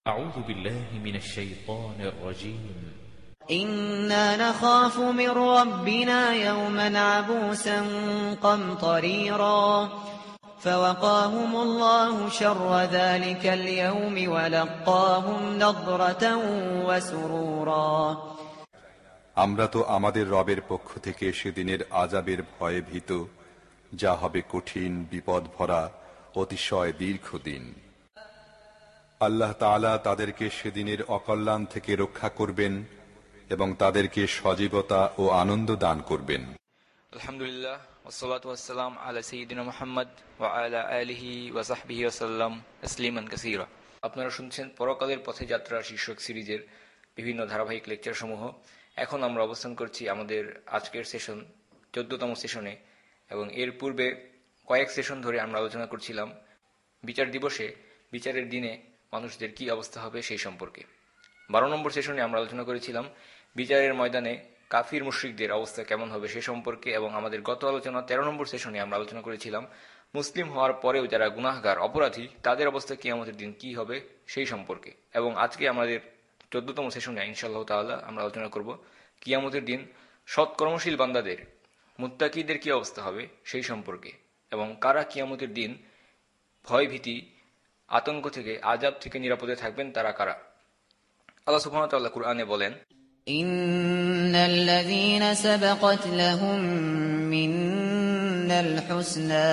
أعوذ بالله من الشيطان الرجيم إنا نخاف من ربنا يوما عبوسا قمطريرا فوقاهم الله شر ذلك اليوم ولقاهم نضرة وسرورا। আমরা তো আমাদের রবের পক্ষ থেকে সেদিনের আযাবের ভয়ে ভীত, যা হবে কঠিন, বিপদ ভরা, অতিশয় দীর্ঘদিন। আল্লাহ তাআলা তাদেরকে সেদিনের অকল্যাণ থেকে রক্ষা করবেন এবং তাদেরকে সজীবতা ও আনন্দ দান করবেন। আলহামদুলিল্লাহ ওয়াসসালাতু ওয়াসসালাম আলা সাইয়্যিদিনা মুহাম্মদ ওয়া আলা আলিহি ওয়া সাহবিহি ওয়া সাল্লাম তাসলিমান কাসীরা। আপনারা শুনছেন পরকালের পথে যাত্রা শীর্ষক সিরিজের বিভিন্ন ধারাবাহিক লেকচার সমূহ। এখন আমরা অবস্থান করছি আমাদের আজকের সেশন 14তম সেশনে, এবং এর পূর্বে কয়েক সেশন ধরে আমরা আলোচনা করছিলাম বিচার দিবসে, বিচারের দিনে মানুষদের কি অবস্থা হবে সেই সম্পর্কে। 12 নম্বর সেশনে আমরা আলোচনা করেছিলাম বিচারের ময়দানে কাফির মুশরিকদের অবস্থা কেমন হবে সে সম্পর্কে, এবং আমাদের গত আলোচনা 13 নম্বর সেশনে আমরা আলোচনা করেছিলাম মুসলিম হওয়ার পরেও যারা গুনাহগার, অপরাধী, তাদের অবস্থা কিয়ামতের দিন কি হবে সেই সম্পর্কে। এবং আজকে আমাদের 14তম সেশনে ইনশাআল্লাহ তাআলা আমরা আলোচনা করব কিয়ামতের দিন সৎকর্মশীল বান্দাদের, মুত্তাকিদের কি অবস্থা হবে সেই সম্পর্কে, এবং কারা কিয়ামতের দিন ভয়, ভীতি, আতঙ্ক থেকে, আযাব থেকে নিরাপদে থাকবেন তারা কারা। আল্লাহ সুবহানাহু ওয়া তাআলা কুরআনে বলেন, ইন্নাল্লাযীনা সাবাকাত লাহুম মিন্নাল হুসনা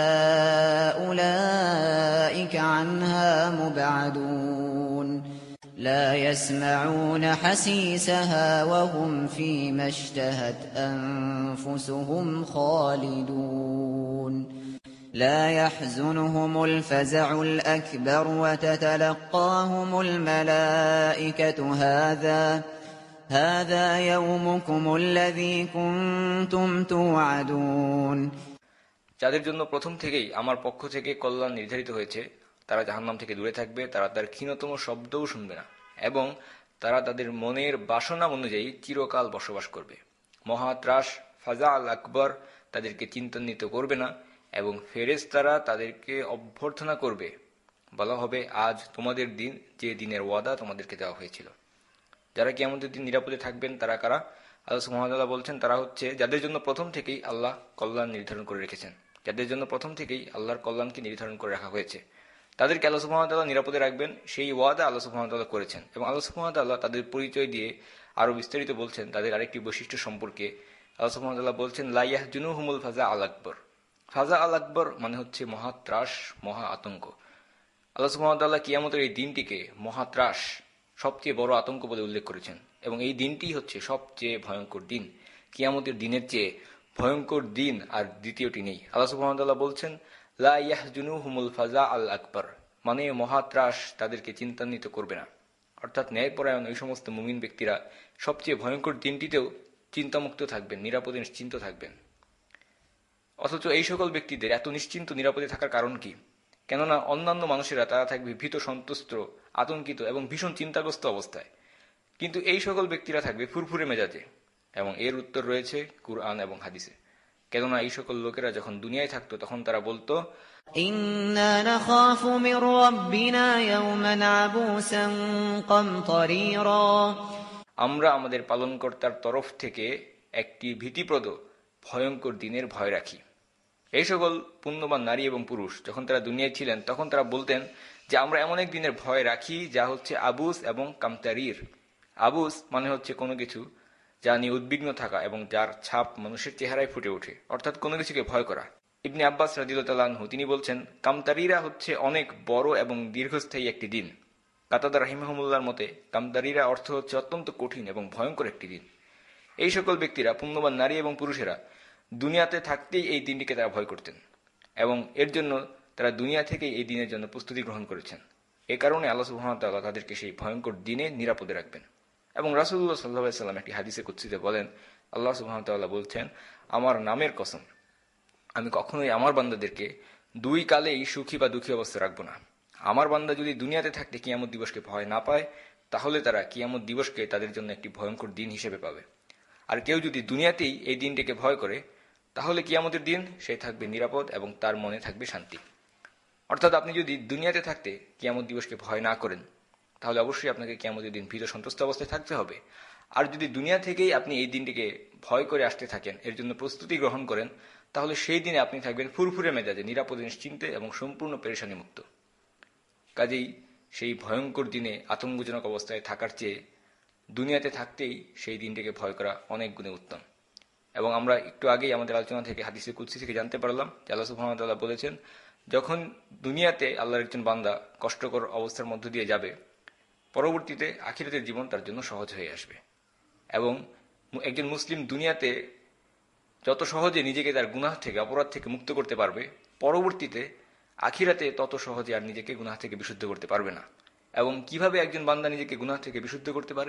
উলাইকা আনহা মুবআদুন لا يسمعون حسيسها وهم فيما اشتهت أنفسهم خالدون لا يحزنهم الفزع الأكبر وتتلقاهم الملائكة هذا يومكم الذي كنتم توعدون। যাদের জন্য প্রথম থেকেই আমার পক্ষ থেকে কল্যাণ নির্ধারিত হয়েছে, তারা জাহান্নাম থেকে দূরে থাকবে, তারা তার ক্ষীণতম শব্দও শুনবে না, এবং তারা তাদের মনের বাসনা অনুযায়ী চিরকাল বসবাস করবে। মহাত্রাস, ফাজা আল আকবর তাদেরকে চিন্তান্বিত করবে না, এবং ফেরেশতারা তাদেরকে অভ্যর্থনা করবে। বলা হবে, আজ তোমাদের দিন, যে দিনের ওয়াদা তোমাদেরকে দেওয়া হয়েছিল। যারা কিয়ামতের দিন নিরাপদে থাকবেন তারা কারা? আল্লাহ সুবহানাহু ওয়া তাআলা বলছেন, তারা হচ্ছে যাদের জন্য প্রথম থেকেই আল্লাহ কল্যাণ নির্ধারণ করে রেখেছেন, যাদের জন্য প্রথম থেকেই আল্লাহর কল্যাণকে নির্ধারণ করে রাখা হয়েছে, তাদেরকে আল্লাহ সুবহানাহু ওয়া তাআলা নিরাপদে রাখবেন, সেই ওয়াদা আল্লাহ সুবহানাহু ওয়া তাআলা করেছেন। এবং আল্লাহ সুবহানাহু ওয়া তাআলা তাদের পরিচয় দিয়ে আরো বিস্তারিত বলছেন তাদের আরেকটি বৈশিষ্ট্য সম্পর্কে। আল্লাহ সুবহানাহু ওয়া তাআলা বলছেন, লা ইয়াহজুনুহুমুল ফাজা আল আকবর। ফাজা আল আকবর মানে হচ্ছে মহাত্রাস, মহা আতঙ্ক। আল্লাহ সুবহানাহু ওয়া তাআলা কিয়ামতের এই দিনটিকে মহাত্রাস, সবচেয়ে বড় আতঙ্ক বলে উল্লেখ করেছেন, এবং এই দিনটি হচ্ছে সবচেয়ে ভয়ঙ্কর দিন। কিয়ামতের দিনের চেয়ে ভয়ঙ্কর দিন আর দ্বিতীয়টি নেই। আল্লাহ সুবহানাহু ওয়া তাআলা বলছেন, লা ইয়াহজুনুহুমুল ফাজা আল আকবর, মানে মহাত্রাস তাদেরকে চিন্তান্বিত করবে না। অর্থাৎ ন্যায়পরায়ণ ওই সমস্ত মুমিন ব্যক্তিরা সবচেয়ে ভয়ঙ্কর দিনটিতেও চিন্তামুক্ত থাকবেন, নিরাপদে নিশ্চিন্ত থাকবেন। অথচ এই সকল ব্যক্তিদের এত নিশ্চিন্ত নিরাপদে থাকার কারণ কি? কেননা অন্যান্য মানুষেরা তারা থাকবে ভীত, সন্ত্রস্ত, আতঙ্কিত এবং ভীষণ চিন্তাগ্রস্ত অবস্থায়, কিন্তু এই সকল ব্যক্তিরা থাকবে ফুরফুরে মেজাজে। এবং এর উত্তর রয়েছে কুরআন এবং হাদিসে। কেননা এই সকল লোকেরা যখন দুনিয়ায় থাকতো তখন তারা বলতো, ইন্না নাখাফু মির রাব্বিনা ইয়াওমান আবুসান কামতারিরা, আমরা আমাদের পালনকর্তার তরফ থেকে একটি ভীতিপ্রদ ভয়ঙ্কর দিনের ভয় রাখি। এই সকল পুণ্যবান নারী এবং পুরুষ যখন তারা দুনিয়ায় ছিলেন তখন তারা বলতেন যে আমরা এমন এক দিনের ভয় রাখি যা হচ্ছে আবুস এবং কামতারির। আবুস মানে হচ্ছে কোনো কিছু যা নিয়ে উদ্বিগ্ন থাকা এবং যার ছাপ মানুষের চেহারায় ফুটে ওঠে, অর্থাৎ কোনো কিছুকে ভয় করা। ইবনে আব্বাস রাদিয়াল্লাহু তাআলা আনহু তিনি বলছেন, কামতারিরা হচ্ছে অনেক বড় এবং দীর্ঘস্থায়ী একটি দিন। কাতাদা রাহিমাহুল্লাহর মতে কামতারিরা অর্থ হচ্ছে অত্যন্ত কঠিন এবং ভয়ঙ্কর একটি দিন। এই সকল ব্যক্তিরা, পুণ্যবান নারী এবং পুরুষেরা, দুনিয়াতে থাকতেই এই দিনটিকে তারা ভয় করতেন, এবং এর জন্য তারা দুনিয়া থেকেই এই দিনের জন্য প্রস্তুতি গ্রহণ করেছেন। এ কারণে আল্লাহ সুবহানাহু ওয়া তাআলা তাদেরকে সেই ভয়ঙ্কর দিনে নিরাপদে রাখবেন। এবং রাসূলুল্লাহ সাল্লাল্লাহু আলাইহি ওয়াসাল্লাম একটি হাদিসে কুদসিতে বলেন, আল্লাহ সুবহানাহু ওয়া তাআলা বলছেন, আমার নামের কসম, আমি কখনোই আমার বান্দাদেরকে দুই কালেই সুখী বা দুঃখী অবস্থা রাখবো না। আমার বান্দা যদি দুনিয়াতে থাকতে কিয়ামত দিবসকে ভয় না পায়, তাহলে তারা কিয়ামত দিবসকে তাদের জন্য একটি ভয়ঙ্কর দিন হিসেবে পাবে। আর কেউ যদি দুনিয়াতেই এই দিনটিকে ভয় করে, তাহলে কিয়ামতের দিন সে থাকবে নিরাপদ এবং তার মনে থাকবে শান্তি। অর্থাৎ আপনি যদি দুনিয়াতে থাকতে কিয়ামত দিবসকে ভয় না করেন, তাহলে অবশ্যই আপনাকে কিয়ামতের দিন ভীত সন্ত্রস্ত অবস্থায় থাকতে হবে। আর যদি দুনিয়া থেকেই আপনি এই দিনটিকে ভয় করে আসতে থাকেন, এর জন্য প্রস্তুতি গ্রহণ করেন, তাহলে সেই দিনে আপনি থাকবেন ফুরফুরে মেজাজে, নিরাপদে, নিশ্চিন্তে এবং সম্পূর্ণ পেরেশানি মুক্ত। কাজেই সেই ভয়ঙ্কর দিনে আতঙ্কজনক অবস্থায় থাকার চেয়ে দুনিয়াতে থাকতেই সেই দিনটিকে ভয় করা অনেক গুণে উত্তম। এবং আমরা একটু আগেই আমাদের আলোচনা থেকে হাদিসে কুদসি থেকে জানতে পারলাম যে আল্লাহ সুবহানাহু ওয়া তাআলা বলেছেন, যখন দুনিয়াতে আল্লাহর একজন বান্দা কষ্টকর অবস্থার মধ্য দিয়ে যাবে, পরবর্তীতে আখিরাতের জীবন তার জন্য সহজ হয়ে আসবে। এবং একজন মুসলিম দুনিয়াতে যত সহজে নিজেকে তার গুনাহ থেকে, অপরাধ থেকে মুক্ত করতে পারবে, পরবর্তীতে আখিরাতে তত সহজে আর নিজেকে গুনাহ থেকে বিশুদ্ধ করতে পারবে না। এবং কিভাবে একজন বান্দা নিজেকে গুনাহ থেকে বিশুদ্ধ করতে পারে?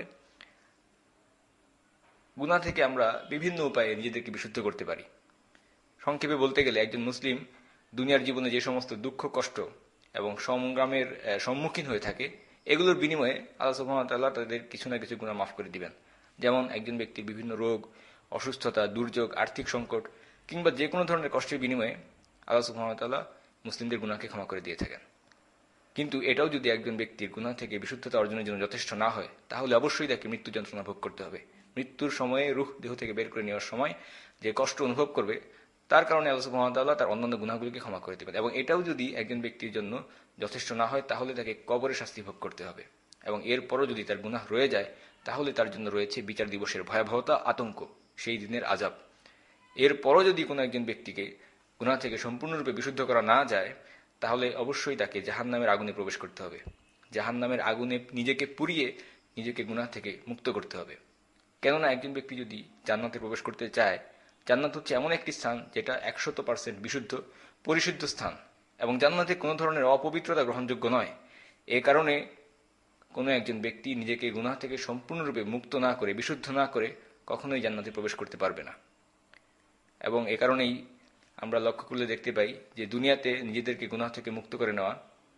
গুনাহ থেকে আমরা বিভিন্ন উপায়ে নিজেদেরকে বিশুদ্ধ করতে পারি। সংক্ষেপে বলতে গেলে একজন মুসলিম দুনিয়ার জীবনে যে সমস্ত দুঃখ, কষ্ট এবং সংগ্রামের সম্মুখীন হয়ে থাকে, এগুলোর বিনিময়ে আল্লাহ সুবহানাহু ওয়া তাআলা তাদের কিছু না কিছু গুনাহ মাফ করে দিবেন। যেমন একজন ব্যক্তির বিভিন্ন রোগ, অসুস্থতা, দুর্যোগ, আর্থিক সংকট কিংবা যে কোনো ধরনের কষ্টের বিনিময়ে আল্লাহ সুবহানাহু ওয়া তাআলা মুসলিমদের গুনাহকে ক্ষমা করে দিয়ে থাকেন। কিন্তু এটাও যদি একজন ব্যক্তির গুনাহ থেকে বিশুদ্ধতা অর্জনের জন্য যথেষ্ট না হয়, তাহলে অবশ্যই তাকে মৃত্যু যন্ত্রণা ভোগ করতে হবে। মৃত্যুর সময়ে রূহ দেহ থেকে বের করে নেওয়ার সময় যে কষ্ট অনুভব করবে, তার কারণে আল্লাহ সুবহানাহু ওয়া তাআলা তার অন্যান্য গুনাহগুলোকে ক্ষমা করে দেবেন। এবং এটাও যদি একজন ব্যক্তির জন্য যথেষ্ট না হয়, তাহলে তাকে কবরে শাস্তি ভোগ করতে হবে। এবং এরপরও যদি তার গুনাহ রয়ে যায়, তাহলে তার জন্য রয়েছে বিচার দিবসের ভয়াবহতা, আতঙ্ক, সেই দিনের আযাব। এরপরও যদি কোনো একজন ব্যক্তিকে গুনাহ থেকে সম্পূর্ণরূপে বিশুদ্ধ করা না যায়, তাহলে অবশ্যই তাকে জাহান্নামের আগুনে প্রবেশ করতে হবে। জাহান্নামের আগুনে নিজেকে পুড়িয়ে নিজেকে গুনাহ থেকে মুক্ত করতে হবে। কেননা একজন ব্যক্তি যদি জান্নাতে প্রবেশ করতে চায়, জান্নাত হচ্ছে এমন একটি স্থান যেটা 100% বিশুদ্ধ, পরিশুদ্ধ স্থান, এবং জান্নাতে কোনো ধরনের অপবিত্রতা গ্রহণযোগ্য নয়। এ কারণে কোনো একজন ব্যক্তি নিজেকে গুনাহ থেকে সম্পূর্ণরূপে মুক্ত না করে, বিশুদ্ধ না করে কখনোই জান্নাতে প্রবেশ করতে পারবে না। এবং এ কারণেই আমরা লক্ষ্য করলে দেখতে পাই যে দুনিয়াতে নিজেদেরকে গুনাহ থেকে মুক্ত করে নেওয়া,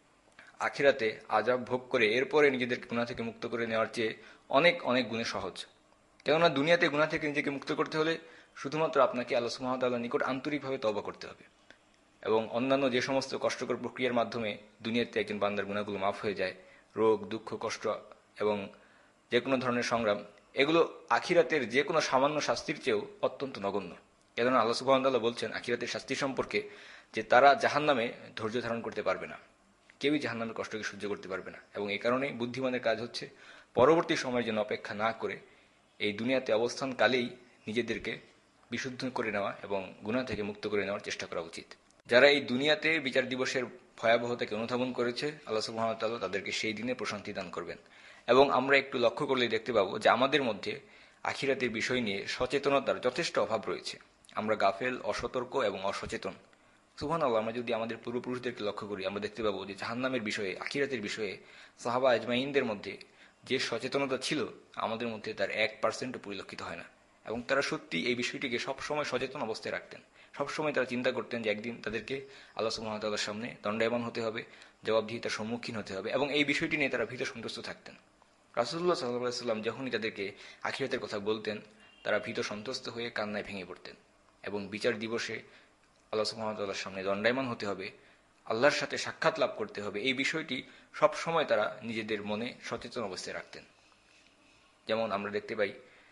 আখিরাতে আযাব ভোগ করে এরপরে নিজেদেরকে গুনাহ থেকে মুক্ত করে নেওয়ার চেয়ে অনেক অনেক গুণে সহজ। কেননা দুনিয়াতে গুনাহ থেকে নিজেকে মুক্ত করতে হলে শুধুমাত্র আপনাকে আল্লাহ সুবহানাহু ওয়া তাআলার নিকট আন্তরিকভাবে তওবা করতে হবে। এবং অন্যান্য যে সমস্ত কষ্টকর প্রক্রিয়ার মাধ্যমে দুনিয়াতে একজন বান্দার গুনাহগুলো মাফ হয়ে যায়, রোগ, দুঃখ, কষ্ট এবং যে কোনো ধরনের সংগ্রাম, এগুলো আখিরাতের যে কোনো সামান্য শাস্তির চেয়েও অত্যন্ত নগণ্য। কেননা আল্লাহ সুবহানাহু ওয়া তাআলা বলছেন আখিরাতের শাস্তি সম্পর্কে যে তারা জাহান্নামে ধৈর্য ধারণ করতে পারবে না, কেউই জাহান্নামের কষ্টকে সহ্য করতে পারবে না। এবং এই কারণেই বুদ্ধিমানের কাজ হচ্ছে পরবর্তী সময়ের জন্য অপেক্ষা না করে এই দুনিয়াতে অবস্থানকালেই নিজেদেরকে বিশুদ্ধ করে নেওয়া এবং গুনাহ থেকে মুক্ত করে নেওয়ার চেষ্টা করা উচিত। যারা এই দুনিয়াতে বিচার দিবসের ভয়াবহতাকে অনুধাবন করেছে, আল্লাহ সুবহানাহু ওয়া তাআলা তাদেরকে সেই দিনে প্রশান্তি দান করবেন। এবং আমরা একটু লক্ষ্য করলেই দেখতে পাবো যে আমাদের মধ্যে আখিরাতের বিষয় নিয়ে সচেতনতার যথেষ্ট অভাব রয়েছে। আমরা গাফেল, অসতর্ক এবং অসচেতন। সুবহানাল্লাহ, আমরা যদি আমাদের পূর্বপুরুষদেরকে লক্ষ্য করি, আমরা দেখতে পাবো যে জাহান্নামের বিষয়ে, আখিরাতের বিষয়ে সাহাবা আজমাইনদের মধ্যে যে সচেতনতা ছিল, আমাদের মধ্যে তার 1% পরিলক্ষিত হয় না। এবং তারা সত্যি এই বিষয়টিকে সবসময় সচেতন অবস্থায় রাখতেন। সবসময় তারা চিন্তা করতেন যে একদিন তাদেরকে আল্লাহ সুবহানাহু ওয়া তাআলার সামনে দণ্ডায়মান হতে হবে, জবাবদিহিতার সম্মুখীন হতে হবে, এবং এই বিষয়টি নিয়ে তারা ভীত সন্ত্রস্ত থাকতেন। রাসূলুল্লাহ সাল্লাল্লাহু আলাইহি ওয়াসাল্লাম যখনই তাদেরকে আখিরাতের কথা বলতেন, তারা ভীত সন্ত্রস্ত হয়ে কান্নায় ভেঙে পড়তেন। এবং বিচার দিবসে আল্লাহ সুবহানাহু ওয়া তাআলার সামনে দণ্ডায়মান হতে হবে, আল্লাহর সাথে সাক্ষাৎ লাভ করতে হবে, এই বিষয়টি সব সময় তারা নিজেদের মনে সচেতন অবস্থায় রাখতেন। যেমন আমরা দেখতে পাই,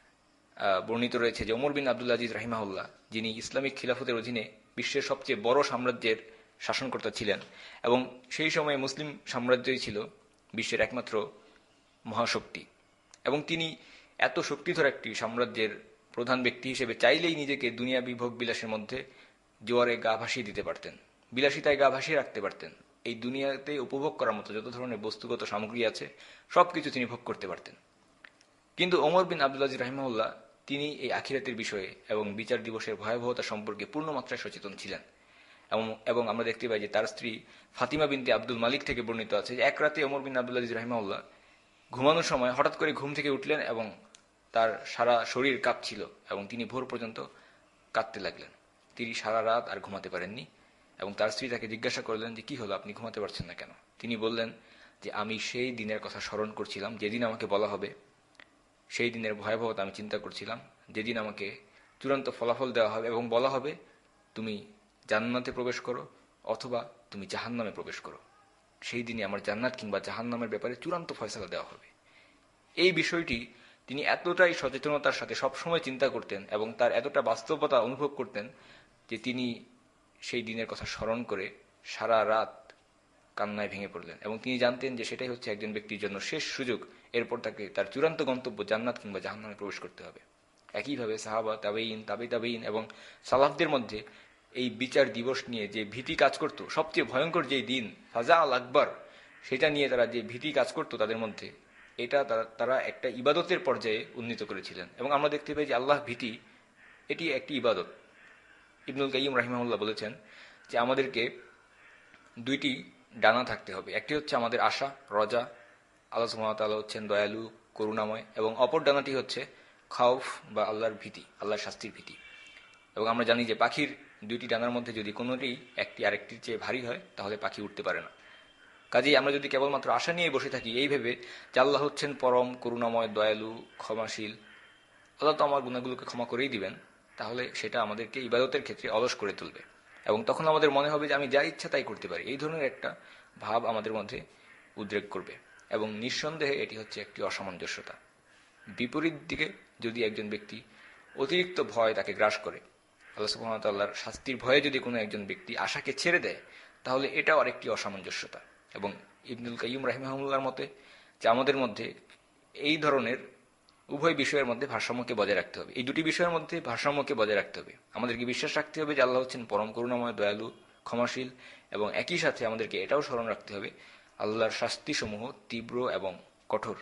বর্ণিত রয়েছে যে ওমর বিন আব্দুল আজিজ রাহিমাহুল্লাহ, যিনি ইসলামিক খিলাফতের অধীনে বিশ্বের সবচেয়ে বড় সাম্রাজ্যের শাসনকর্তা ছিলেন, এবং সেই সময়ে মুসলিম সাম্রাজ্যই ছিল বিশ্বের একমাত্র মহাশক্তি, এবং তিনি এত শক্তিধর একটি সাম্রাজ্যের প্রধান ব্যক্তি হিসেবে চাইলেই নিজেকে দুনিয়াবি ভোগ বিলাসের মধ্যে জোয়ারে গা ভাসিয়ে দিতে পারতেন, বিলাসিতায় গা ভাসিয়ে রাখতে পারতেন। এই দুনিয়াতে উপভোগ করার মতো যত ধরনের বস্তুগত সামগ্রী আছে সবকিছু তিনি ভোগ করতে পারতেন। কিন্তু ওমর বিন আব্দুল আজিজ রাহিমাহুল্লাহ তিনি এই আখিরাতের বিষয়ে এবং বিচার দিবসের ভয়াবহতা সম্পর্কে পূর্ণ মাত্রায় সচেতন ছিলেন। এবং আমরা দেখতে পাই যে তার স্ত্রী ফাতিমা বিনতে আব্দুল মালিক থেকে বর্ণিত আছে যে এক রাতে ওমর বিন আব্দুল আজিজ রাহিমাহুল্লাহ ঘুমানোর সময় হঠাৎ করে ঘুম থেকে উঠলেন এবং তার সারা শরীর কাঁপছিল এবং তিনি ভোর পর্যন্ত কাঁদতে লাগলেন। তিনি সারা রাত আর ঘুমাতে পারেননি এবং তার স্ত্রী তাকে জিজ্ঞাসা করলেন যে কি হলো, আপনি ঘুমাতে পারছেন না কেন? তিনি বললেন যে আমি সেই দিনের কথা স্মরণ করছিলাম যেদিন আমাকে বলা হবে, সেই দিনের ভয়াবহতা আমি চিন্তা করছিলাম, যেদিন আমাকে চূড়ান্ত ফলাফল দেওয়া হবে এবং বলা হবে তুমি জান্নাতে প্রবেশ করো অথবা তুমি জাহান্নামে প্রবেশ করো। সেই দিনে আমার জান্নাত কিংবা জাহান্নামের ব্যাপারে চূড়ান্ত ফয়সালা দেওয়া হবে। এই বিষয়টি তিনি এতটাই সচেতনতার সাথে সবসময় চিন্তা করতেন এবং তার এতটা বাস্তবতা অনুভব করতেন যে তিনি সেই দিনের কথা স্মরণ করে সারা রাত কান্নায় ভেঙে পড়লেন এবং তিনি জানতেন যে সেটাই হচ্ছে একজন ব্যক্তির জন্য শেষ সুযোগ, এরপর তাকে তার চূড়ান্ত গন্তব্য জান্নাত কিংবা জাহান্নামে প্রবেশ করতে হবে। একইভাবে সাহাবা, তাবেঈন, তাবেঈন এবং সালাফদের মধ্যে এই বিচার দিবস নিয়ে যে ভীতি কাজ করত, সবচেয়ে ভয়ঙ্কর যেই দিন ফাজা আল আকবর, সেটা নিয়ে তারা যে ভীতি কাজ করত তাদের মধ্যে, এটা তারা একটা ইবাদতের পর্যায়ে উন্নীত করেছিলেন। এবং আমরা দেখতে পাই যে আল্লাহ ভীতি এটি একটি ইবাদত। ইবনুল কাইয়িম রাহিমাহুল্লাহ বলেছেন যে আমাদেরকে দুইটি ডানা থাকতে হবে। একটি হচ্ছে আমাদের আশা, রজা, আল্লাহ সুবহানাহু ওয়া তাআলা হচ্ছেন দয়ালু, করুণাময়, এবং অপর ডানাটি হচ্ছে খাউফ বা আল্লাহর ভীতি, আল্লাহর শাস্তির ভীতি। এবং আমরা জানি যে পাখির দুইটি ডানার মধ্যে যদি কোনোটি একটি আরেকটির চেয়ে ভারী হয় তাহলে পাখি উঠতে পারে না। কাজেই আমরা যদি কেবলমাত্র আশা নিয়ে বসে থাকি এই ভেবে যে আল্লাহ হচ্ছেন পরম করুণাময়, দয়ালু, ক্ষমাশীল, আল্লাহ তো আমার গুনাহগুলোকে ক্ষমা করেই দিবেন, তাহলে সেটা আমাদেরকে ইবাদতের ক্ষেত্রে অলস করে তুলবে এবং তখন আমাদের মনে হবে যে আমি যা ইচ্ছা তাই করতে পারি। এই ধরনের একটা ভাব আমাদের মধ্যে উদ্রেক করবে এবং নিঃসন্দেহে এটি হচ্ছে একটি অসামঞ্জস্যতা। বিপরীত দিকে যদি একজন ব্যক্তি অতিরিক্ত ভয় তাকে গ্রাস করে, আল্লাহ সুবহানাহু ওয়া তাআলার শাস্তির ভয়ে যদি কোনো একজন ব্যক্তি আশাকে ছেড়ে দেয়, তাহলে এটাও আরেকটি অসামঞ্জস্যতা। এবং ইবনুল কাইয়িম রাহিমাহুল্লাহর মতে যে আমাদের মধ্যে এই ধরনের উভয় বিষয়ের মধ্যে ভারসাম্যকে বজায় রাখতে হবে। এই দুটি বিষয়ের মধ্যে ভারসাম্যকে বজায় রাখতে হবে। আমাদেরকে বিশ্বাস রাখতে হবে যে আল্লাহ হচ্ছেন পরম করুণাময়, দয়ালু, ক্ষমাশীল, এবং একই সাথে আমাদেরকে এটাও স্মরণ রাখতে হবে আল্লাহর শাস্তিসমূহ তীব্র এবং কঠোর।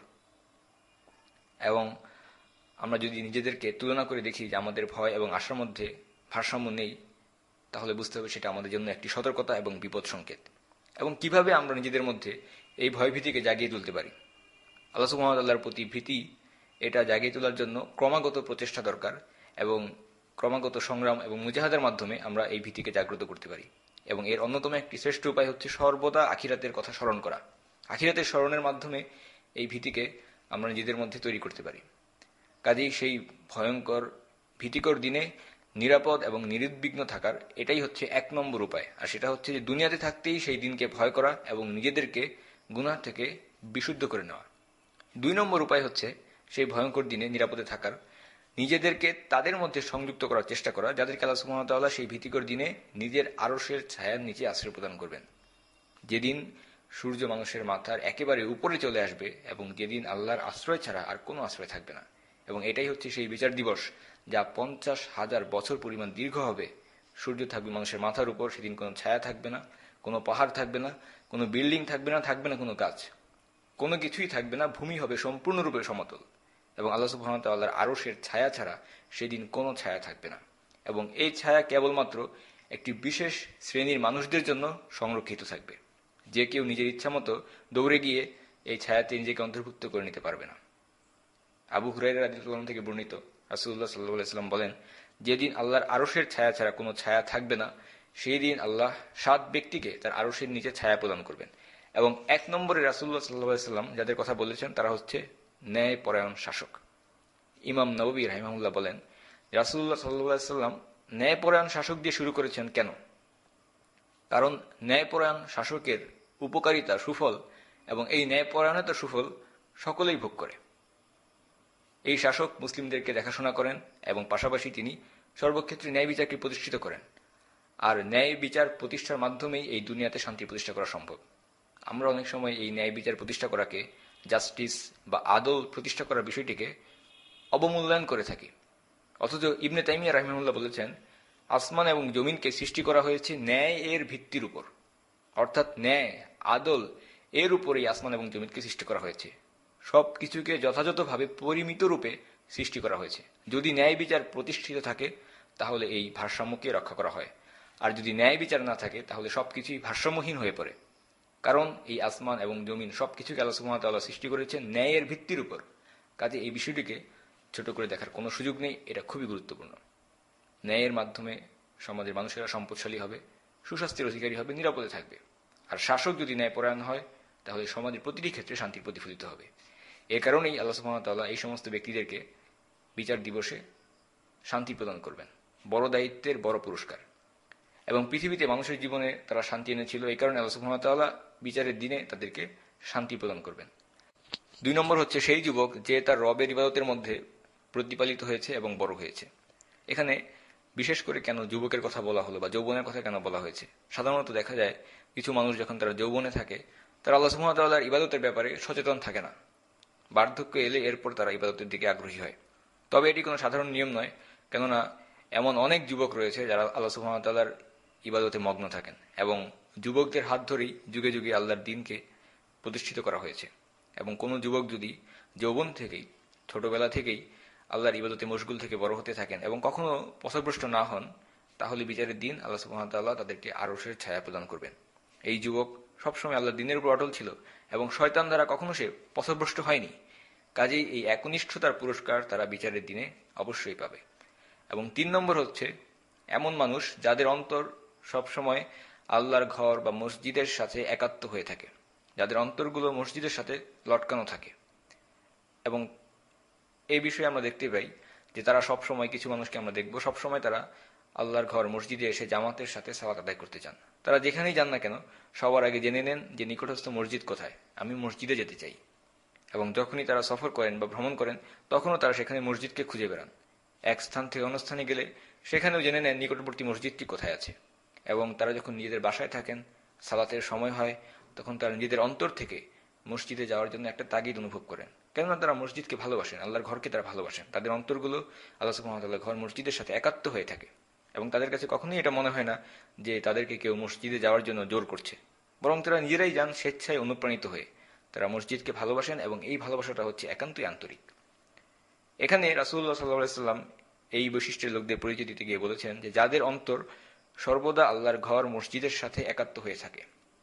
এবং আমরা যদি নিজেদেরকে তুলনা করে দেখি যে আমাদের ভয় এবং আশার মধ্যে ভারসাম্য নেই, তাহলে বুঝতে হবে সেটা আমাদের জন্য একটি সতর্কতা এবং বিপদ সংকেত। এবং কিভাবে আমরা নিজেদের মধ্যে এই ভয়ভীতিকে জাগিয়ে তুলতে পারি? আল্লাহ সুবহানাহু ওয়া তাআলার প্রতি ভীতি, এটা জাগিয়ে তোলার জন্য ক্রমাগত প্রচেষ্টা দরকার এবং ক্রমাগত সংগ্রাম এবং মুজাহাদার মাধ্যমে আমরা এই ভীতিকে জাগ্রত করতে পারি। এবং এর অন্যতম একটি শ্রেষ্ঠ উপায় হচ্ছে সর্বদা আখিরাতের কথা স্মরণ করা। আখিরাতের স্মরণের মাধ্যমে এই ভীতিকে আমরা নিজেদের মধ্যে তৈরি করতে পারি। কাজেই সেই ভয়ঙ্কর ভীতিকর দিনে নিরাপদ এবং নিরুদ্বিগ্ন থাকার এটাই হচ্ছে এক নম্বর উপায়। আর সেটা হচ্ছে যে দুনিয়াতে থাকতেই সেই দিনকে ভয় করা এবং নিজেদেরকে গুনাহ থেকে বিশুদ্ধ করে নেওয়া। 2 নম্বর উপায় হচ্ছে সেই ভয়ঙ্কর দিনে নিরাপদে থাকার নিজেদেরকে তাদের মধ্যে সংযুক্ত করার চেষ্টা করা যাদেরকে আল্লাহ সুবহানাহু ওয়া তাআলা সেই ভীতিকর দিনে নিজের আরশের ছায়ার নিচে আশ্রয় প্রদান করবেন। যেদিন সূর্য মানুষের মাথার একেবারে উপরে চলে আসবে এবং যেদিন আল্লাহর আশ্রয় ছাড়া আর কোনো আশ্রয় থাকবে না। এবং এটাই হচ্ছে সেই বিচার দিবস যা 50,000 বছর পরিমাণ দীর্ঘ হবে। সূর্য থাকবে মানুষের মাথার উপর, সেদিন কোনো ছায়া থাকবে না, কোনো পাহাড় থাকবে না, কোনো বিল্ডিং থাকবে না, থাকবে না কোনো গাছ, কোনো কিছুই থাকবে না। ভূমি হবে সম্পূর্ণরূপে সমতল এবং আল্লাহ সুবহানাহু ওয়া তাআলার আরশের ছায়া ছাড়া সেদিন কোনো ছায়া থাকবে না। এবং এই ছায়া কেবলমাত্র একটি বিশেষ শ্রেণীর মানুষদের জন্য সংরক্ষিত থাকবে। যে কেউ নিজের ইচ্ছামতো দৌড়ে গিয়ে এই ছায়াতে নিজেকে অন্তর্ভুক্ত করে নিতে পারবে না। আবু হুরায়রা রাদিয়াল্লাহু আনহু থেকে বর্ণিত, রাসূলুল্লাহ সাল্লাল্লাহু আলাইহি ওয়াসাল্লাম বলেন, যেদিন আল্লাহর আরশের ছায়া ছাড়া কোনো ছায়া থাকবে না, সেই দিন আল্লাহ 7 ব্যক্তিকে তার আরশের নিচে ছায়া প্রদান করবেন। এবং 1 নম্বরে রাসূলুল্লাহ সাল্লাল্লাহু আলাইহি ওয়াসাল্লাম যাদের কথা বলেছেন তারা হচ্ছে ন্যায়পরায়ণ শাসক। ইমাম নববী রাহিমাহুল্লাহ বলেন, রাসূলুল্লাহ সাল্লাল্লাহু আলাইহি ওয়াসাল্লাম ন্যায়পরায়ণ শাসক দিয়ে শুরু করেছেন কেন? কারণ ন্যায়পরায়ণ শাসকের উপকারিতা, সুফল এবং এই ন্যায়পরায়ণতার সুফল সকলেই ভোগ করে। এই শাসক মুসলিমদেরকে দেখাশোনা করেন এবং পাশাপাশি তিনি সর্বক্ষেত্রে ন্যায় বিচারকে প্রতিষ্ঠিত করেন। আর ন্যায় বিচার প্রতিষ্ঠার মাধ্যমেই এই দুনিয়াতে শান্তি প্রতিষ্ঠা করা সম্ভব। আমরা অনেক সময় এই ন্যায় বিচার প্রতিষ্ঠা করাকে, জাস্টিস বা আদল প্রতিষ্ঠা করার বিষয়টিকে অবমূল্যায়ন করে থাকি। অথচ ইবনে তাইমিয়া রাহিমাহুল্লাহ বলেছেন, আসমান এবং জমিনকে সৃষ্টি করা হয়েছে ন্যায় এর ভিত্তির উপর, অর্থাৎ ন্যায়, আদল এর উপরেই আসমান এবং জমিনকে সৃষ্টি করা হয়েছে। সব কিছুকে যথাযথভাবে পরিমিত রূপে সৃষ্টি করা হয়েছে। যদি ন্যায় বিচার প্রতিষ্ঠিত থাকে তাহলে এই ভারসাম্যকে রক্ষা করা হয়, আর যদি ন্যায় বিচার না থাকে তাহলে সবকিছুই ভারসাম্যহীন হয়ে পড়ে। কারণ এই আসমান এবং জমিন সবকিছুকে আল্লাহ সুবহানাহু ওয়া তাআলা সৃষ্টি করেছেন ন্যায়ের ভিত্তির উপর। কাজে এই বিষয়টিকে ছোট করে দেখার কোনো সুযোগ নেই, এটা খুবই গুরুত্বপূর্ণ। ন্যায়ের মাধ্যমে সমাজের মানুষেরা সম্পদশালী হবে, সুস্বাস্থ্যের অধিকারী হবে, নিরাপদে থাকবে। আর শাসক যদি ন্যায়পরায়ণ হয় তাহলে সমাজের প্রতিটি ক্ষেত্রে শান্তির প্রতিফলিত হবে। এ কারণেই আল্লাহ সুবহানাহু ওয়া তাআলা এই সমস্ত ব্যক্তিদেরকে বিচার দিবসে শান্তি প্রদান করবেন, বড় দায়িত্বের বড় পুরস্কার। এবং পৃথিবীতে মানুষের জীবনে তারা শান্তি এনেছিল। এই কারণে আল্লাহ সুবহানাহু ওয়া তাআলা বিচারের দিনে তাদেরকে শান্তি প্রদান করবেন। 2 নম্বর হচ্ছে সেই যুবক যে তার রবের ইবাদতের মধ্যে প্রতিপালিত হয়েছে এবং বড় হয়েছে। এখানে বিশেষ করে কেন যুবকের কথা বলা হলো বা যৌবনের কথা কেন বলা হয়েছে? সাধারণত দেখা যায় কিছু মানুষ যখন তারা যৌবনে থাকে তারা আল্লাহ সুবহানাহু ওয়া তাআলার ইবাদতের ব্যাপারে সচেতন থাকে না। বার্ধক্য এলে এরপর তারা ইবাদতের দিকে আগ্রহী হয়। তবে এটি কোনো সাধারণ নিয়ম নয়, কেননা এমন অনেক যুবক রয়েছে যারা আল্লাহ সুবহানাহু ওয়া তাআলার ইবাদতে মগ্ন থাকেন এবং যুবকদের হাত ধরেই যুগে যুগে আল্লাহর দ্বীনকে প্রতিষ্ঠিত করা হয়েছে। এবং কোনো যুবক যদি যৌবন থেকেই, ছোটবেলা থেকেই আল্লাহর ইবাদতে মশগুল থেকে বড় হতে থাকেন এবং কখনো পথভ্রষ্ট না হন, তাহলে বিচারের দিন আল্লাহ সুবহানাহু ওয়া তাআলা তাদেরকে আরশের ছায়া প্রদান করবেন। এই যুবক সবসময় আল্লাহর দ্বীনের উপর অটল ছিল এবং শয়তান দ্বারা কখনো সে পথভ্রষ্ট হয়নি। কাজেই এই একনিষ্ঠতার পুরস্কার তারা বিচারের দিনে অবশ্যই পাবে। এবং 3 নম্বর হচ্ছে এমন মানুষ যাদের অন্তর সবসময় আল্লাহর ঘর বা মসজিদের সাথে একাত্ম হয়ে থাকে, যাদের অন্তরগুলো মসজিদের সাথে লটকানো থাকে। এবং এই বিষয়ে আমরা দেখতে পাই যে তারা সবসময়, কিছু মানুষকে আমরা দেখব সবসময় তারা আল্লাহর ঘর মসজিদে এসে জামাতের সাথে সালাত আদায় করতে চান। তারা যেখানেই যান না কেন সবার আগে জেনে নেন যে নিকটস্থ মসজিদ কোথায়, আমি মসজিদে যেতে চাই। এবং যখনই তারা সফর করেন বা ভ্রমণ করেন তখনও তারা সেখানে মসজিদকে খুঁজে বেড়ান। এক স্থান থেকে অন্য স্থানে গেলে সেখানেও জেনে নেন নিকটবর্তী মসজিদটি কোথায় আছে। এবং তারা যখন নিজেদের বাসায় থাকেন, সালাতের সময় হয়, তখন তারা নিজেদের অন্তর থেকে মসজিদে যাওয়ার জন্য একটা তাগিদ অনুভব করেন, কেননা তারা মসজিদকে ভালোবাসেন, আল্লাহর ঘরকে তারা ভালোবাসেন। তাদের অন্তরগুলো আল্লাহ সুবহানাহু ওয়া তাআলার ঘর মসজিদের সাথে একাত্ম হয়ে থাকে এবং তাদের কাছে কখনোই এটা মনে হয় না যে তাদেরকে কেউ মসজিদে যাওয়ার জন্য জোর করছে, বরং তারা নিজেরাই যান স্বেচ্ছায় অনুপ্রাণিত হয়ে। তারা মসজিদকে ভালোবাসেন এবং এই ভালোবাসাটা হচ্ছে একান্তই আন্তরিক। এখানে রাসূলুল্লাহ সাল্লাল্লাহু আলাইহি ওয়াসাল্লাম এই বৈশিষ্ট্যের লোকদের পরিচয় দিতে গিয়ে বলেছেন যে যাদের অন্তর সর্বদা আল্লাহর ঘর মসজিদের সাথে একাত্ম হয়ে থাকে।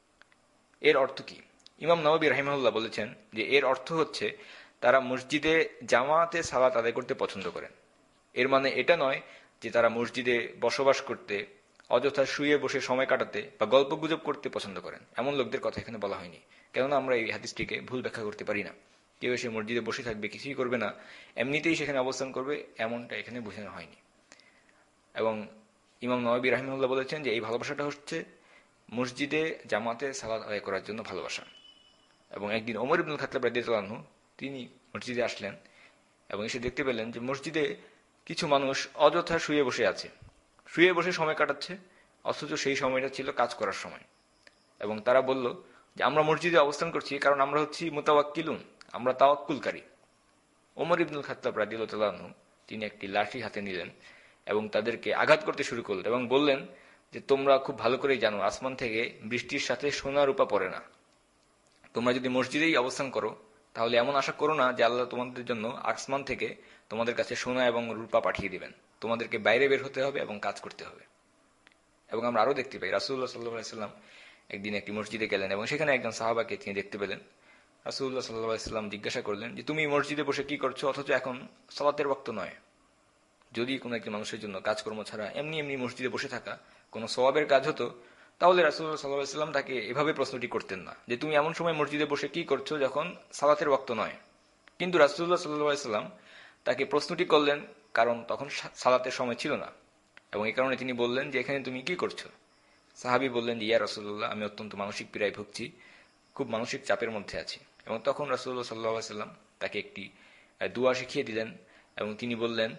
এর অর্থ কি? ইমাম নববী রাহিমাহুল্লাহ বলেছেন যে এর অর্থ হচ্ছে তারা মসজিদে জামাতে সালাত আদায় করতে পছন্দ করেন। এর মানে এটা নয় যে তারা মসজিদে বসবাস করতে, অযথা শুয়ে বসে সময় কাটাতে বা গল্পগুজব করতে পছন্দ করেন, এমন লোকদের কথা এখানে বলা হয়নি। কেননা আমরা এই হাদিসটিকে ভুল ব্যাখ্যা করতে পারি না। কেউ এসে মসজিদে বসে থাকবে, কিছুই করবে না, এমনিতেই সেখানে অবস্থান করবে, এমনটা এখানে বোঝানো হয়নি। এবং ইমাম নববী রাহিমাহুল্লাহ বলেছেন যে এই ভালোবাসাটা হচ্ছে মসজিদে জামাতে সালাত আদায় করার জন্য ভালোবাসা। এবং একদিন ওমর ইবনুল খাত্তাব রাদিয়াল্লাহু আনহু তিনি মসজিদে আসলেন এবং এসে দেখতে পেলেন যে মসজিদে কিছু মানুষ অযথা শুয়ে বসে আছে, শুয়ে বসে সময় কাটাচ্ছে, অথচ সেই সময়টা ছিল কাজ করার সময়। এবং তারা বলল যে আমরা মসজিদে অবস্থান করছি কারণ আমরা হচ্ছি মুতাওয়াক্কিলুন, আমরা তাওয়াক্কুলকারী। ওমর ইবনুল খাত্তাব রাদিয়াল্লাহু আনহু তিনি একটি লাঠি হাতে নিলেন এবং তাদেরকে আঘাত করতে শুরু করলেন এবং বললেন যে তোমরা খুব ভালো করেই জানো আসমান থেকে বৃষ্টির সাথে সোনা রূপা পড়ে না। তোমরা যদি মসজিদেই অবস্থান করো তাহলে এমন আশা করো না যে আল্লাহ তোমাদের জন্য আসমান থেকে তোমাদের কাছে সোনা এবং রূপা পাঠিয়ে দিবেন। তোমাদেরকে বাইরে বের হতে হবে এবং কাজ করতে হবে। এবং আমরা আরো দেখতে পাই রাসূলুল্লাহ সাল্লাল্লাহু আলাইহি ওয়াসাল্লাম একদিন একটি মসজিদে গেলেন এবং সেখানে একজন সাহাবাকে তিনি দেখতে পেলেন। রাসূলুল্লাহ সাল্লাল্লাহু আলাইহি ওয়াসাল্লাম জিজ্ঞাসা করলেন যে তুমি মসজিদে বসে কি করছো, অথচ এখন সালাতের ওয়াক্ত নয়। যদি কোনো একজন মানুষের জন্য কাজকর্ম ছাড়া এমনি এমনি মসজিদে বসে থাকা কোনো সওয়াবের কাজ হতো, তাহলে রাসূলুল্লাহ সাল্লাল্লাহু আলাইহি ওয়াসাল্লাম তাকে এভাবে প্রশ্নটি করতেন না যে তুমি এমন সময় মসজিদে বসে কি করছো যখন সালাতের ওয়াক্ত নয়। কিন্তু রাসূলুল্লাহ সাল্লাল্লাহু আলাইহি ওয়াসাল্লাম তাকে প্রশ্নটি করলেন কারণ তখন সালাতের সময় ছিল না, এবং এই কারণে তিনি বললেন যে এখানে তুমি কি করছো। সাহাবী বললেন যে ইয়া রাসূলুল্লাহ, আমি অত্যন্ত মানসিক পীড়ায় ভুগছি, খুব মানসিক চাপের মধ্যে আছি। এবং তখন রাসূলুল্লাহ সাল্লাল্লাহু আলাইহি ওয়াসাল্লাম তাকে একটি দোয়া শিখিয়ে দিলেন এবং তিনি বললেন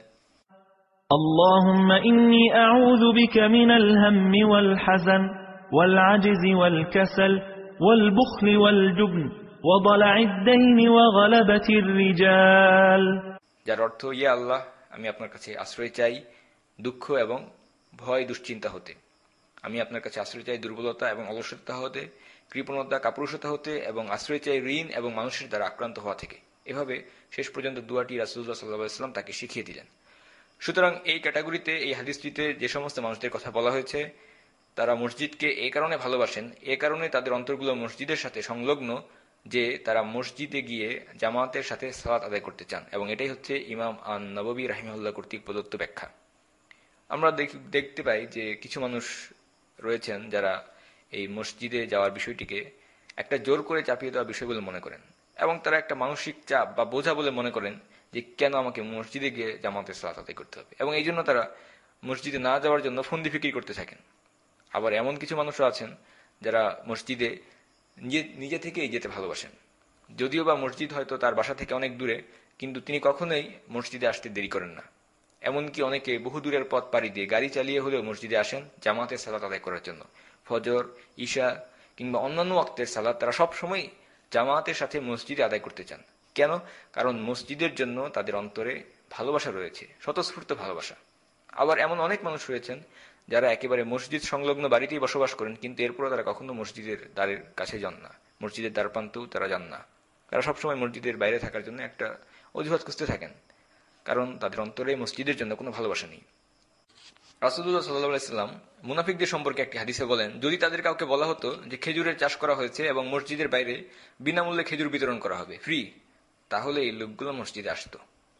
اللهم إني أعوذ بك من الهم والحزن والعجز والكسل والبخل والجبن وضلع الدين وغلبة الرجال, যার অর্থ ইয়া আল্লাহ, আমি আপনার কাছে আশ্রয় চাই দুঃখ এবং ভয় দুশ্চিন্তা হতে, আমি আপনার কাছে আশ্রয় চাই দুর্বলতা এবং অলসতা হতে, কৃপণতা কাপুরুষতা হতে, এবং আশ্রয় চাই ঋণ এবং মানুষের দ্বারা আক্রান্ত হওয়া থেকে। এভাবে শেষ পর্যন্ত দোয়াটি রাসূলুল্লাহ সাল্লাল্লাহু আলাইহি ওয়াসাল্লাম তাকে শিখিয়ে দিলেন। সুতরাং এই ক্যাটাগরিতে, এই হাদিসটিতে যে সমস্ত মানুষদের কথা বলা হয়েছে তারা মসজিদকে এই কারণে ভালোবাসেন, এ কারণে তাদের অন্তরগুলো মসজিদের সাথে সংলগ্ন যে তারা মসজিদে গিয়ে জামাতের সাথে সালাত আদায় করতে চান, এবং এটাই হচ্ছে ইমাম আন-নববী রাহিমাহুল্লাহ কর্তৃক প্রদত্ত ব্যাখ্যা। আমরা দেখতে পাই যে কিছু মানুষ রয়েছেন যারা এই মসজিদে যাওয়ার বিষয়টিকে একটা জোর করে চাপিয়ে দেওয়া বিষয় বলে মনে করেন, এবং তারা একটা মানসিক চাপ বা বোঝা বলে মনে করেন যে কেন আমাকে মসজিদে গিয়ে জামাতের সালাত আদায় করতে হবে, এবং এই জন্য তারা মসজিদে না যাওয়ার জন্য ফন্দি ফিকির করতে থাকেন। আবার এমন কিছু মানুষও আছেন যারা মসজিদে নিজে থেকেই যেতে ভালোবাসেন, যদিও বা মসজিদ হয়তো তার বাসা থেকে অনেক দূরে, কিন্তু তিনি কখনোই মসজিদে আসতে দেরি করেন না। এমনকি অনেকে বহু দূরের পথ পাড়ি দিয়ে গাড়ি চালিয়ে হলেও মসজিদে আসেন জামাতে সালাত আদায় করার জন্য। ফজর, ঈশা কিংবা অন্যান্য ওয়াক্তের সালাত তারা সবসময় জামাতের সাথে মসজিদে আদায় করতে চান। কেন? কারণ মসজিদের জন্য তাদের অন্তরে ভালোবাসা রয়েছে, স্বতঃস্ফূর্ত ভালোবাসা। আবার এমন অনেক মানুষ রয়েছেন যারা একেবারে মসজিদ সংলগ্ন বাড়িতেই বসবাস করেন, কিন্তু এরপরও তারা কখনো মসজিদের দ্বারের কাছে যান না, মসজিদের দ্বার প্রান্তেও তারা যান না। তারা সবসময় মসজিদের বাইরে থাকার জন্য একটা অজুহাত খুঁজতে থাকেন, কারণ তাদের অন্তরে মসজিদের জন্য কোনো ভালোবাসা নেই। রাসূলুল্লাহ সাল্লাল্লাহু আলাইহি ওয়াসাল্লাম মুনাফিকদের সম্পর্কে একটি হাদিসে বলেন, যদি তাদের কাউকে বলা হতো যে খেজুরের চাষ করা হয়েছে এবং মসজিদের বাইরে বিনামূল্যে খেজুর বিতরণ করা হবে, ফ্রি, তাহলে এই লোকগুলো মসজিদে আসতো।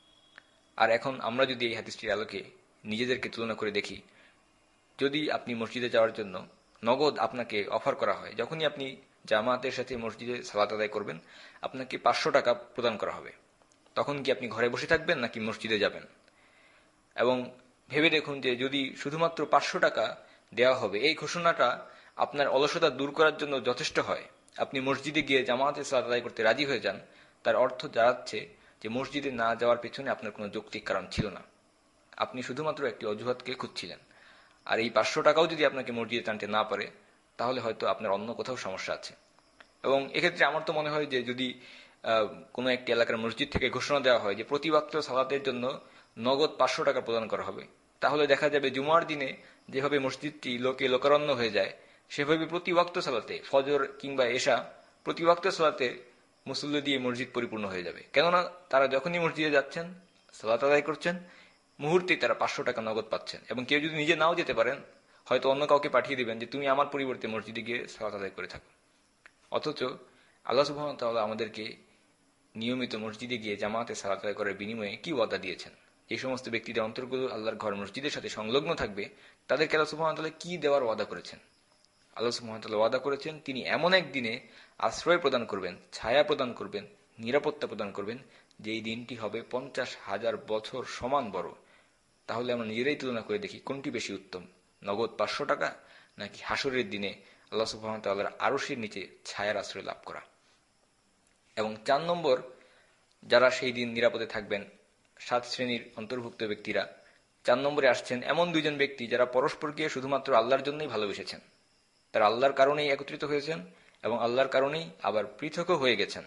আর এখন আমরা যদি এই হাদিসটির আলোকে নিজেদেরকে তুলনা করে দেখি, যদি আপনি মসজিদে যাওয়ার জন্য নগদ আপনাকে অফার করা হয়, যখনই আপনি জামাতের সাথে মসজিদে সালাত আদায় করবেন আপনাকে 500 টাকা প্রদান করা হবে, তখন কি আপনি ঘরে বসে থাকবেন নাকি মসজিদে যাবেন? এবং ভেবে দেখুন যে যদি শুধুমাত্র 500 টাকা দেওয়া হবে, এই ঘোষণাটা আপনার অলসতা দূর করার জন্য যথেষ্ট হয়, আপনি মসজিদে গিয়ে জামাতে সালাত আদায় করতে রাজি হয়ে যান, তার অর্থ দাঁড়াচ্ছে যে মসজিদে না যাওয়ার পেছনে আপনার কোনো যৌক্তিক কারণ ছিল না, আপনি শুধুমাত্র একটি অজুহাতকে খুঁজছিলেন। আর এই 500 টাকাও যদি আপনাকে মসজিদে টানতে না পারে, তাহলে হয়তো আপনার অন্য কোথাও সমস্যা আছে। এবং এক্ষেত্রে আমার তো মনে হয় যে যদি কোনো একটি এলাকার মসজিদ থেকে ঘোষণা দেওয়া হয় যে প্রতি ওয়াক্ত সালাতের জন্য নগদ 500 টাকা প্রদান করা হবে, তাহলে দেখা যাবে জুমার দিনে যেভাবে মসজিদটি লোকে লোকারণ্য হয়ে যায়, সেভাবে প্রতি ওয়াক্ত সালাতে, ফজর কিংবা এশা, প্রতি ওয়াক্ত সালাতে মুসল্লি দিয়ে মসজিদ পরিপূর্ণ হয়ে যাবে। কেননা তারা যখনই মসজিদে যাচ্ছেন, সালাত আদায় করছেন, মুহূর্তেই তারা 500 টাকা নগদ পাচ্ছেন। এবং কেউ যদি নিজে নাও যেতে পারেন, হয়তো অন্য কাউকে পাঠিয়ে দিবেন যে তুমি আমার পরিবর্তে মসজিদে গিয়ে সালাত আদায় করে থাকো। অথচ আল্লাহ সুবহানাহু ওয়া তাআলা আমাদেরকে নিয়মিত মসজিদে গিয়ে জামাতে সালাত আদায় করার বিনিময়ে কি ওয়াদা দিয়েছেন। এই সমস্ত ব্যক্তিদের অন্তরগুলো আল্লাহর ঘর মসজিদের সাথে সংলগ্ন থাকবে, তাদেরকে আল্লাহ সুবহানাহু ওয়া তাআলা কি দেওয়ার ওয়াদা করেছেন? আল্লাহ সুবহানাহু ওয়া তাআলা ওয়াদা করেছেন তিনি এমন এক দিনে আশ্রয় প্রদান করবেন, ছায়া প্রদান করবেন, নিরাপত্তা প্রদান করবেন, যেই দিনটি হবে 50,000 বছর সমান বড়। তাহলে আমরা নিজেরাই তুলনা করে দেখি কোনটি বেশি উত্তম, নগদ 500 টাকা নাকি হাসরের দিনে আল্লাহ সুবহানাহু ওয়া তাআলার আরশের নিচে ছায়ার আশ্রয় লাভ করা। এবং 4 নম্বর, যারা সেই দিন নিরাপদে থাকবেন, 7 শ্রেণীর অন্তর্ভুক্ত ব্যক্তিরা। 4 নম্বরে আসছেন এমন দুইজন ব্যক্তি যারা পরস্পরকে শুধুমাত্র আল্লাহর জন্যই ভালোবেসেছেন, তারা আল্লাহর কারণেই একত্রিত হয়েছেন এবং আল্লাহর কারণেই আবার পৃথকও হয়ে গেছেন।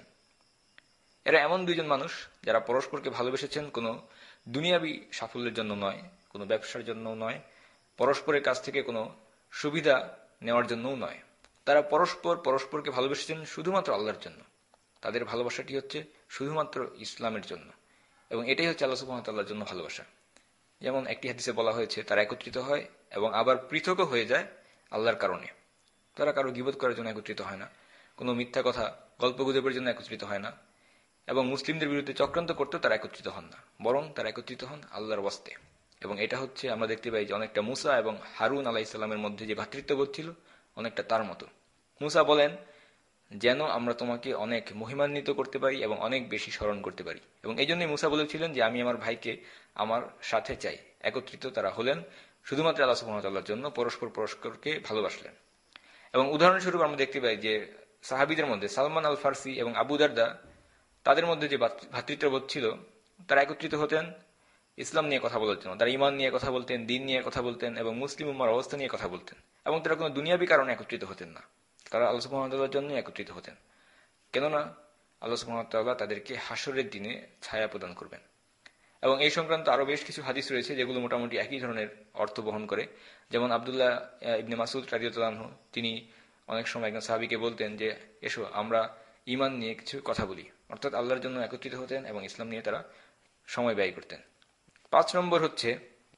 এরা এমন দুইজন মানুষ যারা পরস্পরকে ভালোবেসেছেন কোনো দুনিয়াবী সাফল্যের জন্য নয়, কোনো ব্যবসার জন্য নয়, পরস্পরের কাছ থেকে কোনো সুবিধা নেওয়ার জন্যও নয়। তারা পরস্পরকে ভালোবেসেছেন শুধুমাত্র আল্লাহর জন্য। তাদের ভালোবাসাটি হচ্ছে শুধুমাত্র ইসলামের জন্য, এবং এটাই হচ্ছে আল্লাহ সুবহানাহু ওয়া তাআলার জন্য ভালোবাসা। যেমন একটি হাদিসে বলা হয়েছে তারা একত্রিত হয় এবং আবার পৃথকও হয়ে যায় আল্লাহর কারণে। তারা কারো গীবত করার জন্য একত্রিত হয় না, কোনো মিথ্যা কথা গল্পগুজবের জন্য একত্রিত হয় না, এবং মুসলিমদের বিরুদ্ধে চক্রান্ত করতেও তারা একত্রিত হন না, বরং তারা একত্রিত হন আল্লাহর ওয়াস্তে। এবং এটা হচ্ছে আমরা দেখতে পাই যে অনেকটা মুসা এবং হারুন আলাইহিস সালামের মধ্যে যে ভ্রাতৃত্ববোধ ছিল, অনেকটা তার মতো। মুসা বলেন যেন আমরা তোমাকে অনেক মহিমান্বিত করতে পারি এবং অনেক বেশি স্মরণ করতে পারি, এবং এই জন্যই মুসা বলেছিলেন যে আমি আমার ভাইকে আমার সাথে চাই। একত্রিত তারা হলেন শুধুমাত্র আল্লাহ সুবহানাহু ওয়া তাআলার জন্য, পরস্পরকে ভালোবাসলেন। এবং উদাহরণস্বরূপ আমরা দেখতে পাই যে সাহাবীদের মধ্যে সালমান আল ফারসি এবং আবু দারদা, তাদের মধ্যে যে ভ্রাতৃত্ববোধ ছিল, তারা একত্রিত হতেন ইসলাম নিয়ে কথা বলার জন্য। তারা ঈমান নিয়ে কথা বলতেন, দ্বীন নিয়ে কথা বলতেন এবং মুসলিম উম্মাহর অবস্থা নিয়ে কথা বলতেন। এবং তারা কোনো দুনিয়াবী কারণে একত্রিত হতেন না, তারা আল্লাহ সুবহানাহু ওয়া তাআলার জন্য একত্রিত হতেন। কেননা আল্লাহ সুবহানাহু ওয়া তাআলা তাদেরকে হাসরের দিনে ছায়া প্রদান করবেন। এবং এই সংক্রান্ত আরো বেশ কিছু হাদিস রয়েছে যেগুলো মোটামুটি একই ধরনের অর্থ বহন করে। যেমন আব্দুল্লাহ ইবনে মাসউদ রাদিয়াল্লাহু আনহু, তিনি অনেক সময় একজন সাহাবীকে বলতেন যে এসো আমরা ঈমান নিয়ে কিছু কথা বলি, অর্থাৎ আল্লাহর জন্য একত্রিত হতেন এবং ইসলাম নিয়ে তারা সময় ব্যয় করতেন। 5 নম্বর হচ্ছে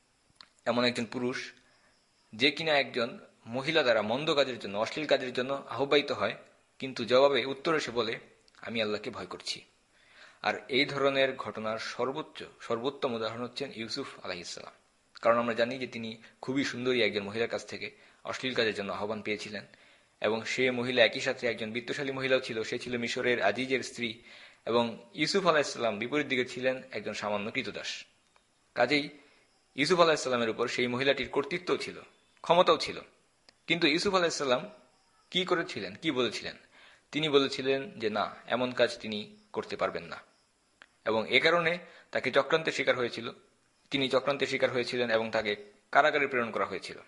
এমন একজন পুরুষ যে কিনা একজন মহিলা দ্বারা মন্দ কাজের জন্য, অশ্লীল কাজের জন্য আহ্বায়িত হয়, কিন্তু জবাবে উত্তরে সে বলে আমি আল্লাহকে ভয় করছি। আর এই ধরনের ঘটনার সর্বোত্তম উদাহরণ হচ্ছেন ইউসুফ আলাইহিস সালাম। কারণ আমরা জানি যে তিনি খুবই সুন্দরী একজন মহিলার কাছ থেকে অশ্লীল কাজের জন্য আহ্বান পেয়েছিলেন, এবং সে মহিলা একই সাথে একজন বিত্তশালী মহিলাও ছিল। সে ছিল মিশরের আজিজের স্ত্রী, এবং ইউসুফ আলাইহিস সালাম বিপরীত দিকে ছিলেন একজন সামান্য কৃতদাস। কাজেই ইউসুফ আলাইহিস সালামের উপর সেই মহিলাটির কর্তৃত্বও ছিল, ক্ষমতাও ছিল। কিন্তু ইউসুফ আলাইহিসসালাম কি করেছিলেন, কি বলেছিলেন? তিনি বলেছিলেন যে না, এমন কাজ তিনি করতে পারবেন না, এবং এ কারণে তাকে চক্রান্তের শিকার হয়েছিল। তিনি চক্রান্তের শিকার হয়েছিলেন এবং তাকে কারাগারে প্রেরণ করা হয়েছিল।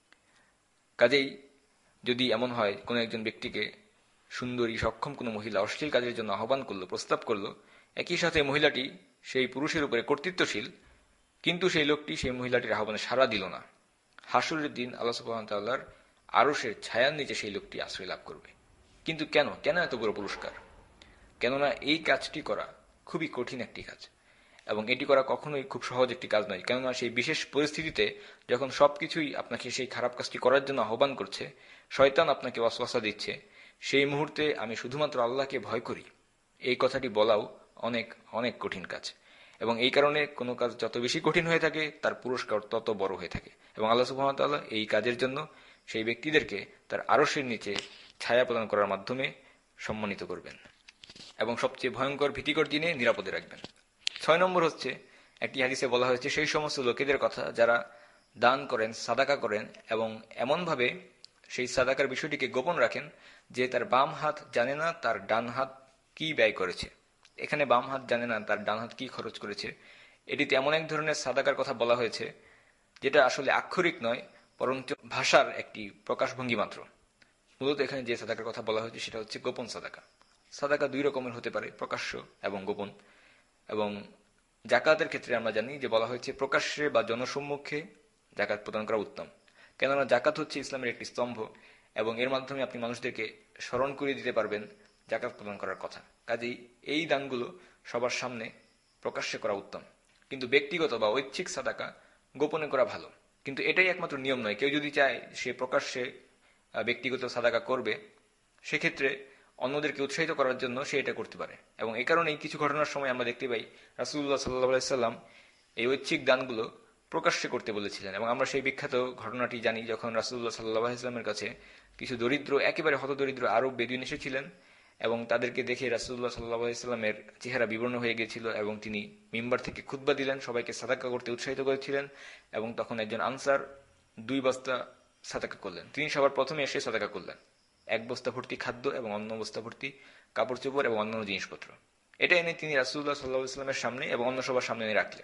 কাজেই যদি এমন হয় কোনো একজন ব্যক্তিকে সুন্দরী সক্ষম কোনো মহিলা অশ্লীল কাজের জন্য আহ্বান করলো, প্রস্তাব করলো, একই সাথে মহিলাটি সেই পুরুষের উপরে কর্তৃত্বশীল, কিন্তু সেই লোকটি সেই মহিলাটির আহ্বানে সাড়া দিল না, হাসরের দিন আল্লাহ সুবহানাহু ওয়া তাআলার আরশের ছায়ার নিচে সেই লোকটি আশ্রয় লাভ করবে। কিন্তু কেন কেন এত বড় পুরস্কার? কেননা এই কাজটি করা খুবই কঠিন একটি কাজ, এবং এটি করা কখনোই খুব সহজ একটি কাজ নয়। কেননা সেই বিশেষ পরিস্থিতিতে যখন সবকিছুই আপনাকে সেই খারাপ কাজটি করার জন্য আহ্বান করছে, শয়তান আপনাকে ওয়াসওয়াসা দিচ্ছে, সেই মুহূর্তে আমি শুধুমাত্র আল্লাহকে ভয় করি, এই কথাটি বলাও অনেক অনেক কঠিন কাজ। এবং এই কারণে কোনো কাজ যত বেশি কঠিন হয়ে থাকে তার পুরস্কার তত বড় হয়ে থাকে। এবং আল্লাহ সুবহানাহু ওয়া তাআলা এই কাজের জন্য সেই ব্যক্তিদেরকে তার আরশের নিচে ছায়া প্রদান করার মাধ্যমে সম্মানিত করবেন এবং সবচেয়ে ভয়ঙ্কর ভীতিকর দিনে নিরাপদে রাখবেন। 6 নম্বর হচ্ছে, একটি হাদিসে বলা হয়েছে সেই সমস্ত লোকেদের কথা যারা দান করেন, সাদাকা করেন, এবং এমনভাবে সেই সাদাকার বিষয়টিকে গোপন রাখেন যে তার বাম হাত জানে না তার ডান হাত কি ব্যয় করেছে। এখানে বাম হাত জানে না তার ডান হাত কি খরচ করেছে। এটিতে এমন এক ধরনের সাদাকার কথা বলা হয়েছে যেটা আসলে আক্ষরিক নয়, বরঞ্চ ভাষার একটি প্রকাশভঙ্গি মাত্র। মূলত এখানে যে সাদাকার কথা বলা হয়েছে সেটা হচ্ছে গোপন সাদাকা। সাদাকা 2 রকমের হতে পারে, প্রকাশ্য এবং গোপন। এবং জাকাতের ক্ষেত্রে আমরা জানি যে বলা হয়েছে প্রকাশ্যে বা জনসম্মুখে জাকাত প্রদান করা উত্তম, কেননা জাকাত হচ্ছে ইসলামের একটি স্তম্ভ এবং এর মাধ্যমে আপনি মানুষদেরকে স্মরণ করিয়ে দিতে পারবেন জাকাত প্রদান করার কথা। কাজেই এই দানগুলো সবার সামনে প্রকাশ্যে করা উত্তম, কিন্তু ব্যক্তিগত বা ঐচ্ছিক সাদাকা গোপনে করা ভালো। কিন্তু এটাই একমাত্র নিয়ম নয়। কেউ যদি চায় সে প্রকাশ্যে ব্যক্তিগত সাদাকা করবে, সেক্ষেত্রে অন্যদেরকে উৎসাহিত করার জন্য সে এটা করতে পারে। এবং এই কারণেই কিছু ঘটনার সময় আমরা দেখতে পাই রাসূলুল্লাহ সাল্লাল্লাহু আলাইহি সাল্লাম এই ঐচ্ছিক দানগুলো প্রকাশ্যে করতে বলেছিলেন। এবং আমরা সেই বিখ্যাত ঘটনাটি জানি, যখন রাসূলুল্লাহ সাল্লাল্লাহু আলাইহি সাল্লামের কাছে কিছু দরিদ্র, একেবারে হতদরিদ্র আরব বেদুইন এসেছিলেন এবং তাদেরকে দেখে রাসূলুল্লাহ সাল্লাল্লাহু আলাইহি সাল্লামের চেহারা বিবর্ণ হয়ে গিয়েছিল এবং তিনি মিম্বার থেকে খুতবা দিলেন, সবাইকে সাদাকা করতে উৎসাহিত করেছিলেন। এবং তখন একজন আনসার 2 বস্তা সাদাকা করলেন। তিনি সবার প্রথমে এসে সাদাকা করলেন 1 বস্তা ভর্তি খাদ্য এবং অন্য বস্তা ভর্তি কাপড় চোপড় এবং অন্যান্য জিনিসপত্র। এটা এনে তিনি রাসূলুল্লাহ সাল্লাল্লাহু আলাইহি সাল্লামের সামনে এবং অন্য সবার সামনে এনে রাখলেন।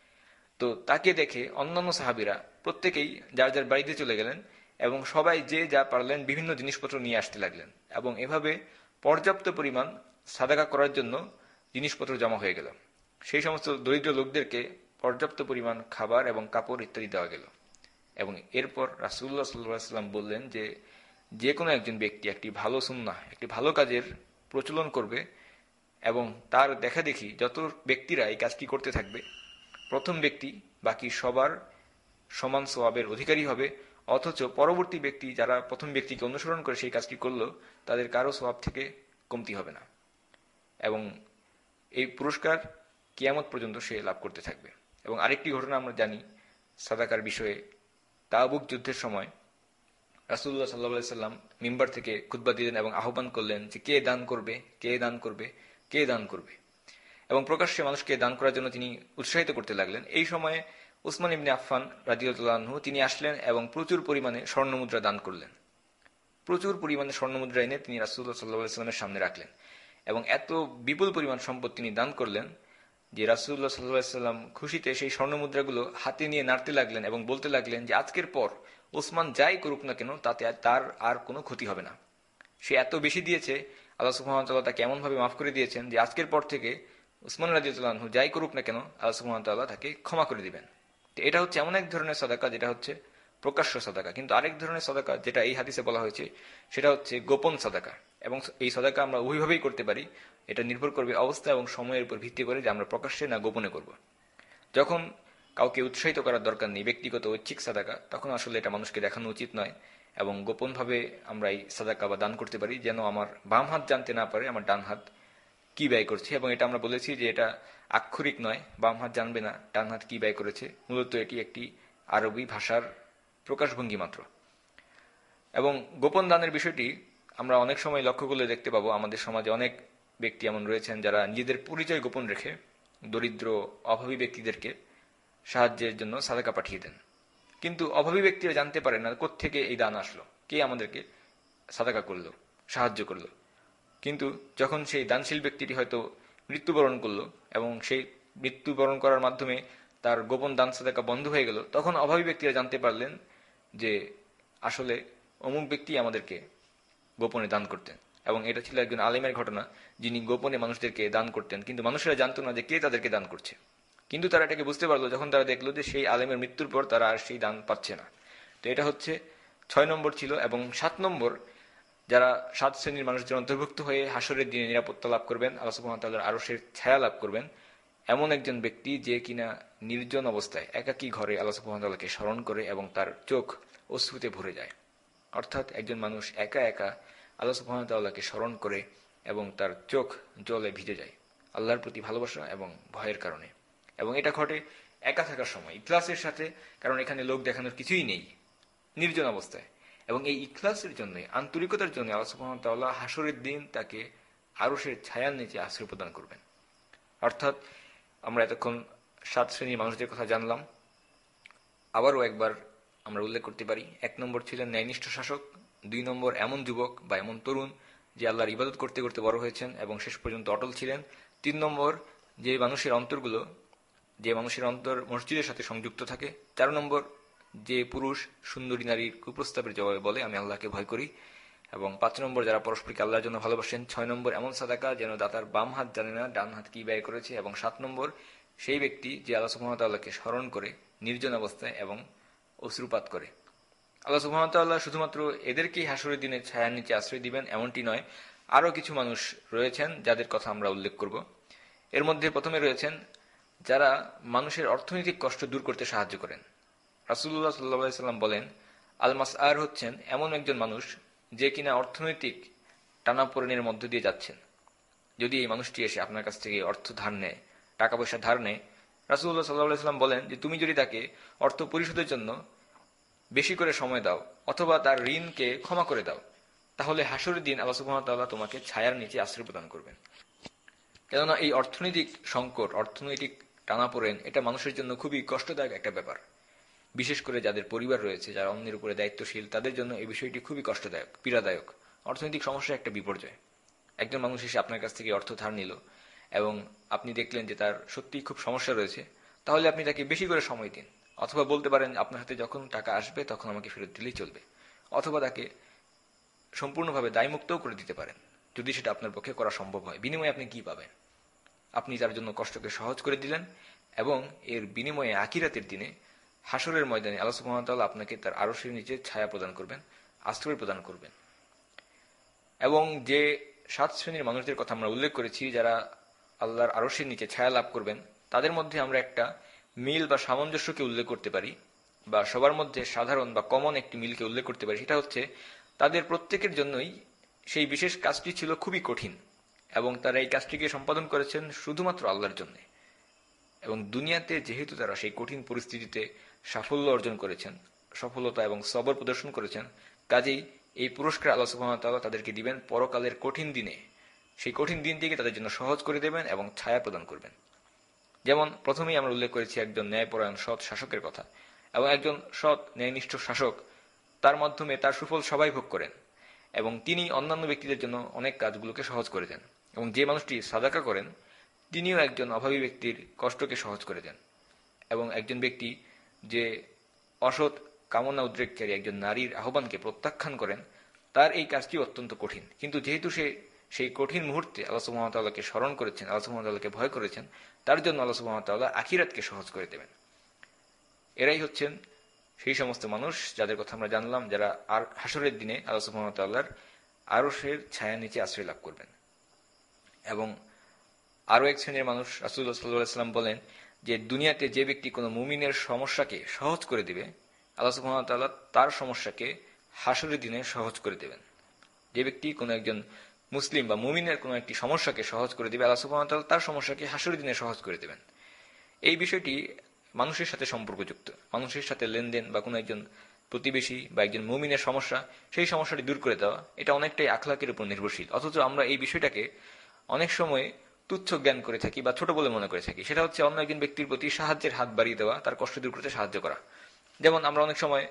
তো তাকে দেখে অন্যান্য সাহাবীরা প্রত্যেকেই যার যার বাড়িতে চলে গেলেন এবং সবাই যে যা পারলেন বিভিন্ন জিনিসপত্র নিয়ে আসতে লাগলেন, এবং এভাবে পর্যাপ্ত পরিমাণ সাদাকা করার জন্য জিনিসপত্র জমা হয়ে গেল। সেই সমস্ত দরিদ্র লোকদেরকে পর্যাপ্ত পরিমাণ খাবার এবং কাপড় ইত্যাদি দেওয়া গেল। এবং এরপর রাসূলুল্লাহ সাল্লাল্লাহু আলাইহি সাল্লাম বললেন যে যে কোনো একজন ব্যক্তি একটি ভালো সুন্নাহ, একটি ভালো কাজের প্রচলন করবে এবং তার দেখা দেখি যত ব্যক্তিরা এই কাজটি করতে থাকবে, প্রথম ব্যক্তি বাকি সবার সমান সওয়াবের অধিকারী হবে, অথচ পরবর্তী ব্যক্তি যারা প্রথম ব্যক্তিকে অনুসরণ করে সেই কাজটি করলো তাদের কারো সওয়াব থেকে কমতি হবে না, এবং এই পুরস্কার কিয়ামত পর্যন্ত সে লাভ করতে থাকবে। এবং আরেকটি ঘটনা আমরা জানি সাদাকার বিষয়ে, তাবুক যুদ্ধের সময় রাসূলুল্লাহ সাল্লাল্লাহু আলাইহি সাল্লাম মিম্বার থেকে খুতবা দিলেন এবং আহ্বান করলেন যে কে দান করবে, কে দান করবে, কে দান করবে, এবং প্রকাশ্যে মানুষকে দান করার জন্য তিনি উৎসাহিত করতে লাগলেন। এই সময়ে উসমান ইবনে আফফান রাদিয়াল্লাহু আনহু তিনি আসলেন এবং প্রচুর পরিমাণে স্বর্ণমুদ্রা দান করলেন। প্রচুর পরিমাণে স্বর্ণমুদ্রা এনে তিনি রাসূলুল্লাহ সাল্লাল্লাহু আলাইহি সাল্লামের সামনে রাখলেন এবং এত বিপুল পরিমাণ সম্পদ তিনি দান করলেন যে রাসূলুল্লাহ সাল্লাল্লাহু আলাইহি সাল্লাম খুশিতে সেই স্বর্ণমুদ্রাগুলো হাতে নিয়ে নাড়তে লাগলেন এবং বলতে লাগলেন যে আজকের পর ওসমান যাই করুক না কেন তাতে তার আর কোনো ক্ষতি হবে না। সে এত বেশি দিয়েছে, আল্লাহ সুবহানাহু ওয়া তাআলা তাকে এমন ভাবে মাফ করে দিয়েছেন যে আজকের পর থেকে উসমান রাদিয়াল্লাহু আনহু যাই করুক না কেন আল্লাহ সুবহানাহু ওয়া তাআলা তাকে ক্ষমা করে দিবেন। তো এটা হচ্ছে এমন এক ধরনের সাদাকা যেটা হচ্ছে প্রকাশ্য সাদাকা। কিন্তু আরেক ধরনের সাদাকা যেটা এই হাদিসে বলা হয়েছে সেটা হচ্ছে গোপন সাদাকা, এবং এই সাদাকা আমরা উভয়ভাবেই করতে পারি। এটা নির্ভর করবে অবস্থা এবং সময়ের উপর ভিত্তি করে যে আমরা প্রকাশ্যে না গোপনে করব। যখন কাউকে উৎসাহিত করার দরকার নেই, ব্যক্তিগত ঐচ্ছিক সাদাকা, তখন আসলে এটা মানুষকে দেখানো উচিত নয় এবং গোপনভাবে আমরা এই সাদাকা বা দান করতে পারি যেন আমার বাম হাত জানতে না পারে আমার ডান হাত কি ব্যয় করছে। এবং এটা আমরা বলেছি যে এটা আক্ষরিক নয়, বাম হাত জানবে না ডান হাত কি ব্যয় করেছে, মূলত এটি একটি আরবি ভাষার প্রকাশভঙ্গি মাত্র। এবং গোপন দানের বিষয়টি আমরা অনেক সময় লক্ষ্য করলে দেখতে পাবো আমাদের সমাজে অনেক ব্যক্তি এমন রয়েছেন যারা নিজেদের পরিচয় গোপন রেখে দরিদ্র অভাবী ব্যক্তিদেরকে সাহায্যের জন্য সাদাকা পাঠিয়ে দেন। কিন্তু অভাবী ব্যক্তিরা জানতে পারে না কোত্থেকে এই দান আসলো, কে কে আমাদেরকে সাদাকা করলো, সাহায্য করলো। কিন্তু যখন সেই দানশীল ব্যক্তিটি হয়তো মৃত্যুবরণ করলো এবং সেই মৃত্যুবরণ করার মাধ্যমে তার গোপন দান সাদাকা বন্ধ হয়ে গেল, তখন অভাবী ব্যক্তিরা জানতে পারলেন যে আসলে অমুক ব্যক্তি আমাদেরকে গোপনে দান করতেন। এবং এটা ছিল একজন আলেমের ঘটনা, যিনি গোপনে মানুষদেরকে দান করতেন, কিন্তু মানুষেরা জানতো না যে কে তাদেরকে দান করছে। কিন্তু তারা এটাকে বুঝতে পারলো যখন তারা দেখলো যে সেই আলেমের মৃত্যুর পর তারা আর সেই দান পাচ্ছে না। তো এটা হচ্ছে 6 নম্বর ছিল। এবং 7 নম্বর, যারা 7 শ্রেণীর মানুষদের অন্তর্ভুক্ত হয়ে হাসরের দিনে নিরাপত্তা লাভ করবেন, আল্লাহ সুবহানাহু ওয়া তাআলার আরশের ছায়া লাভ করবেন, এমন একজন ব্যক্তি যে কিনা নির্জন অবস্থায় একাকী ঘরে আল্লাহ সুবহানাহু ওয়া তাআলাকে স্মরণ করে এবং তার চোখ অশ্রুতে ভরে যায়। অর্থাৎ একজন মানুষ একা একা আল্লাহ সুবহানাহু ওয়া তাআলাকে স্মরণ করে এবং তার চোখ জলে ভিজে যায় আল্লাহর প্রতি ভালোবাসা এবং ভয়ের কারণে। এবং এটা ঘটে একা থাকার সময়, ইখলাসের সাথে, কারণ এখানে লোক দেখানোর কিছুই নেই, নির্জন অবস্থায়। এবং এই ইখলাসের জন্য, আন্তরিকতার জন্য আল্লাহ সুবহানাহু ওয়া তাআলা হাসরের দিন তাকে আরশের ছায়ার নিচে আশ্রয় প্রদান করবেন। অর্থাৎ আমরা এতক্ষণ 7 শ্রেণীর মানুষদের কথা জানলাম। আবারও একবার আমরা উল্লেখ করতে পারি। 1 নম্বর ছিলেন ন্যায়নিষ্ঠ শাসক, 2 নম্বর এমন যুবক বা এমন তরুণ যে আল্লাহর ইবাদত করতে করতে বড় হয়েছেন এবং শেষ পর্যন্ত অটল ছিলেন। 3 নম্বর, যে মানুষের অন্তর মসজিদের সাথে সংযুক্ত থাকে। 4 নম্বর, যে পুরুষ সুন্দরী নারীর কুপ্রস্তাবের জবাবে বলে আমি আল্লাহকে ভয় করি। এবং 5 নম্বর, যারা পরস্পরকে আল্লাহর জন্য ভালোবাসেন। 6 নম্বর, এমন সাদাকা যেন দাতার বাম হাত জানে না ডান হাত কি ব্যয় করেছে। এবং 7 নম্বর, সেই ব্যক্তি যে আল্লাহ সুবহানাহু ওয়া তাআলাকে স্মরণ করে নির্জন অবস্থায় এবং অশ্রুপাত করে। আল্লাহ সুবহানাহু ওয়া তাআলা শুধুমাত্র এদেরকেই হাসরের দিনে ছায়ার নিচে আশ্রয় দিবেন এমনটি নয়, আরও কিছু মানুষ রয়েছেন যাদের কথা আমরা উল্লেখ করব। এর মধ্যে প্রথমে রয়েছেন যারা মানুষের অর্থনৈতিক কষ্ট দূর করতে সাহায্য করেন। রাসূলুল্লাহ সাল্লাল্লাহু আলাইহি সাল্লাম বলেন, আল মাসআর হচ্ছেন এমন একজন মানুষ যে কিনা অর্থনৈতিক টানাপোড়েনের মধ্য দিয়ে যাচ্ছেন। যদি এই মানুষটি এসে আপনার কাছ থেকে অর্থ ধার নেয়, টাকা পয়সা ধার নেয়, রাসূলুল্লাহ সাল্লাল্লাহু আলাইহি সাল্লাম বলেন যে তুমি যদি তাকে অর্থ পরিশোধের জন্য বেশি করে সময় দাও অথবা তার ঋণকে ক্ষমা করে দাও, তাহলে হাসরের দিন আল্লাহ সুবহানাহু ওয়া তাআলা তোমাকে ছায়ার নিচে আশ্রয় প্রদান করবেন। কেননা এই অর্থনৈতিক সংকট, অর্থনৈতিক টানাপোড়েন, এটা মানুষের জন্য খুবই কষ্টদায়ক একটা ব্যাপার। বিশেষ করে যাদের পরিবার রয়েছে, যারা অন্যের উপরে দায়িত্বশীল, তাদের জন্য এই বিষয়টি খুবই কষ্টদায়ক, পীড়াদায়ক। অর্থনৈতিক সমস্যা একটা বিপর্যয়। একজন মানুষ এসে আপনার কাছ থেকে অর্থ ধার নিল এবং আপনি দেখলেন যে তার সত্যিই খুব সমস্যা রয়েছে, তাহলে আপনি তাকে বেশি করে সময় দিন। অথবা বলতে পারেন আপনার হাতে যখন টাকা আসবে তখন আমাকে ফেরত দিলেই চলবে। অথবা তাকে সম্পূর্ণভাবে দায়মুক্তও করে দিতে পারেন, যদি সেটা আপনার পক্ষে করা সম্ভব হয়। বিনিময়ে আপনি কি পাবেন? আপনি তার জন্য কষ্টকে সহজ করে দিলেন এবং এর বিনিময়ে আখিরাতের দিনে হাসরের ময়দানে আল্লাহ সুবহানাহু ওয়া তাআলা আপনাকে তার আরশের নিচে ছায়া প্রদান করবেন, আশ্রয় প্রদান করবেন। এবং যে 7 শ্রেণীর মানুষদের কথা আমরা উল্লেখ করেছি যারা আল্লাহর আরশের নিচে ছায়া লাভ করবেন, তাদের মধ্যে আমরা একটা মিল বা সামঞ্জস্যকে উল্লেখ করতে পারি, বা সবার মধ্যে সাধারণ বা কমন একটি মিলকে উল্লেখ করতে পারি। সেটা হচ্ছে তাদের প্রত্যেকের জন্যই সেই বিশেষ কাজটি ছিল খুবই কঠিন এবং তারা এই কাজটিকে সম্পাদন করেছেন শুধুমাত্র আল্লাহর জন্য। এবং দুনিয়াতে যেহেতু তারা সেই কঠিন পরিস্থিতিতে সাফল্য অর্জন করেছেন, সফলতা এবং সবর প্রদর্শন করেছেন, কাজেই এই পুরস্কার আল্লাহ সুবহানাহু ওয়া তাআলা তাদেরকে দিবেন পরকালের কঠিন দিনে। সেই কঠিন দিনটিকে তাদের জন্য সহজ করে দেবেন এবং ছায়া প্রদান করবেন। যেমন প্রথমেই আমরা উল্লেখ করেছি একজন ন্যায়পরায়ণ সৎ শাসকের কথা। এবং একজন সৎ ন্যায়নিষ্ঠ শাসক, তার মাধ্যমে তার সুফল সবাই ভোগ করেন এবং তিনি অন্যান্য ব্যক্তিদের জন্য অনেক কাজগুলোকে সহজ করে দেন। এবং যে মানুষটি সাদাকা করেন তিনিও একজন অভাবী ব্যক্তির কষ্টকে সহজ করে দেন। এবং একজন ব্যক্তি যে অসৎ কামনা উদ্রেককারী একজন নারীর আহ্বানকে প্রত্যাখ্যান করেন, তার এই কাজটি অত্যন্ত কঠিন। কিন্তু যেহেতু সে সেই কঠিন মুহূর্তে আল্লাহ সুবহানাহু ওয়া তাআলাকে স্মরণ করেছেন, আল্লাহ সুবহানাহু ওয়া তাআলাকে ভয় করেছেন, তার জন্য আল্লাহ সুবহানাহু ওয়া তাআলা আখিরাতকে সহজ করে দেবেন। এরাই হচ্ছেন সেই সমস্ত মানুষ যাদের কথা আমরা জানলাম, যারা আর হাসরের দিনে আল্লাহ সুবহানাহু ওয়া তাআলার আরশের ছায়া নিচে আশ্রয় লাভ করবেন। এবং আরো এক শ্রেণীর মানুষ, রাসূলুল্লাহ সাল্লাল্লাহু আলাইহি ওয়াসাল্লাম বলেন যে দুনিয়াতে যে ব্যক্তি কোনো মুমিনের সমস্যাকে সহজ করে দিবে, আল্লাহ সুবহানাহু ওয়া তাআলা তার সমস্যাকে হাসরের দিনে সহজ করে দেবেন। যে ব্যক্তি কোনো একজন মুসলিম বা মুমিনের কোনো একটি সমস্যাকে সহজ করে দিবে, আল্লাহ সুবহানাহু ওয়া তাআলা তার সমস্যাকে হাসরের দিনে সহজ করে দেবেন। এই বিষয়টি মানুষের সাথে সম্পর্কযুক্ত। মানুষের সাথে লেনদেন বা কোনো একজন প্রতিবেশী বা একজন মুমিনের সমস্যা, সেই সমস্যাটি দূর করে দেওয়া, এটা অনেকটাই আখলাকের উপর নির্ভরশীল। অথচ আমরা এই বিষয়টাকে অনেক সময় তুচ্ছ জ্ঞান করে থাকি বা ছোট বলে মনে করে থাকি। সেটা হচ্ছে অন্য একজন ব্যক্তির প্রতি সাহায্যের হাত বাড়িয়ে দেওয়া, তার কষ্ট দূর করতে সাহায্য করা। যেমন আমরা অনেক সময়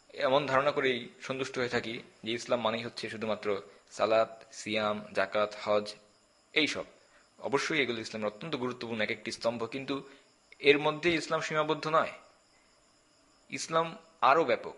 এমন ধারণা করেই সন্তুষ্ট হয়ে থাকি যে ইসলাম মানেই হচ্ছে শুধুমাত্র সালাত, সিয়াম, জাকাত, হজ, এইসব। অবশ্যই এগুলো ইসলামের অত্যন্ত গুরুত্বপূর্ণ এক একটি স্তম্ভ, কিন্তু এর মধ্যে ইসলাম সীমাবদ্ধ নয়। ইসলাম আরো ব্যাপক।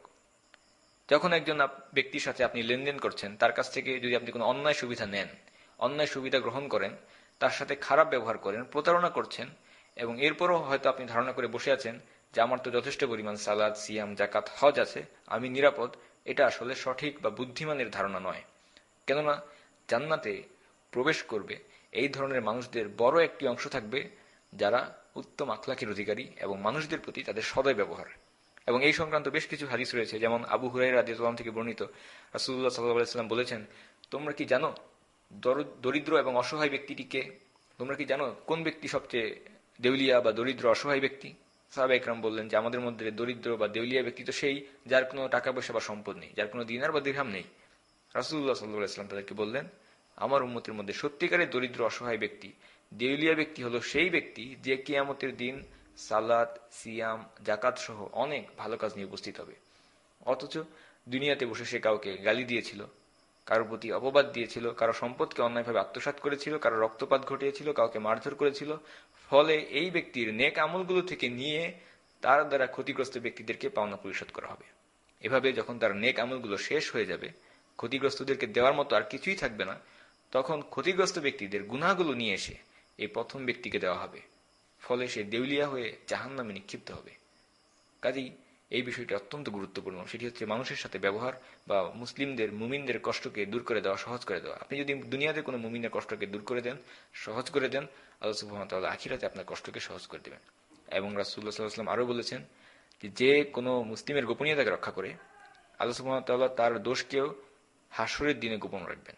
যখন একজন ব্যক্তির সাথে আপনি লেনদেন করছেন, তার কাছ থেকে যদি আপনি কোনো অন্যায় সুবিধা নেন, অন্যায় সুবিধা গ্রহণ করেন, তার সাথে খারাপ ব্যবহার করেন, প্রতারণা করছেন, এবং এরপরও হয়তো আপনি ধারণা করে বসে আছেন যে আমার তো যথেষ্ট পরিমাণ সালাদ, সিয়াম, জাকাত, হজ আছে, আমি নিরাপদ, এটা আসলে সঠিক বা বুদ্ধিমানের ধারণা নয়। কেননা জান্নাতে প্রবেশ করবে এই ধরনের মানুষদের বড় একটি অংশ থাকবে যারা উত্তম আখলাকের অধিকারী এবং মানুষদের প্রতি তাদের সদয় ব্যবহার। এবং এই সংক্রান্ত বেশ কিছু হাদিস রয়েছে, যেমন আবু হুরায়রা রাদিয়াল্লাহু আনহু থেকে বর্ণিত, রাসূলুল্লাহ সাল্লাল্লাহু আলাইহি ওয়াসাল্লাম বলেছেন, তোমরা কি জানো দরিদ্র এবং অসহায় ব্যক্তিটিকে, তোমরা কি জানো কোন ব্যক্তি সবচেয়ে দেউলিয়া বা দরিদ্র অসহায় ব্যক্তি? সাহাবা ইকরাম বললেন যে আমাদের মধ্যে দরিদ্র বা দেউলিয়া ব্যক্তি তো সেই যার কোনো টাকা পয়সা বা সম্পদ নেই, যার কোনো দিনার বা দিরহাম নেই। রাসূলুল্লাহ সাল্লাল্লাহু আলাইহি ওয়াসাল্লাম তাদেরকে বললেন, আমার উম্মতের মধ্যে সত্যিকারের দরিদ্র অসহায় ব্যক্তি, দেউলিয়া ব্যক্তি হলো সেই ব্যক্তি যে কিয়ামতের দিন সালাত, সিয়াম, জাকাত সহ অনেক ভালো কাজ নিয়ে উপস্থিত হবে, অথচ দুনিয়াতে বসে সে কাউকে গালি দিয়েছিল, কারোর প্রতি অপবাদ দিয়েছিল, কারো সম্পদকে অন্যায়ভাবে আত্মসাৎ করেছিল, কারো রক্তপাত ঘটিয়েছিল, কাউকে মারধর করেছিল। ফলে এই ব্যক্তির নেক আমলগুলো থেকে নিয়ে তার দ্বারা ক্ষতিগ্রস্ত ব্যক্তিদেরকে পাওনা পরিশোধ করা হবে। এভাবে যখন তার নেক আমলগুলো শেষ হয়ে যাবে, ক্ষতিগ্রস্তদেরকে দেওয়ার মতো আর কিছুই থাকবে না, তখন ক্ষতিগ্রস্ত ব্যক্তিদের গুনাহগুলো নিয়ে এসে এই প্রথম ব্যক্তিকে দেওয়া হবে। ফলে সে দেউলিয়া হয়ে জাহান্নামে নিক্ষিপ্ত হবে। কাজেই এই বিষয়টি অত্যন্ত গুরুত্বপূর্ণ। সেটি হচ্ছে মানুষের সাথে ব্যবহার বা মুসলিমদের, মুমিনদের কষ্টকে দূর করে দেওয়া, সহজ করে দেওয়া। আপনি যদি দুনিয়াতে কোনো মুমিনের কষ্টকে দূর করে দেন, সহজ করে দেন, আল্লাহ সুবহানাহু ওয়া তাআলা আখিরাতে আপনার কষ্টকে সহজ করে দেবেন। এবং রাসূলুল্লাহ সাল্লাল্লাহু আলাইহি ওয়াসাল্লাম আরো বলেছেন যে কোনো মুসলিমের গোপনীয়তাকে রক্ষা করে আল্লাহ সুবহানাহু ওয়া তাআলা তার দোষকেও হাসরের দিনে গোপন রাখবেন।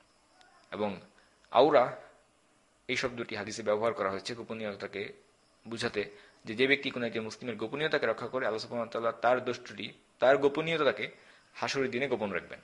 এবং আওরা এই শব্দটি হাদিসে ব্যবহার করা হয়েছে গোপনীয়তাকে বুঝাতে, যে ব্যক্তি কোনো একজন মুসলিমের গোপনীয়তাকে রক্ষা করে আল্লাহ সুবহানাহু ওয়া তাআলা তার দোষটি, তার গোপনীয়তাকে হাসরের দিনে গোপন রাখবেন।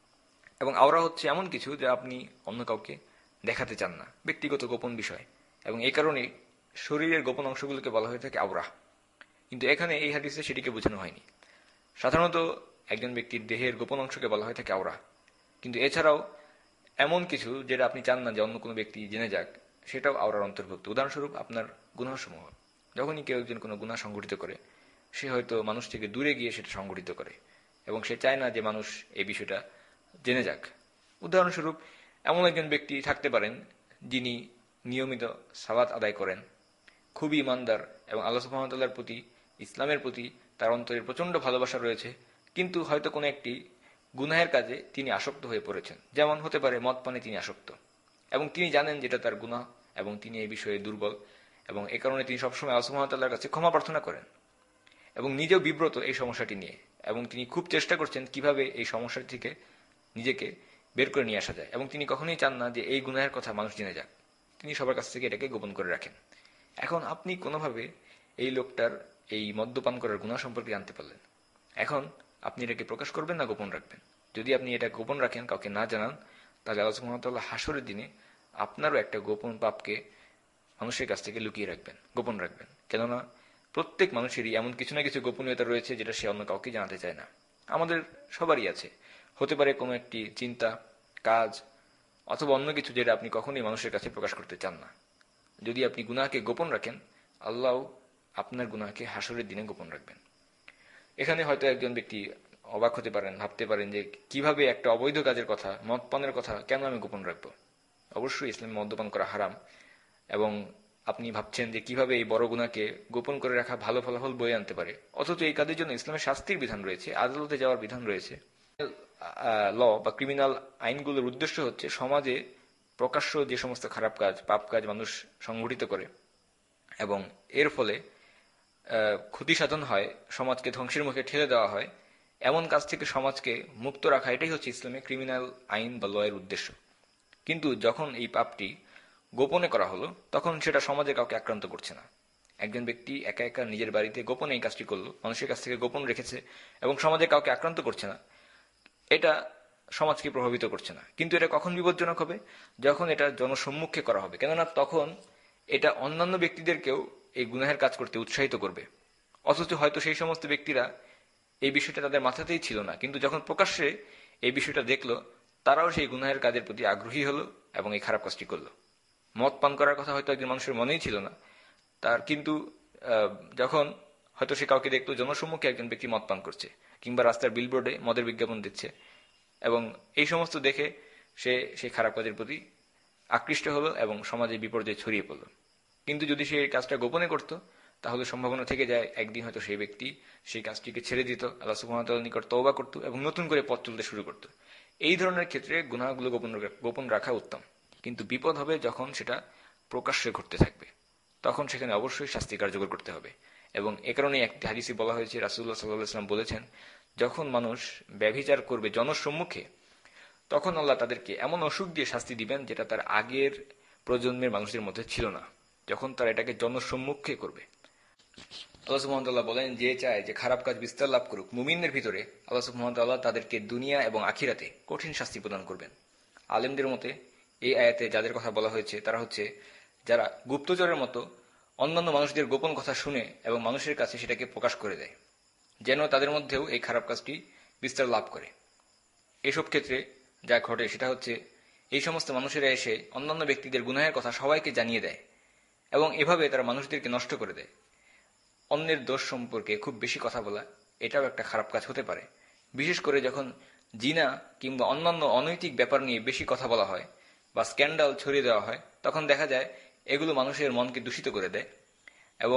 এবং আওরা হচ্ছে এমন কিছু যা আপনি অন্য কাউকে দেখাতে চান না, ব্যক্তিগত গোপন বিষয়, এবং এই কারণে শরীরের গোপন অংশগুলোকে বলা হয়ে থাকে আওরা। কিন্তু এখানে এই হাদিসে সেটিকে বোঝানো হয়নি। সাধারণত একজন ব্যক্তির দেহের গোপন অংশকে বলা হয়ে থাকে আওরা, কিন্তু এছাড়াও এমন কিছু যেটা আপনি চান না যে অন্য কোনো ব্যক্তি জেনে যাক, সেটাও আওরার অন্তর্ভুক্ত। উদাহরণস্বরূপ আপনার গুনাহসমূহ। যখনই কেউ একজন কোনো গুনাহ সংঘটিত করে, সে হয়তো মানুষ থেকে দূরে গিয়ে সেটা সংঘটিত করে এবং সে চায় না যে মানুষ এই বিষয়টা জেনে যাক। উদাহরণস্বরূপ এমন একজন ব্যক্তি থাকতে পারেন যিনি নিয়মিত সালাত আদায় করেন, খুবই ইমানদার এবং আল্লাহ সুবহানাহু ওয়া তাআলার প্রতি, ইসলামের প্রতি তার অন্তরে প্রচন্ড ভালোবাসা রয়েছে, কিন্তু হয়তো কোনো একটি গুনাহের কাজে তিনি আসক্ত হয়ে পড়েছেন। যেমন হতে পারে মদ পানে তিনি আসক্ত, এবং তিনি জানেন যেটা তার গুনাহ এবং তিনি এই বিষয়ে দুর্বল, এবং এ কারণে তিনি সবসময় আল্লাহ সুবহানাহু ওয়া তাআলার কাছে ক্ষমা প্রার্থনা করেন এবং নিজেও বিব্রত এই সমস্যাটি নিয়ে, এবং তিনি খুব চেষ্টা করছেন কিভাবে এই সমস্যাটি থেকে নিজেকে বের করে নিয়ে আসা যায়, এবং তিনি কখনোই চান না যে এই গুনাহের কথা মানুষ জেনে যাক। তিনি সবার কাছ থেকে এটাকে গোপন করে রাখেন। এখন আপনি কোনোভাবে এই লোকটার এই মদ্যপান করার গুনাহ সম্পর্কে জানতে পারলেন। এখন আপনি এটাকে প্রকাশ করবেন না গোপন রাখবেন? যদি আপনি এটা গোপন রাখেন, কাউকে না জানান, তাহলে আল্লাহ সুবহানাহু ওয়া তাআলা হাসরের দিনে আপনারও একটা গোপন পাপকে মানুষের কাছ থেকে লুকিয়ে রাখবেন, গোপন রাখবেন। কেননা প্রত্যেক মানুষেরই এমন কিছু না কিছু গোপনীয়তা রয়েছে যেটা সে অন্য কাউকে জানাতে চায় না। আমাদের সবারই আছে। হতে পারে কোনো একটি চিন্তা, কাজ অথবা অন্য কিছু যেটা আপনি কখনোই মানুষের কাছে প্রকাশ করতে চান না। যদি আপনি গুনাহকে গোপন রাখেন, আল্লাহ আপনার গুনাহকে হাসরের দিনে গোপন রাখবেন। এখানে হয়তো একজন ব্যক্তি অবাক হতে পারেন, ভাবতে পারেন যে কিভাবে একটা অবৈধ কাজের কথা, মদপানের কথা কেন আমি গোপন রাখবো? অবশ্যই ইসলামে মদ্যপান করা হারাম, এবং আপনি ভাবছেন যে কিভাবে এই বড় গুনাহকে গোপন করে রাখা ভালো ফলাফল বয়ে আনতে পারে, অথচ এই কাজের জন্য ইসলামের শাস্তির বিধান রয়েছে, আদালতে যাওয়ার বিধান রয়েছে। ল বা ক্রিমিনাল আইনগুলোর উদ্দেশ্য হচ্ছে সমাজে প্রকাশ্য যে সমস্ত খারাপ কাজ, পাপ কাজ মানুষ সংঘটিত করে এবং এর ফলে ক্ষতি সাধন হয়, সমাজকে ধ্বংসের মুখে ঠেলে দেওয়া হয়, এমন কাজ থেকে সমাজকে মুক্ত রাখা, এটাই হচ্ছে ইসলামে ক্রিমিনাল আইন বা ল এর উদ্দেশ্য। কিন্তু যখন এই পাপটি গোপনে করা হলো, তখন সেটা সমাজে কাউকে আক্রান্ত করছে না। একজন ব্যক্তি একা একা নিজের বাড়িতে গোপনে এই কাজটি করলো, মানুষের কাছ থেকে গোপন রেখেছে এবং সমাজে কাউকে আক্রান্ত করছে না, এটা সমাজকে প্রভাবিত করছে না। কিন্তু এটা কখন বিপজ্জনক হবে? যখন এটা জনসম্মুখে করা হবে। কেননা তখন এটা অন্যান্য ব্যক্তিদেরকেও এই গুনাহের কাজ করতে উৎসাহিত করবে, অথচ হয়তো সেই সমস্ত ব্যক্তিরা এই বিষয়টা তাদের মাথাতেই ছিল না, কিন্তু যখন প্রকাশ্যে এই বিষয়টা দেখলো, তারাও সেই গুনাহের কাজের প্রতি আগ্রহী হলো এবং এই খারাপ কাজটি করলো। মদ পান করার কথা হয়তো একজন মানুষের মনেই ছিল না তার, কিন্তু যখন হয়তো সে কাউকে দেখলো জনসম্মুখে একজন ব্যক্তি মদ পান করছে, কিংবা রাস্তার বিলবোর্ডে মদের বিজ্ঞাপন দিচ্ছে, এবং এই সমস্ত দেখে সে সেই খারাপ কাজের প্রতি আকৃষ্ট হলো এবং সমাজে বিপর্যয় ছড়িয়ে পড়ল। কিন্তু যদি সে এই কাজটা গোপনে করত, তাহলে সম্ভাবনা থেকে যায় একদিন হয়তো সেই ব্যক্তি সেই কাজটিকে ছেড়ে দিত, আল্লাহ সুবহানাহু ওয়া তাআলার নিকট তওবা করত এবং নতুন করে পথ চলতে শুরু করত। এই ধরনের ক্ষেত্রে গুনাহগুলো গোপন রাখা উত্তম, কিন্তু বিপদ হবে যখন সেটা প্রকাশ্যে ঘটতে থাকবে, তখন সেখানে অবশ্যই শাস্তি কার্যকর করতে হবে। এবং এ কারণে একটি হাদিসে বলা হয়েছে, রাসূলুল্লাহ সাল্লাল্লাহু আলাইহি ওয়াসাল্লাম বলেছেন, যখন মানুষ ব্যভিচার করবে জনসম্মুখে, তখন আল্লাহ তাদেরকে এমন অসুখ দিয়ে শাস্তি দিবেন যেটা তার আগের প্রজন্মের মানুষদের মধ্যে ছিল না, যখন তারা এটাকে জনসম্মুখে করবে। আল্লাহ সুবহানাহু ওয়া তাআলা বলেন, যে চায় যে খারাপ কাজ বিস্তার লাভ করুক মুমিনদের ভিতরে, আল্লাহ সুবহানাহু ওয়া তাআলা তাদেরকে দুনিয়া এবং আখিরাতে কঠিন শাস্তি প্রদান করবেন। আলেমদের মতে এই আয়াতে যাদের কথা বলা হয়েছে তারা হচ্ছে যারা গুপ্তচরের মতো অন্যান্য মানুষদের গোপন কথা শুনে এবং মানুষের কাছে সেটাকে প্রকাশ করে দেয়, যেন তাদের মধ্যেও এই খারাপ কাজটি বিস্তার লাভ করে। এসব ক্ষেত্রে যা ঘটে সেটা হচ্ছে এই সমস্ত মানুষেরা এসে অন্যান্য ব্যক্তিদের গুনাহের কথা সবাইকে জানিয়ে দেয় এবং এভাবে তারা মানুষদেরকে নষ্ট করে দেয়। অন্যের দোষ সম্পর্কে খুব বেশি কথা বলা এটাও একটা খারাপ কাজ হতে পারে, বিশেষ করে যখন জিনা কিংবা অন্যান্য অনৈতিক ব্যাপার নিয়ে বেশি কথা বলা হয় বা স্ক্যান্ডাল ছড়িয়ে দেওয়া হয়, তখন দেখা যায় এগুলো মানুষের মনকে দূষিত করে দেয় এবং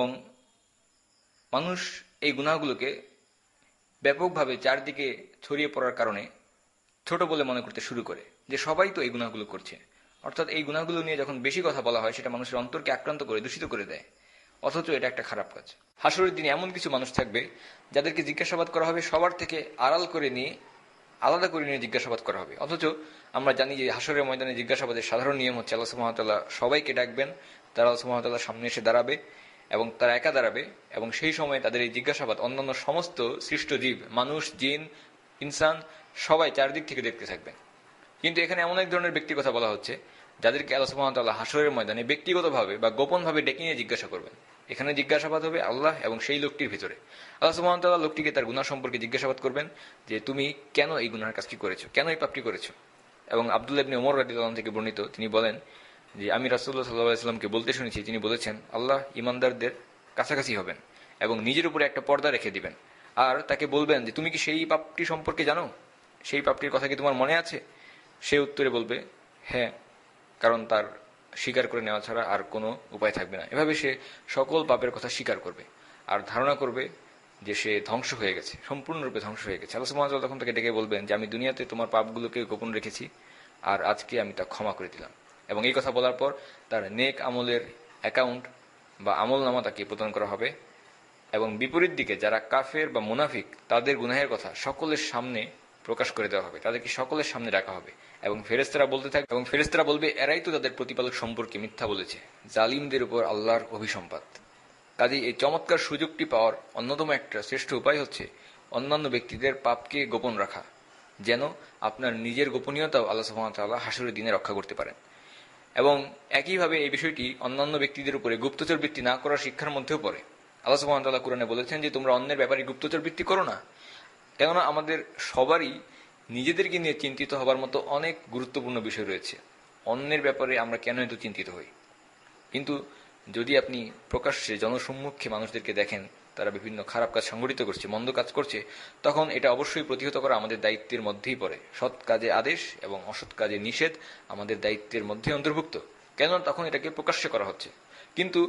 মানুষ এই গুনাহগুলোকে ব্যাপকভাবে চারদিকে ছড়িয়ে পড়ার কারণে ছোট বলে মনে করতে শুরু করে, যে সবাই তো এই গুনাহগুলো করছে। অর্থাৎ এই গুনাহগুলো নিয়ে যখন বেশি কথা বলা হয়, সেটা মানুষের অন্তরকে আক্রান্ত করে দূষিত করে দেয়, অথচ এটা একটা খারাপ কাজ। হাসরের দিনে এমন কিছু মানুষ থাকবে যাদেরকে জিজ্ঞাসাবাদ করা হবে সবার থেকে আড়াল করে নিয়ে, আলাদা করে নিয়ে জিজ্ঞাসাবাদ করা হবে। অথচ আমরা জানি যে হাসরের ময়দানে জিজ্ঞাসাবাদের সাধারণ নিয়ম হচ্ছে আল্লাহ সুবহানাহু ওয়া তাআলা সবাইকে ডাকবেন, তারা আল্লাহ সুবহানাহু ওয়া তাআলার সামনে এসে দাঁড়াবে এবং তারা একা দাঁড়াবে, এবং সেই সময় তাদের এই জিজ্ঞাসাবাদ অন্যান্য সমস্ত সৃষ্ট জীব, মানুষ, জিন, ইনসান সবাই চারদিক থেকে দেখতে থাকবে। কিন্তু এখানে এমন এক ধরনের ব্যক্তির কথা বলা হচ্ছে যাদেরকে আল্লাহ সুবহানাহু ওয়া তাআলা হাসরের ময়দানে ব্যক্তিগতভাবে বা গোপনভাবে ডেকে নিয়ে জিজ্ঞাসা করবেন। এখানে জিজ্ঞাসাবাদ হবে আল্লাহ এবং সেই লোকটির ভিতরে। আল্লাহ সুবহানাহু ওয়া তাআলা লোকটিকে তার গুনাহ সম্পর্কে জিজ্ঞাসাবাদ করবেন যে তুমি কেন এই গুনাহের কাজটি করেছো, কেন এই পাপটি করেছো। এবং আব্দুল্লাহ ইবনে ওমর রাদিয়াল্লাহু আনহু থেকে বর্ণিত, তিনি বলেন যে আমি রাসূলুল্লাহ সাল্লাল্লাহু আলাইহি ওয়াসাল্লামকে বলতে শুনেছি, তিনি বলেছেন, আল্লাহ ঈমানদারদের কাছাকাছি হবেন এবং নিজের উপরে একটা পর্দা রেখে দিবেন, আর তাকে বলবেন যে তুমি কি সেই পাপটি সম্পর্কে জানো, সেই পাপটির কথা কি তোমার মনে আছে। সে উত্তরে বলবে হ্যাঁ, কারণ তার স্বীকার করে নেওয়া ছাড়া আর কোনো উপায় থাকবে না। এভাবে সে সকল পাপের কথা স্বীকার করবে আর ধারণা করবে যে সে ধ্বংস হয়ে গেছে, সম্পূর্ণরূপে ধ্বংস হয়ে গেছে। আল্লাহ সুবহানাহু ওয়া তাআলা তখন তাকে ডেকে বলবেন যে আমি দুনিয়াতে তোমার পাপগুলোকে গোপন রেখেছি আর আজকে আমি তা ক্ষমা করে দিলাম। এবং এই কথা বলার পর তার নেক আমলের অ্যাকাউন্ট বা আমলনামা তাকে প্রদান করা হবে। এবং বিপরীত দিকে যারা কাফের বা মুনাফিক, তাদের গুনাহের কথা সকলের সামনে প্রকাশ করে দেওয়া হবে, তাদেরকে সকলের সামনে রাখা হবে এবং ফেরেশতারা বলতে থাকবে, এবং ফেরেশতারা বলবে এরাই তো তাদের প্রতিপালক সম্পর্কে মিথ্যা বলেছে, জালিমদের উপর আল্লাহর অভিসম্পাত। কাজেই এই চমৎকার সুযোগটি পাওয়ার অন্যতম একটা শ্রেষ্ঠ উপায় হচ্ছে অন্যান্য ব্যক্তিদের পাপকে গোপন রাখা, যেন আপনার নিজের গোপনীয়তাও আল্লাহ সুবহানাহু ওয়া তাআলা হাসরের দিনে রক্ষা করতে পারেন। এবং একইভাবে এই বিষয়টি অন্যান্য ব্যক্তিদের উপরে গুপ্তচর বৃত্তি না করার শিক্ষার মধ্যেও পড়ে। আল্লাহ সুবহানাহু ওয়া তাআলা কুরআনে বলেছেন যে তোমরা অন্যের ব্যাপারে গুপ্তচর বৃত্তি করো না, কেননা আমাদের সবারই নিজেদেরকে নিয়ে চিন্তিত হবার মতো অনেক গুরুত্বপূর্ণ বিষয় রয়েছে। অন্যের ব্যাপারে আমরা কেন এত চিন্তিত হই? কিন্তু যদি আপনি প্রকাশ্যে জনসম্মুখে মানুষদেরকে দেখেন তারা বিভিন্ন খারাপ কাজ সংগঠিত করছে, মন্দ কাজ করছে, তখন এটা অবশ্যই প্রতিহত করা আমাদের দায়িত্বের মধ্যেই পড়ে। সৎ কাজে আদেশ এবং অসৎ কাজে নিষেধ আমাদের দায়িত্বের মধ্যে অন্তর্ভুক্ত, কেননা তখন এটাকে প্রকাশ্যে করা হচ্ছে। কিন্তু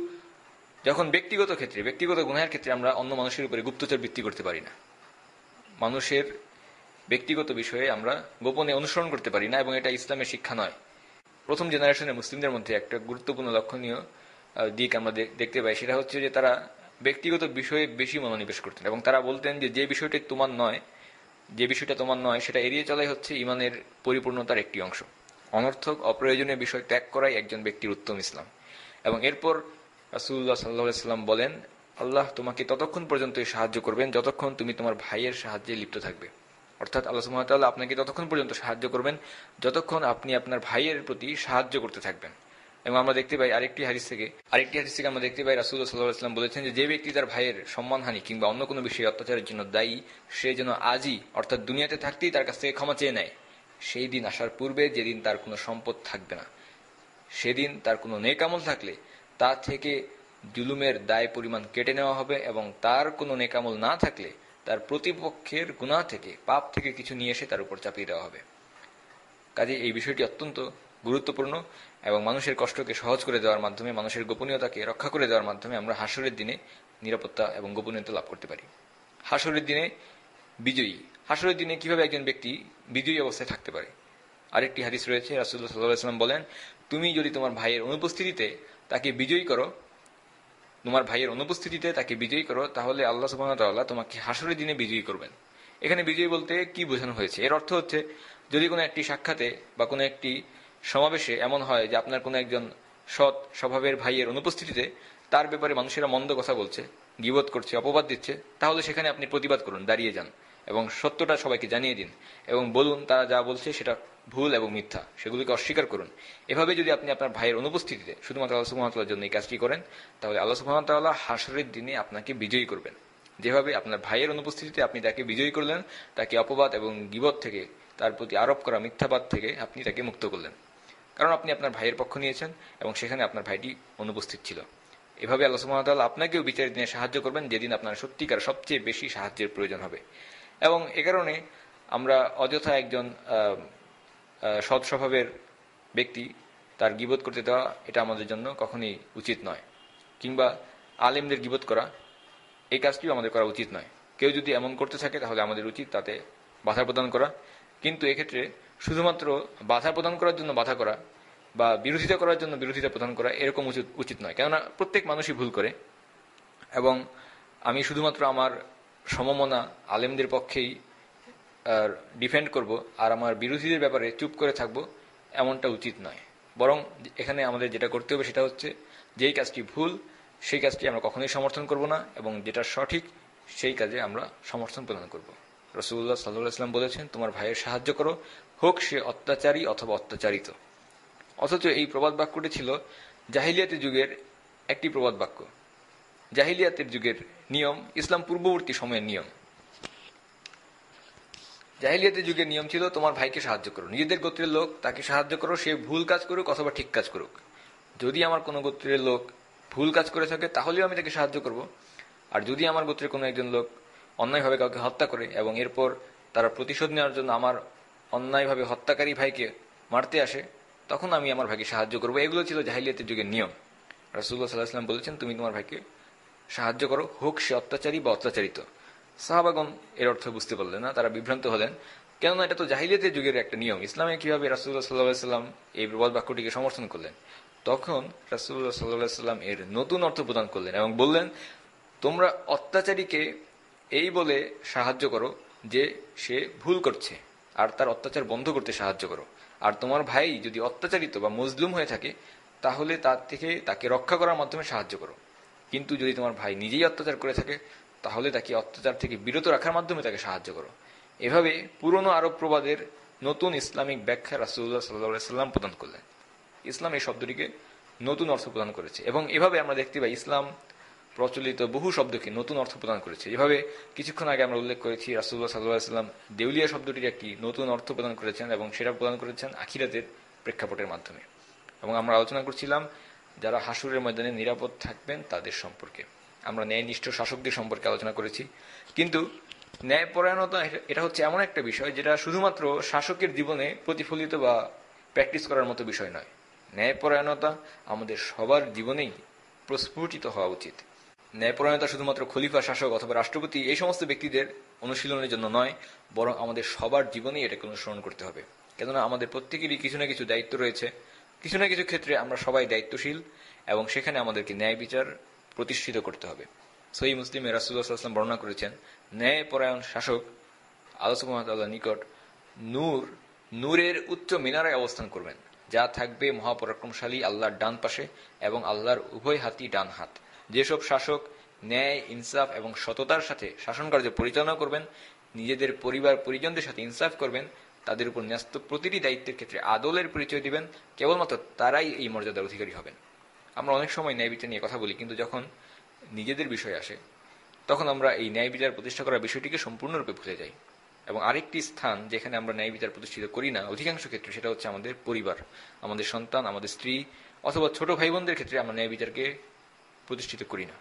যখন ব্যক্তিগত ক্ষেত্রে, ব্যক্তিগত গুনাহের ক্ষেত্রে আমরা অন্য মানুষের উপরে গুপ্তচর বৃত্তি করতে পারি না, মানুষের ব্যক্তিগত বিষয়ে আমরা গোপনে অনুসরণ করতে পারি না, এবং এটা ইসলামের শিক্ষা নয়। প্রথম জেনারেশনের মুসলিমদের মধ্যে একটা গুরুত্বপূর্ণ লক্ষণীয় দিক আমরা দেখতে পাই, সেটা হচ্ছে যে তারা ব্যক্তিগত বিষয়ে বেশি মনোনিবেশ করতেন এবং তারা বলতেন যে যে বিষয়টা তোমার নয় সেটা এড়িয়ে চলাই হচ্ছে ইমানের পরিপূর্ণতার একটি অংশ। অনর্থক অপ্রয়োজনীয় বিষয় ত্যাগ করাই একজন ব্যক্তির উত্তম ইসলাম। এবং এরপর রাসূলুল্লাহ সাল্লাল্লাহু আলাইহি ওয়াসাল্লাম বলেন, আল্লাহ তোমাকে ততক্ষণ পর্যন্ত সাহায্য করবেন যতক্ষণ তুমি তোমার ভাইয়ের সাহায্যে লিপ্ত থাকবে। অর্থাৎ আল্লাহ সুবহানাহু ওয়া তাআলা আপনাকে ততক্ষণ পর্যন্ত সাহায্য করবেন যতক্ষণ আপনি আপনার ভাইয়ের প্রতি সাহায্য করতে থাকবেন। এবং আমরা দেখতে পাই আরেকটি হাদিস থেকে আমরা দেখতে পাই রাসূলুল্লাহ সাল্লাল্লাহু আলাইহি ওয়াসাল্লাম বলেছেন যে ব্যক্তি তার ভাইয়ের সম্মানহানি কিংবা অন্য কোনো বিষয়ে অত্যাচারের জন্য দায়ী, সে যেন আজই অর্থাৎ দুনিয়াতে থাকতেই তার কাছ থেকে ক্ষমা চেয়ে নেয়। সেই দিন আসার পূর্বে, যেদিন তার কোনো সম্পদ থাকবে না, সেদিন তার কোনো নেক আমল থাকলে তা থেকে জুলুমের দায় পরিমাণ কেটে নেওয়া হবে, এবং তার কোনো নেক আমল না থাকলে তার প্রতিপক্ষের গুনাহ থেকে, পাপ থেকে কিছু নিয়ে এসে তার উপর চাপিয়ে দেওয়া হবে। কাজে এই বিষয়টি অত্যন্ত গুরুত্বপূর্ণ, এবং মানুষের কষ্টকে সহজ করে দেওয়ার মাধ্যমে, মানুষের গোপনীয়তাকে রক্ষা করে দেওয়ার মাধ্যমে আমরা হাসরের দিনে নিরাপত্তা এবং গোপনীয়তা লাভ করতে পারি। হাসরের দিনে বিজয়ী, হাসরের দিনে কিভাবে একজন ব্যক্তি বিজয়ী অবস্থায় থাকতে পারে? আরেকটি হাদিস রয়েছে, রাসূলুল্লাহ সাল্লাল্লাহু আলাইহি ওয়াসাল্লাম বলেন, তুমি যদি তোমার ভাইয়ের অনুপস্থিতিতে তাকে বিজয়ী করো, তাহলে আল্লাহ সুবহানাহু ওয়া তাআলা তোমাকে হাসরের দিনে বিজয়ী করবেন। এখানে বিজয়ী বলতে কি বোঝানো হয়েছে? এর অর্থ হচ্ছে, যদি কোনো একটি সাক্ষাতে বা কোনো একটি সমাবেশে এমন হয় যে আপনার কোনো একজন সৎ স্বভাবের ভাইয়ের অনুপস্থিতিতে তার ব্যাপারে মানুষেরা মন্দ কথা বলছে, গীবত করছে, অপবাদ দিচ্ছে, তাহলে সেখানে আপনি প্রতিবাদ করুন, দাঁড়িয়ে যান এবং সত্যটা সবাইকে জানিয়ে দিন এবং বলুন তারা যা বলছে সেটা ভুল এবং মিথ্যা, সেগুলিকে অস্বীকার করুন। এভাবে যদি আপনি আপনার ভাইয়ের অনুপস্থিতিতে শুধুমাত্র আল্লাহ সুবহানাহু ওয়া তাআলার জন্য এই কাজটি করেন, তাহলে আল্লাহ সুবহানাহু ওয়া তাআলা হাসরের দিনে আপনাকে বিজয়ী করবেন। যেভাবে আপনার ভাইয়ের অনুপস্থিতিতে আপনি তাকে বিজয়ী করলেন, তাকে অপবাদ এবং গীবত থেকে, তার প্রতি আরোপ করা মিথ্যাবাদ থেকে আপনি তাকে মুক্ত করলেন, কারণ আপনি আপনার ভাইয়ের পক্ষ নিয়েছেন এবং সেখানে আপনার ভাইটি অনুপস্থিত ছিল। এভাবে আল্লাহ সুবহানাহু ওয়া তাআলা আপনাকেও বিচারের দিনে সাহায্য করবেন, যেদিন আপনার সত্যিকার সবচেয়ে বেশি সাহায্যের প্রয়োজন হবে। এবং এ কারণে আমরা অযথা একজন সৎ স্বভাবের ব্যক্তি তার গীবত করতে দেওয়া, এটা আমাদের জন্য কখনোই উচিত নয়। কিংবা আলেমদের গীবত করা, এই কাজটিও আমাদের করা উচিত নয়। কেউ যদি এমন করতে থাকে তাহলে আমাদের উচিত তাতে বাধা প্রদান করা। কিন্তু এক্ষেত্রে শুধুমাত্র বাধা প্রদান করার জন্য বাধা করা বা বিরোধিতা করার জন্য বিরোধিতা প্রদান করা, এরকম উচিত নয়। কেননা প্রত্যেক মানুষই ভুল করে, এবং আমি শুধুমাত্র আমার সমমনা আলেমদের পক্ষেই ডিফেন্ড করব আর আমার বিরোধীদের ব্যাপারে চুপ করে থাকব, এমনটা উচিত নয়। বরং এখানে আমাদের যেটা করতে হবে সেটা হচ্ছে, যেই কাজটি ভুল সেই কাজটি আমরা কখনোই সমর্থন করব না, এবং যেটা সঠিক সেই কাজে আমরা সমর্থন প্রদান করব। রাসূলুল্লাহ সাল্লাল্লাহু আলাইহি ওয়াসাল্লাম বলেছেন, তোমার ভাইয়ের সাহায্য করো, হোক সে অত্যাচারী অথবা অত্যাচারিত। অথচ এই প্রবাদ বাক্যটি ছিল জাহিলিয়াতের যুগের একটি প্রবাদ বাক্য। জাহিলিয়াতের যুগের নিয়ম ইসলাম পূর্ববর্তী সময়ের নিয়ম। জাহিলিয়াতের যুগের নিয়ম ছিল, তোমার ভাইকে সাহায্য করো, নিজেদের গোত্রের লোক তাকে সাহায্য করো, সে ভুল কাজ করুক অথবা ঠিক কাজ করুক। যদি আমার কোনো গোত্রের লোক ভুল কাজ করে থাকে তাহলেও আমি তাকে সাহায্য করব, আর যদি আমার গোত্রের কোনো একজন লোক অন্যায়ভাবে কাউকে হত্যা করে এবং এরপর তারা প্রতিশোধ নেওয়ার জন্য আমার অন্যায়ভাবে হত্যাকারী ভাইকে মারতে আসে, তখন আমি আমার ভাইকে সাহায্য করব। এগুলো ছিল জাহিলিয়াতের যুগের নিয়ম। রাসূলুল্লাহ সাল্লাল্লাহু আলাইহি ওয়াসাল্লাম বলেছেন, তুমি তোমার ভাইকে সাহায্য করো, হোক সে অত্যাচারী বা অত্যাচারিত। সাহাবাগণ এর অর্থ বুঝতে পারলেন না, তারা বিভ্রান্ত হলেন, কেননা এটা তো জাহিলিয়াতের যুগের একটা নিয়ম। ইসলামে কিভাবে রাসূলুল্লাহ সাল্লাল্লাহু আলাইহি ওয়াসাল্লাম এই প্রবাদ বাক্যটিকে সমর্থন করলেন? তখন রাসূলুল্লাহ সাল্লাল্লাহু আলাইহি ওয়াসাল্লাম এর নতুন অর্থ প্রদান করলেন এবং বললেন, তোমরা অত্যাচারীকে এই বলে সাহায্য করো যে সে ভুল করছে, আর তার অত্যাচার বন্ধ করতে সাহায্য করো। আর তোমার ভাই যদি অত্যাচারিত বা মজলুম হয়ে থাকে তাহলে তার থেকে তাকে রক্ষা করার মাধ্যমে সাহায্য করো। কিন্তু যদি তোমার ভাই নিজেই অত্যাচার করে থাকে তাহলে তাকে অত্যাচার থেকে বিরত রাখার মাধ্যমে তাকে সাহায্য করো। এভাবে পুরনো আরব প্রবাদের নতুন ইসলামিক ব্যাখ্যা রাসূলুল্লাহ সাল্লাল্লাহু আলাইহি ওয়াসাল্লাম প্রদান করলেন। ইসলাম এই শব্দটিকে নতুন অর্থ প্রদান করেছে, এবং এভাবে আমরা দেখতে পাই ইসলাম প্রচলিত বহু শব্দকে নতুন অর্থ প্রদান করেছে। যেভাবে কিছুক্ষণ আগে আমরা উল্লেখ করেছি, রাসূলুল্লাহ সাল্লাল্লাহু আলাইহি ওয়াসাল্লাম দেউলিয়া শব্দটির একটি নতুন অর্থ প্রদান করেছেন, এবং সেটা প্রদান করেছেন আখিরাতের প্রেক্ষাপটের মাধ্যমে। এবং আমরা আলোচনা করছিলাম যারা হাসরের ময়দানে নিরাপদ থাকবেন তাদের সম্পর্কে। আমরা ন্যায়নিষ্ঠ শাসকদের সম্পর্কে আলোচনা করেছি। কিন্তু ন্যায়পরায়ণতা এটা হচ্ছে এমন একটা বিষয় যেটা শুধুমাত্র শাসকের জীবনে প্রতিফলিত বা প্র্যাকটিস করার মতো বিষয় নয়। ন্যায়পরায়ণতা আমাদের সবার জীবনেই প্রস্ফুটিত হওয়া উচিত। ন্যায়পরায়ণতা শুধুমাত্র খলিফা, শাসক অথবা রাষ্ট্রপতি এই সমস্ত ব্যক্তিদের অনুশীলনের জন্য নয়, বরং আমাদের সবার জীবনেই এটাকে অনুসরণ করতে হবে। কেননা আমাদের প্রত্যেকেরই কিছু না কিছু দায়িত্ব রয়েছে, কিছু না কিছু ক্ষেত্রে আমরা সবাই দায়িত্বশীল, এবং সেখানে আমাদেরকে ন্যায় বিচার প্রতিষ্ঠিত করতে হবে। সহিহ মুসলিমে রাসূলুল্লাহ সাল্লাল্লাহু আলাইহি ওয়াসাল্লাম বর্ণনা করেছেন, ন্যায়পরায়ণ শাসক আল্লাহ সুবহানাহু ওয়া তাআলার নিকট নূরের উচ্চ মিনারায় অবস্থান করবেন, যা থাকবে মহাপরাক্রমশালী আল্লাহর ডান পাশে এবং আল্লাহর উভয় হাতই ডান হাত। যেসব শাসক ন্যায়, ইনসাফ এবং সততার সাথে শাসন কার্য পরিচালনা করবেন, নিজেদের পরিবার পরিজনদের সাথে ইনসাফ করবেন, তাদের উপর ন্যস্ত প্রতিটি দায়িত্বের ক্ষেত্রে আদলের পরিচয় দিবেন, কেবলমাত্র তারাই এই মর্যাদার অধিকারী হবেন। আমরা অনেক সময় ন্যায় বিচার নিয়ে কথা বলি, কিন্তু যখন নিজেদের বিষয় আসে তখন আমরা এই ন্যায় বিচার প্রতিষ্ঠা করার বিষয়টিকে সম্পূর্ণরূপে ভুলে যাই। এবং আরেকটি স্থান যেখানে আমরা ন্যায় বিচার প্রতিষ্ঠিত করি না অধিকাংশ ক্ষেত্রে, সেটা হচ্ছে আমাদের পরিবার, আমাদের সন্তান, আমাদের স্ত্রী অথবা ছোট ভাই বোনদের ক্ষেত্রে আমরা ন্যায় বিচারকে প্রতিষ্ঠিত করি না।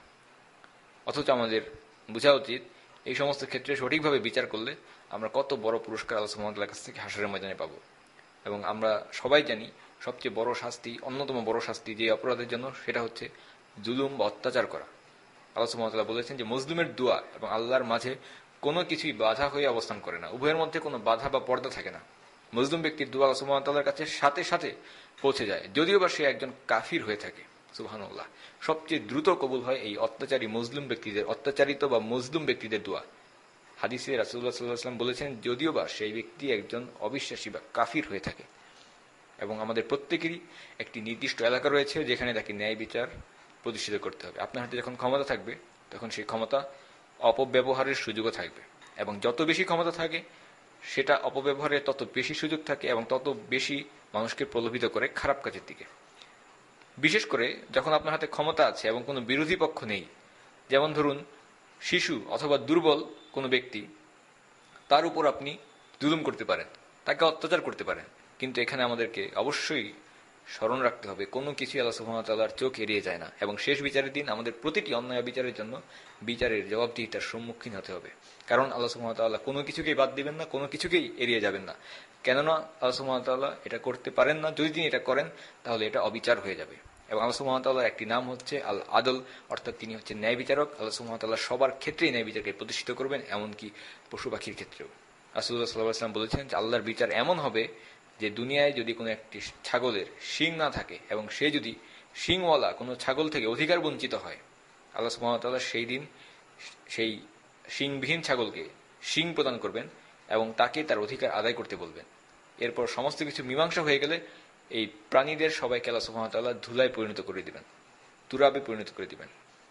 অথচ আমাদের বোঝা উচিত এই সমস্ত ক্ষেত্রে সঠিকভাবে বিচার করলে আমরা কত বড় পুরস্কার আল্লাহ সুবহানাহু ওয়া তাআলার কাছ থেকে হাশরের ময়দানে পাবো। এবং আমরা সবাই জানি সবচেয়ে বড় শাস্তি, অন্যতম বড় শাস্তি যে অপরাধের জন্য, সেটা হচ্ছে জুলুম বা অত্যাচার করা। আল্লাহ সুবহানাহু ওয়া তাআলা বলেছেন যে মজলুমের দোয়া এবং আল্লাহর মাঝে কোনো কিছুই বাধা হয়ে অবস্থান করে না, উভয়ের মধ্যে কোনো বাধা বা পর্দা থাকে না। মজলুম ব্যক্তির দোয়া আল্লাহ সুবহানাহু ওয়া তাআলার কাছে সাথে সাথে পৌঁছে যায়, যদিও বা সে একজন কাফির হয়ে থাকে। সুবহানাল্লাহ। সবচেয়ে দ্রুত কবুল হয় এই অত্যাচারী মজলুম ব্যক্তিদের, অত্যাচারিত বা মজলুম ব্যক্তিদের দোয়া। হাদিসে রাসূলুল্লাহ সাল্লাল্লাহু আলাইহি ওয়াসাল্লাম বলেছেন, যদিও বা সেই ব্যক্তি একজন অবিশ্বাসী বা কাফির হয়ে থাকে। এবং আমাদের প্রত্যেকেরই একটি নির্দিষ্ট এলাকা রয়েছে যেখানে তাকে ন্যায় বিচার প্রতিষ্ঠিত করতে হবে। আপনার হাতে যখন ক্ষমতা থাকবে তখন সেই ক্ষমতা অপব্যবহারের সুযোগও থাকবে, এবং যত বেশি ক্ষমতা থাকে সেটা অপব্যবহারের তত বেশি সুযোগ থাকে এবং তত বেশি মানুষকে প্রলোভিত করে খারাপ কাজের দিকে। বিশেষ করে যখন আপনার হাতে ক্ষমতা আছে এবং কোনো বিরোধী পক্ষ নেই, যেমন ধরুন শিশু অথবা দুর্বল কোনো ব্যক্তি, তার উপর আপনি জুলুম করতে পারেন, তাকে অত্যাচার করতে পারেন, কিন্তু এখানে আমাদেরকে অবশ্যই স্মরণ রাখতে হবে কোনো কিছুই আল্লাহ সুবহানাহু ওয়া তাআলার চোখ এড়িয়ে যায় না, এবং শেষ বিচারের দিন আমাদের প্রতিটি অন্যায় বিচারের জন্য বিচারের জবাবদিহিতার সম্মুখীন হতে হবে। কারণ আল্লাহ সুবহানাহু ওয়া তাআলা কোনো কিছুকেই বাদ দিবেন না, কোনো কিছুকেই এড়িয়ে যাবেন না। কেননা আল্লাহ সুবহানাহু ওয়া তাআলা এটা করতে পারেন না, যদি তিনি এটা করেন তাহলে এটা অবিচার হয়ে যাবে। এবং আল্লাহ সুবহানাহু ওয়া তাআলার একটি নাম হচ্ছে আল আদল, অর্থাৎ তিনি হচ্ছেন ন্যায় বিচারক। আল্লাহ সুবহানাহু ওয়া তাআলা সবার ক্ষেত্রেই ন্যায় বিচারকে প্রতিষ্ঠিত করবেন, এমনকি পশু পাখির ক্ষেত্রেও। রাসূলুল্লাহ সাল্লাল্লাহু আলাইহি ওয়াসাল্লাম বলেছেন যে আল্লাহর বিচার এমন হবে যে দুনিয়ায় যদি কোনো একটি ছাগলের শিং না থাকে এবং সে যদি শিংওয়ালা কোনো ছাগল থেকে অধিকার বঞ্চিত হয়, আল্লাহ সুবহানাহু ওয়া তাআলা সেই দিন সেই শিংবিহীন ছাগলকে শিং প্রদান করবেন এবং তাকে তার অধিকার আদায় করতে বলবেন। এরপর সমস্ত কিছু মীমাংসা হয়ে গেলে এই প্রাণীদের সবাইকে আল্লাহ সুবহানাহু ওয়া তাআলা ধুলায় পরিণত করে দিবেন, তুরাবে পরিণত করে দিবেন।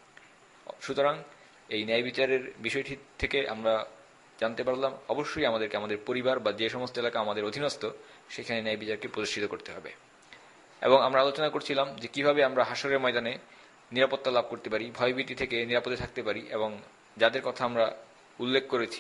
সুতরাং এই ন্যায় বিচারের বিষয়টি থেকে আমরা জানতে পারলাম অবশ্যই আমাদেরকে আমাদের পরিবার বা যে সমস্ত এলাকা আমাদের অধীনস্থ সেখানে ন্যায় বিচারকে প্রতিষ্ঠিত করতে হবে। এবং আমরা আলোচনা করছিলাম যে কিভাবে আমরা হাশরের ময়দানে নিরাপত্তা লাভ করতে পারি, ভয়ভীতি থেকে নিরাপদে থাকতে পারি। এবং যাদের কথা আমরা উল্লেখ করেছি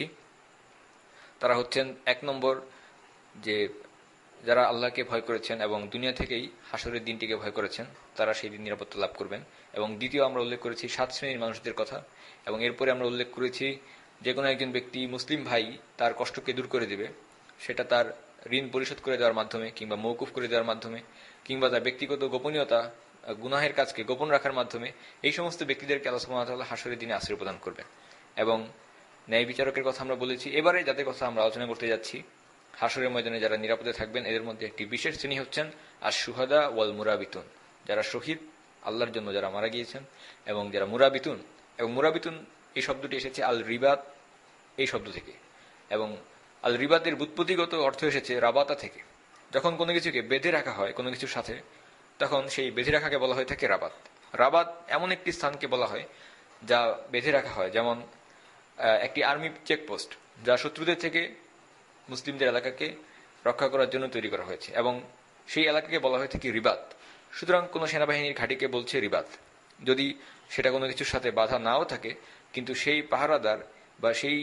তারা হচ্ছেন, এক নম্বর যে যারা আল্লাহকে ভয় করেছেন এবং দুনিয়া থেকেই হাশরের দিনটিকে ভয় করেছেন, তারা সেই দিন নিরাপত্তা লাভ করবেন। এবং দ্বিতীয় আমরা উল্লেখ করেছি 7 শ্রেণীর মানুষদের কথা, এবং এরপরে আমরা উল্লেখ করেছি যে কোনো একজন ব্যক্তি মুসলিম ভাই তার কষ্টকে দূর করে দেবে, সেটা তার ঋণ পরিশোধ করে দেওয়ার মাধ্যমে কিংবা মওকুফ করে দেওয়ার মাধ্যমে কিংবা তার ব্যক্তিগত গোপনীয়তা গুনাহের কাজকে গোপন রাখার মাধ্যমে। এই সমস্ত ব্যক্তিদেরকে আল্লাহ সুবহানাহু ওয়া তাআলা হাশরের দিনে আশ্রয় প্রদান করবেন। এবং ন্যায় বিচারকের কথা আমরা বলেছি। এবারে যাদের কথা আমরা আলোচনা করতে যাচ্ছি হাশরের ময়দানে যারা নিরাপদে থাকবেন, এদের মধ্যে একটি বিশেষ শ্রেণী হচ্ছেন আশ-শুহাদা ওয়াল মুরাবিতুন, যারা শহীদ, আল্লাহর জন্য যারা মারা গিয়েছেন, এবং যারা মুরাবিতুন। এবং মুরাবিতুন এই শব্দটি এসেছে আল রিবাত এই শব্দ থেকে, এবং আল রিবাতের ব্যুৎপত্তিগত অর্থ এসেছে রাবাতা থেকে। যখন কোনো কিছুকে বেঁধে রাখা হয় কোনো কিছুর সাথে, তখন সেই বেঁধে রাখাকে বলা হয়ে থাকে রাবাত। রাবাত এমন একটি স্থানকে বলা হয় যা বেঁধে রাখা হয়, যেমন একটি আর্মি চেকপোস্ট যা শত্রুদের থেকে মুসলিমদের এলাকাকে রক্ষা করার জন্য তৈরি করা হয়েছে, এবং সেই এলাকাকে বলা হয়ে থাকে রিবাত। সুতরাং কোনো সেনাবাহিনীর ঘাঁটিকে বলছে রিবাত, যদি সেটা কোনো কিছুর সাথে বাধা নাও থাকে, কিন্তু সেই পাহারাদার বা সেই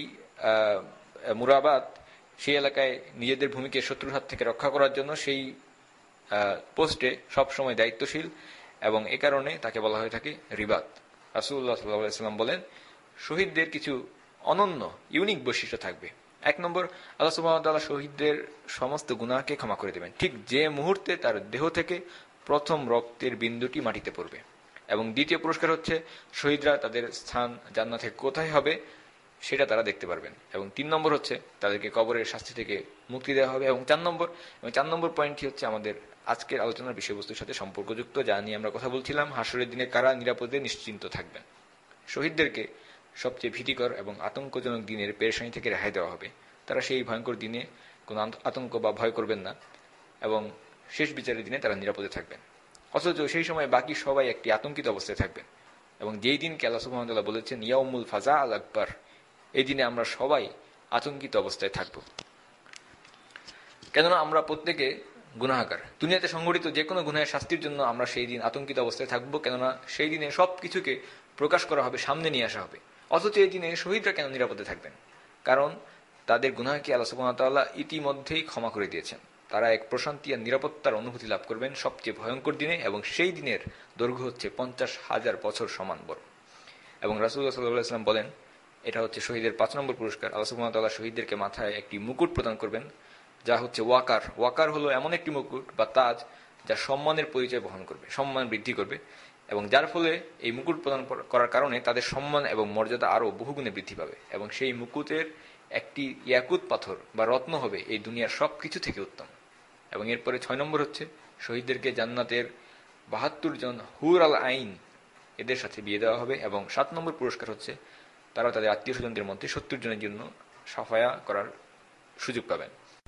মুরাবাত সেই এলাকায় নিজেদের ভূমিকে শত্রুর হাত থেকে রক্ষা করার জন্য সেই পোস্টে সবসময় দায়িত্বশীল, এবং এ কারণে তাকে বলা হয়ে থাকে রিবাত। রাসূলুল্লাহ সাল্লাল্লাহু আলাইহি ওয়াসাল্লাম বলেন, শহীদদের কিছু অনন্য ইউনিক বৈশিষ্ট্য থাকবে। এক নম্বর, আল্লাহ সুবহানাহু ওয়া তাআলা শহীদদের সমস্ত গুনাহকে ক্ষমা করে দেবেন ঠিক যে মুহূর্তে তার দেহ থেকে প্রথম রক্তের বিন্দুটি মাটিতে পড়বে। এবং দ্বিতীয় পুরস্কার হচ্ছে শহীদরা তাদের স্থান জান্নাতে কোথায় হবে সেটা তারা দেখতে পারবেন। এবং 3 নম্বর হচ্ছে তাদেরকে কবরের শাস্তি থেকে মুক্তি দেওয়া হবে। এবং 4 নম্বর পয়েন্টটি হচ্ছে আমাদের আজকের আলোচনার বিষয়বস্তুর সাথে সম্পর্কযুক্ত, যা নিয়ে আমরা কথা বলছিলাম, হাশরের দিনে কারা নিরাপদে নিশ্চিন্ত থাকবেন। শহীদদেরকে সবচেয়ে ভীতিকর এবং আতঙ্কজনক দিনের পেরেশানি থেকে রেহাই দেওয়া হবে। তারা সেই ভয়ঙ্কর দিনে কোনো আতঙ্ক বা ভয় করবেন না, এবং শেষ বিচারের দিনে তারা নিরাপদে থাকবেন। অথচ সেই সময় বাকি সবাই একটি আতঙ্কিত অবস্থায় থাকবেন। এবং যেই দিনকে আল্লাহ সুবহানাহু ওয়া তাআলা বলেছেন ইয়াউমুল ফাজা আল আকবার, এই দিনে আমরা সবাই আতঙ্কিত অবস্থায় থাকব। কেননা আমরা প্রত্যেকে গুনাহগার। দুনিয়াতে সংঘটিত যে কোনো গুনাহের শাস্তির জন্য আমরা সেই দিন আতঙ্কিত অবস্থায় থাকবো, কেননা সেই দিনে সবকিছুকে প্রকাশ করা হবে, সামনে নিয়ে আসা হবে। অথচ এই দিনে শহীদরা কেন নিরাপদে থাকবেন? কারণ তাদের গুনাহকে আল্লাহ সুবহানাহু ওয়া তাআলা ইতিমধ্যেই ক্ষমা করে দিয়েছেন। তারা এক প্রশান্তি আর নিরাপত্তার অনুভূতি লাভ করবেন সবচেয়ে ভয়ঙ্কর দিনে, এবং সেই দিনের দৈর্ঘ্য হচ্ছে 50,000 বছর সমান বড়। এবং রাসূলুল্লাহ সাল্লাল্লাহু আলাইহি ওয়াসাল্লাম বলেন, এটা হচ্ছে শহীদের 5 নম্বর পুরস্কার। আল্লাহ সুবহানাহু ওয়া তাআলা শহীদদেরকে মাথায় একটি মুকুট প্রদান করবেন, যা হচ্ছে ওয়াকার। ওয়াকার হলো এমন একটি মুকুট বা তাজ যা সম্মানের পরিচয় বহন করবে, সম্মান বৃদ্ধি করবে, এবং যার ফলে এই মুকুট প্রদান করার কারণে তাদের সম্মান এবং মর্যাদা আরও বহুগুণে বৃদ্ধি পাবে। এবং সেই মুকুটের একটি ইয়াকুত পাথর বা রত্ন হবে এই দুনিয়ার সবকিছু থেকে উত্তম। এবং এরপরে 6 নম্বর হচ্ছে শহীদদেরকে জান্নাতের 72 জন হুর আল আইন এদের সাথে বিয়ে দেওয়া হবে। এবং 7 নম্বর পুরস্কার হচ্ছে তারা তাদের আত্মীয় স্বজনদের মধ্যে 70 জনের জন্য সাফায়া করার সুযোগ পাবেন।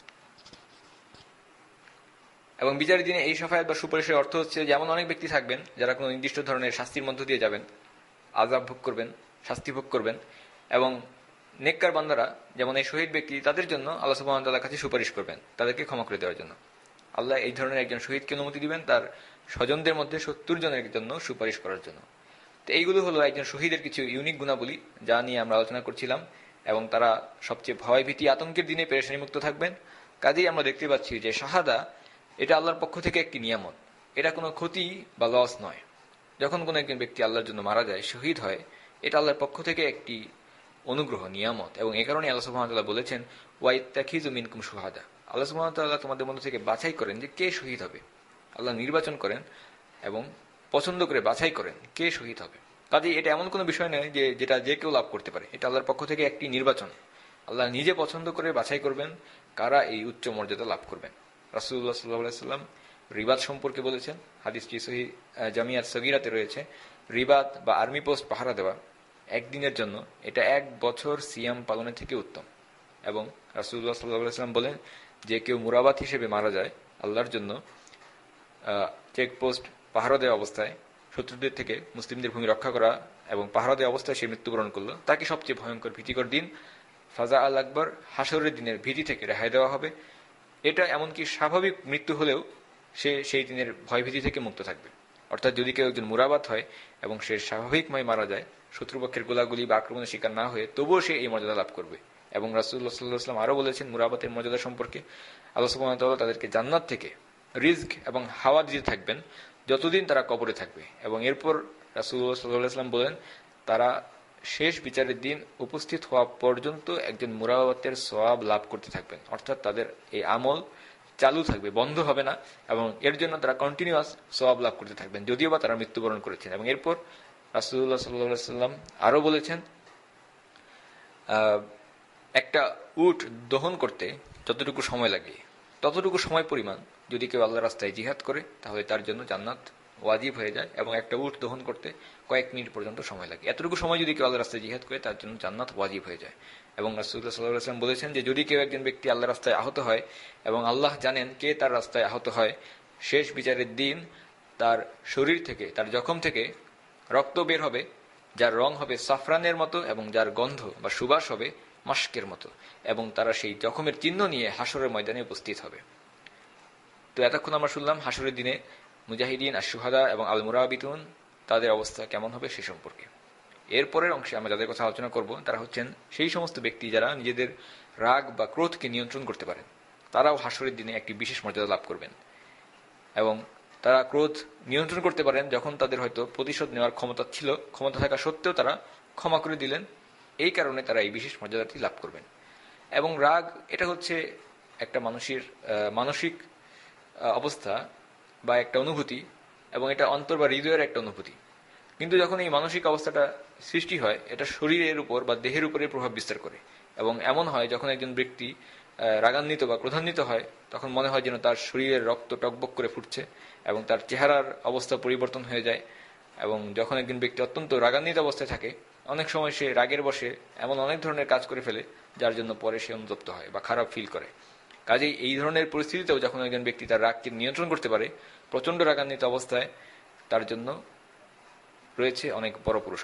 এবং বিচারের দিনে এই সাফায়াত বা সুপারিশের অর্থ হচ্ছে যেমন অনেক ব্যক্তি থাকবেন যারা কোনো নির্দিষ্ট ধরনের শাস্তির মধ্য দিয়ে যাবেন, আযাব ভোগ করবেন, শাস্তি ভোগ করবেন, এবং নেককার বান্দারা যেমন এই শহীদ ব্যক্তি, তাদের জন্য আল্লাহ সুবহানাহু ওয়া তাআলার কাছে সুপারিশ করবেন তাদেরকে ক্ষমা করে দেওয়ার জন্য। আল্লাহ এই ধরনের একজন শহীদকে অনুমতি দিবেন তার স্বজনদের মধ্যে 70 জনের জন্য সুপারিশ করার জন্য। তো এইগুলো হলো একজন শহীদের কিছু ইউনিক গুণাবলী যা নিয়ে আমরা আলোচনা করছিলাম। এবং তারা সবচেয়ে ভয় ভীতি আতঙ্কের দিনে পেরেশানি মুক্ত থাকবেন। কাজেই আমরা দেখতে পাচ্ছি যে শাহাদা এটা আল্লাহর পক্ষ থেকে একটি নিয়ামত, এটা কোনো ক্ষতি বা লস নয়। যখন কোনো একজন ব্যক্তি আল্লাহর জন্য মারা যায়, শহীদ হয়, এটা আল্লাহর পক্ষ থেকে একটি অনুগ্রহ, নিয়ামত। এবং এই কারণে আল্লাহ সুবহানাহু ওয়া তাআলা বলেছেন, ওয়াইত্তাখিযু মিনকুম শুহাদা। আল্লাহ সুবহানাহু ওয়া তাআলা তোমাদের মধ্যে থেকে বাছাই করেন যে কে শহীদ হবে। আল্লাহ নির্বাচন করেন এবং পছন্দ করে বাছাই করেন কে শহীদ হবে। কাজেই এটা এমন কোনো বিষয় নয় যে যেটা যে কেউ লাভ করতে পারে। এটা আল্লাহর পক্ষ থেকে একটি নির্বাচন। আল্লাহ নিজে পছন্দ করে বাছাই করবেন কারা এই উচ্চ মর্যাদা লাভ করবেন। রাসূলুল্লাহ সাল্লাল্লাহু আলাইহি ওয়াসাল্লাম রিবাত সম্পর্কে বলেছেন, হাদিসটি সহিহ জামিয়াত সগীরাতে রয়েছে। রিবাত বা আর্মি পোস্ট পাহারা দেওয়া একদিনের জন্য এটা 1 বছর সিয়াম পালনের থেকে উত্তম। এবং রাসূলুল্লাহ সাল্লাল্লাহু আলাইহি ওয়াসাল্লাম বলেন যে কেউ মুরাবাত হিসেবে মারা যায় আল্লাহর জন্য চেকপোস্ট পাহারা দেওয়া অবস্থায়, শত্রুদের থেকে মুসলিমদের ভূমি রক্ষা করা এবং পাহারা দেওয়া অবস্থায় সে মৃত্যুবরণ করলো, তাকে সবচেয়ে ভয়ঙ্কর ভীতিকর দিন ফাজা আল আকবর, হাসরের দিনের ভীতি থেকে রেহাই দেওয়া হবে। এটা এমনকি স্বাভাবিক মৃত্যু হলেও সে সেই দিনের ভয়ভীতি থেকে মুক্ত থাকবে। অর্থাৎ যদি কেউ একজন মুরাবাত হয় এবং সে স্বাভাবিকময় মারা যায়, শত্রুপক্ষের গোলাগুলি বা আক্রমণের শিকার না হয়ে, তবুও সে এই মর্যাদা লাভ করবে। এবং রাসূলুল্লাহ সাল্লাল্লাহু আলাইহি ওয়াসাল্লাম আরো বলেছেন মুরাবাতের মর্যাদা সম্পর্কে, আল্লাহ সুবহানাহু ওয়া তাআলা তাদেরকে জান্নাত থেকে রিজক এবং হাওয়া দিতে থাকবেন যতদিন তারা কবরে থাকবে। এবং এরপর রাসূলুল্লাহ সাল্লাল্লাহু আলাইহি ওয়াসাল্লাম বলেন তারা শেষ বিচারের দিন উপস্থিত হওয়া পর্যন্ত একজন মুরাবাতের সওয়াব লাভ করতে থাকবেন। অর্থাৎ তাদের এই আমল চালু থাকবে, বন্ধ হবে না, এবং এর জন্য তারা কন্টিনিউয়াস সওয়াব লাভ করতে থাকবেন যদিও বা তারা মৃত্যুবরণ করেছেন। এবং এরপর রাসূলুল্লাহ সাল্লাল্লাহু আলাইহি ওয়াসাল্লাম আরো বলেছেন একটা উট দহন করতে যতটুকু সময় লাগে ততটুকু সময় পরিমাণ যদি কেউ আল্লাহর রাস্তায় জিহাদ করে তাহলে তার জন্য জান্নাত ওয়াজিব হয়ে যায়। এবং একটা উট দহন করতে কয়েক মিনিট পর্যন্ত সময় লাগে। এতটুকু সময় যদি কেউ আল্লাহর রাস্তায় জিহাদ করে তার জন্য জান্নাত ওয়াজিব হয়ে যায়। এবং রাসূলুল্লাহ সাল্লাল্লাহু আলাইহি ওয়াসাল্লাম বলেছেন যে যদি কেউ একজন ব্যক্তি আল্লাহর রাস্তায় আহত হয় এবং আল্লাহ জানেন কে তার রাস্তায় আহত হয়, শেষ বিচারের দিন তার শরীর থেকে, তার জখম থেকে রক্ত বের হবে যার রং হবে সাফরানের মতো এবং যার গন্ধ বা সুবাস হবে মাস্কের মতো, এবং তারা সেই জখমের চিহ্ন নিয়ে হাসরের ময়দানে উপস্থিত হবে। তো এতক্ষণ আমরা শুনলাম হাসরের দিনে মুজাহিদিন, আশ-শুহাদা এবং আল মুরাবিতুন তাদের অবস্থা কেমন হবে সে সম্পর্কে। এরপরের অংশে আমরা যাদের কথা আলোচনা করব তারা হচ্ছেন সেই সমস্ত ব্যক্তি যারা নিজেদের রাগ বা ক্রোধকে নিয়ন্ত্রণ করতে পারেন। তারাও হাসরের দিনে একটি বিশেষ মর্যাদা লাভ করবেন। এবং তারা ক্রোধ নিয়ন্ত্রণ করতে পারেন যখন তাদের হয়তো প্রতিশোধ নেওয়ার ক্ষমতা ছিল, ক্ষমতা থাকা সত্ত্বেও তারা ক্ষমা করে দিলেন, এই কারণে তারা এই বিশেষ মর্যাদাটি লাভ করবেন। এবং রাগ এটা হচ্ছে একটা মানুষের মানসিক অবস্থা বা একটা অনুভূতি, এবং এটা অন্তর বা হৃদয়ের একটা অনুভূতি। কিন্তু যখন এই মানসিক অবস্থাটা সৃষ্টি হয় এটা শরীরের উপর বা দেহের উপরে প্রভাব বিস্তার করে। এবং এমন হয় যখন একজন ব্যক্তি রাগান্বিত বা ক্রোধান্বিত হয় তখন মনে হয় যেন তার শরীরের রক্ত টকবক করে ফুটছে এবং তার চেহারার অবস্থা পরিবর্তন হয়ে যায়। এবং যখন একজন ব্যক্তি অত্যন্ত রাগান্বিত অবস্থায় থাকে অনেক সময় সে রাগের বশে এমন অনেক ধরনের কাজ করে ফেলে যার জন্য পরে সে অনুতপ্ত হয় বা খারাপ ফিল করে। কাজেই এই ধরনের পরিস্থিতিতেও যখন একজন ব্যক্তি তার রাগকে নিয়ন্ত্রণ করতে পারে প্রচন্ড রাগান্বিত অবস্থায়, তার জন্য রয়েছে অনেক বড় পুরস্কার।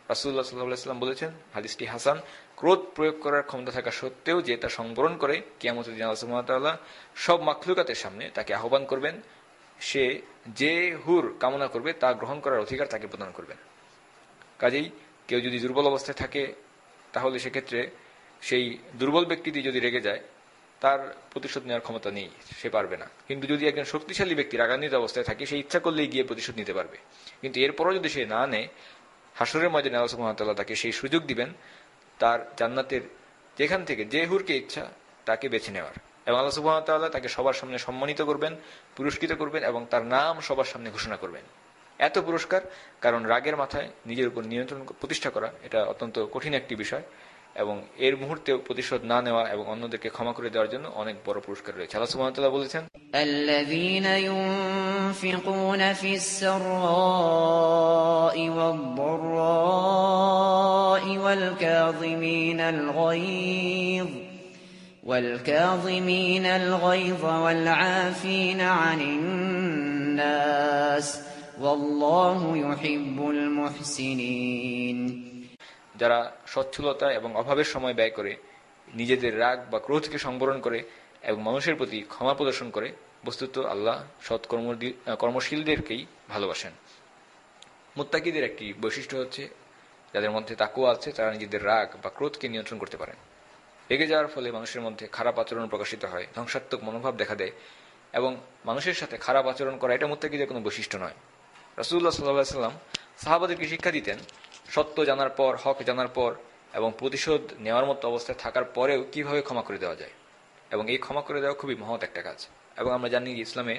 রাসূলুল্লাহ সাল্লাল্লাহু আলাইহি ওয়াসাল্লাম বলেছেন, হাদিসটি হাসান, ক্রোধ প্রয়োগ করার ক্ষমতা থাকা সত্ত্বেও যে তা সংবরণ করে, কিয়ামতের দিন আল্লাহ সুবহানাহু ওয়া তাআলা সব মাখলুকাতের সামনে তাকে আহ্বান করবেন, সে যে হুর কামনা করবে তা গ্রহণ করার অধিকার তাকে প্রদান করবেন। কাজেই কেউ যদি দুর্বল অবস্থায় থাকে তাহলে সেক্ষেত্রে সেই দুর্বল ব্যক্তিটি যদি রেগে যায় তার প্রতিশোধ নেওয়ার ক্ষমতা নেই, সে পারবে না। কিন্তু যদি একজন শক্তিশালী ব্যক্তি রাগান্বিত অবস্থায় থাকে, সে ইচ্ছা করলেই গিয়ে প্রতিশোধ নিতে পারবে। কিন্তু এরপরও যদি সে না নেয়, হাসরের ময়দানে আল্লাহ সুবহানাহু ওয়া তাআলা তাকে সেই সুযোগ দিবেন তার জান্নাতের যেখান থেকে যে হুরকে ইচ্ছা তাকে বেছে নেওয়ার, এবং আল্লাহ সুবহানাহু ওয়া তাআলা তাকে সবার সামনে সম্মানিত করবেন, পুরস্কৃত করবেন এবং তার নাম সবার সামনে ঘোষণা করবেন। এত পুরস্কার, কারণ রাগের মাথায় নিজের উপর নিয়ন্ত্রণ প্রতিষ্ঠা করা এটা অত্যন্ত কঠিন একটি বিষয়, এবং এর মুহূর্তে প্রতিশোধ না নেওয়া এবং অন্যদেরকে ক্ষমা করে দেওয়ার জন্য অনেক বড় পুরস্কার রয়েছে। আল্লাহ সুবহানাহু ওয়া তাআলা বলেছেন, الذين ينفقون في السراء والضراء والكاظمين الغيظ والعافين عن الناس والله يحب المحسنين। যারা সচ্ছলতা এবং অভাবের সময় ব্যয় করে, নিজেদের রাগ বা ক্রোধকে সংবরণ করে এবং মানুষের প্রতি ক্ষমা প্রদর্শন করে, বস্তুত আল্লাহ কর্মশীলদেরকেই ভালোবাসেন। মুত্তাকিদের একটি বৈশিষ্ট্য হচ্ছে, যাদের মধ্যে তাকওয়া আছে, তারা নিজেদের রাগ বা ক্রোধকে নিয়ন্ত্রণ করতে পারেন। রেগে যাওয়ার ফলে মানুষের মধ্যে খারাপ আচরণ প্রকাশিত হয়, ধ্বংসাত্মক মনোভাব দেখা দেয়, এবং মানুষের সাথে খারাপ আচরণ করা এটা মুত্তাকিদের কোনো বৈশিষ্ট্য নয়। রাসূলুল্লাহ সাল্লাল্লাহু আলাইহি ওয়াসাল্লাম সাহাবাদেরকে শিক্ষা দিতেন, সত্য জানার পর, হক জানার পর এবং প্রতিশোধ নেওয়ার মতো অবস্থায় থাকার পরেও কিভাবে ক্ষমা করে দেওয়া যায়, এবং এই ক্ষমা করে দেওয়া খুবই মহৎ একটা কাজ। এবং আমরা জানি ইসলামে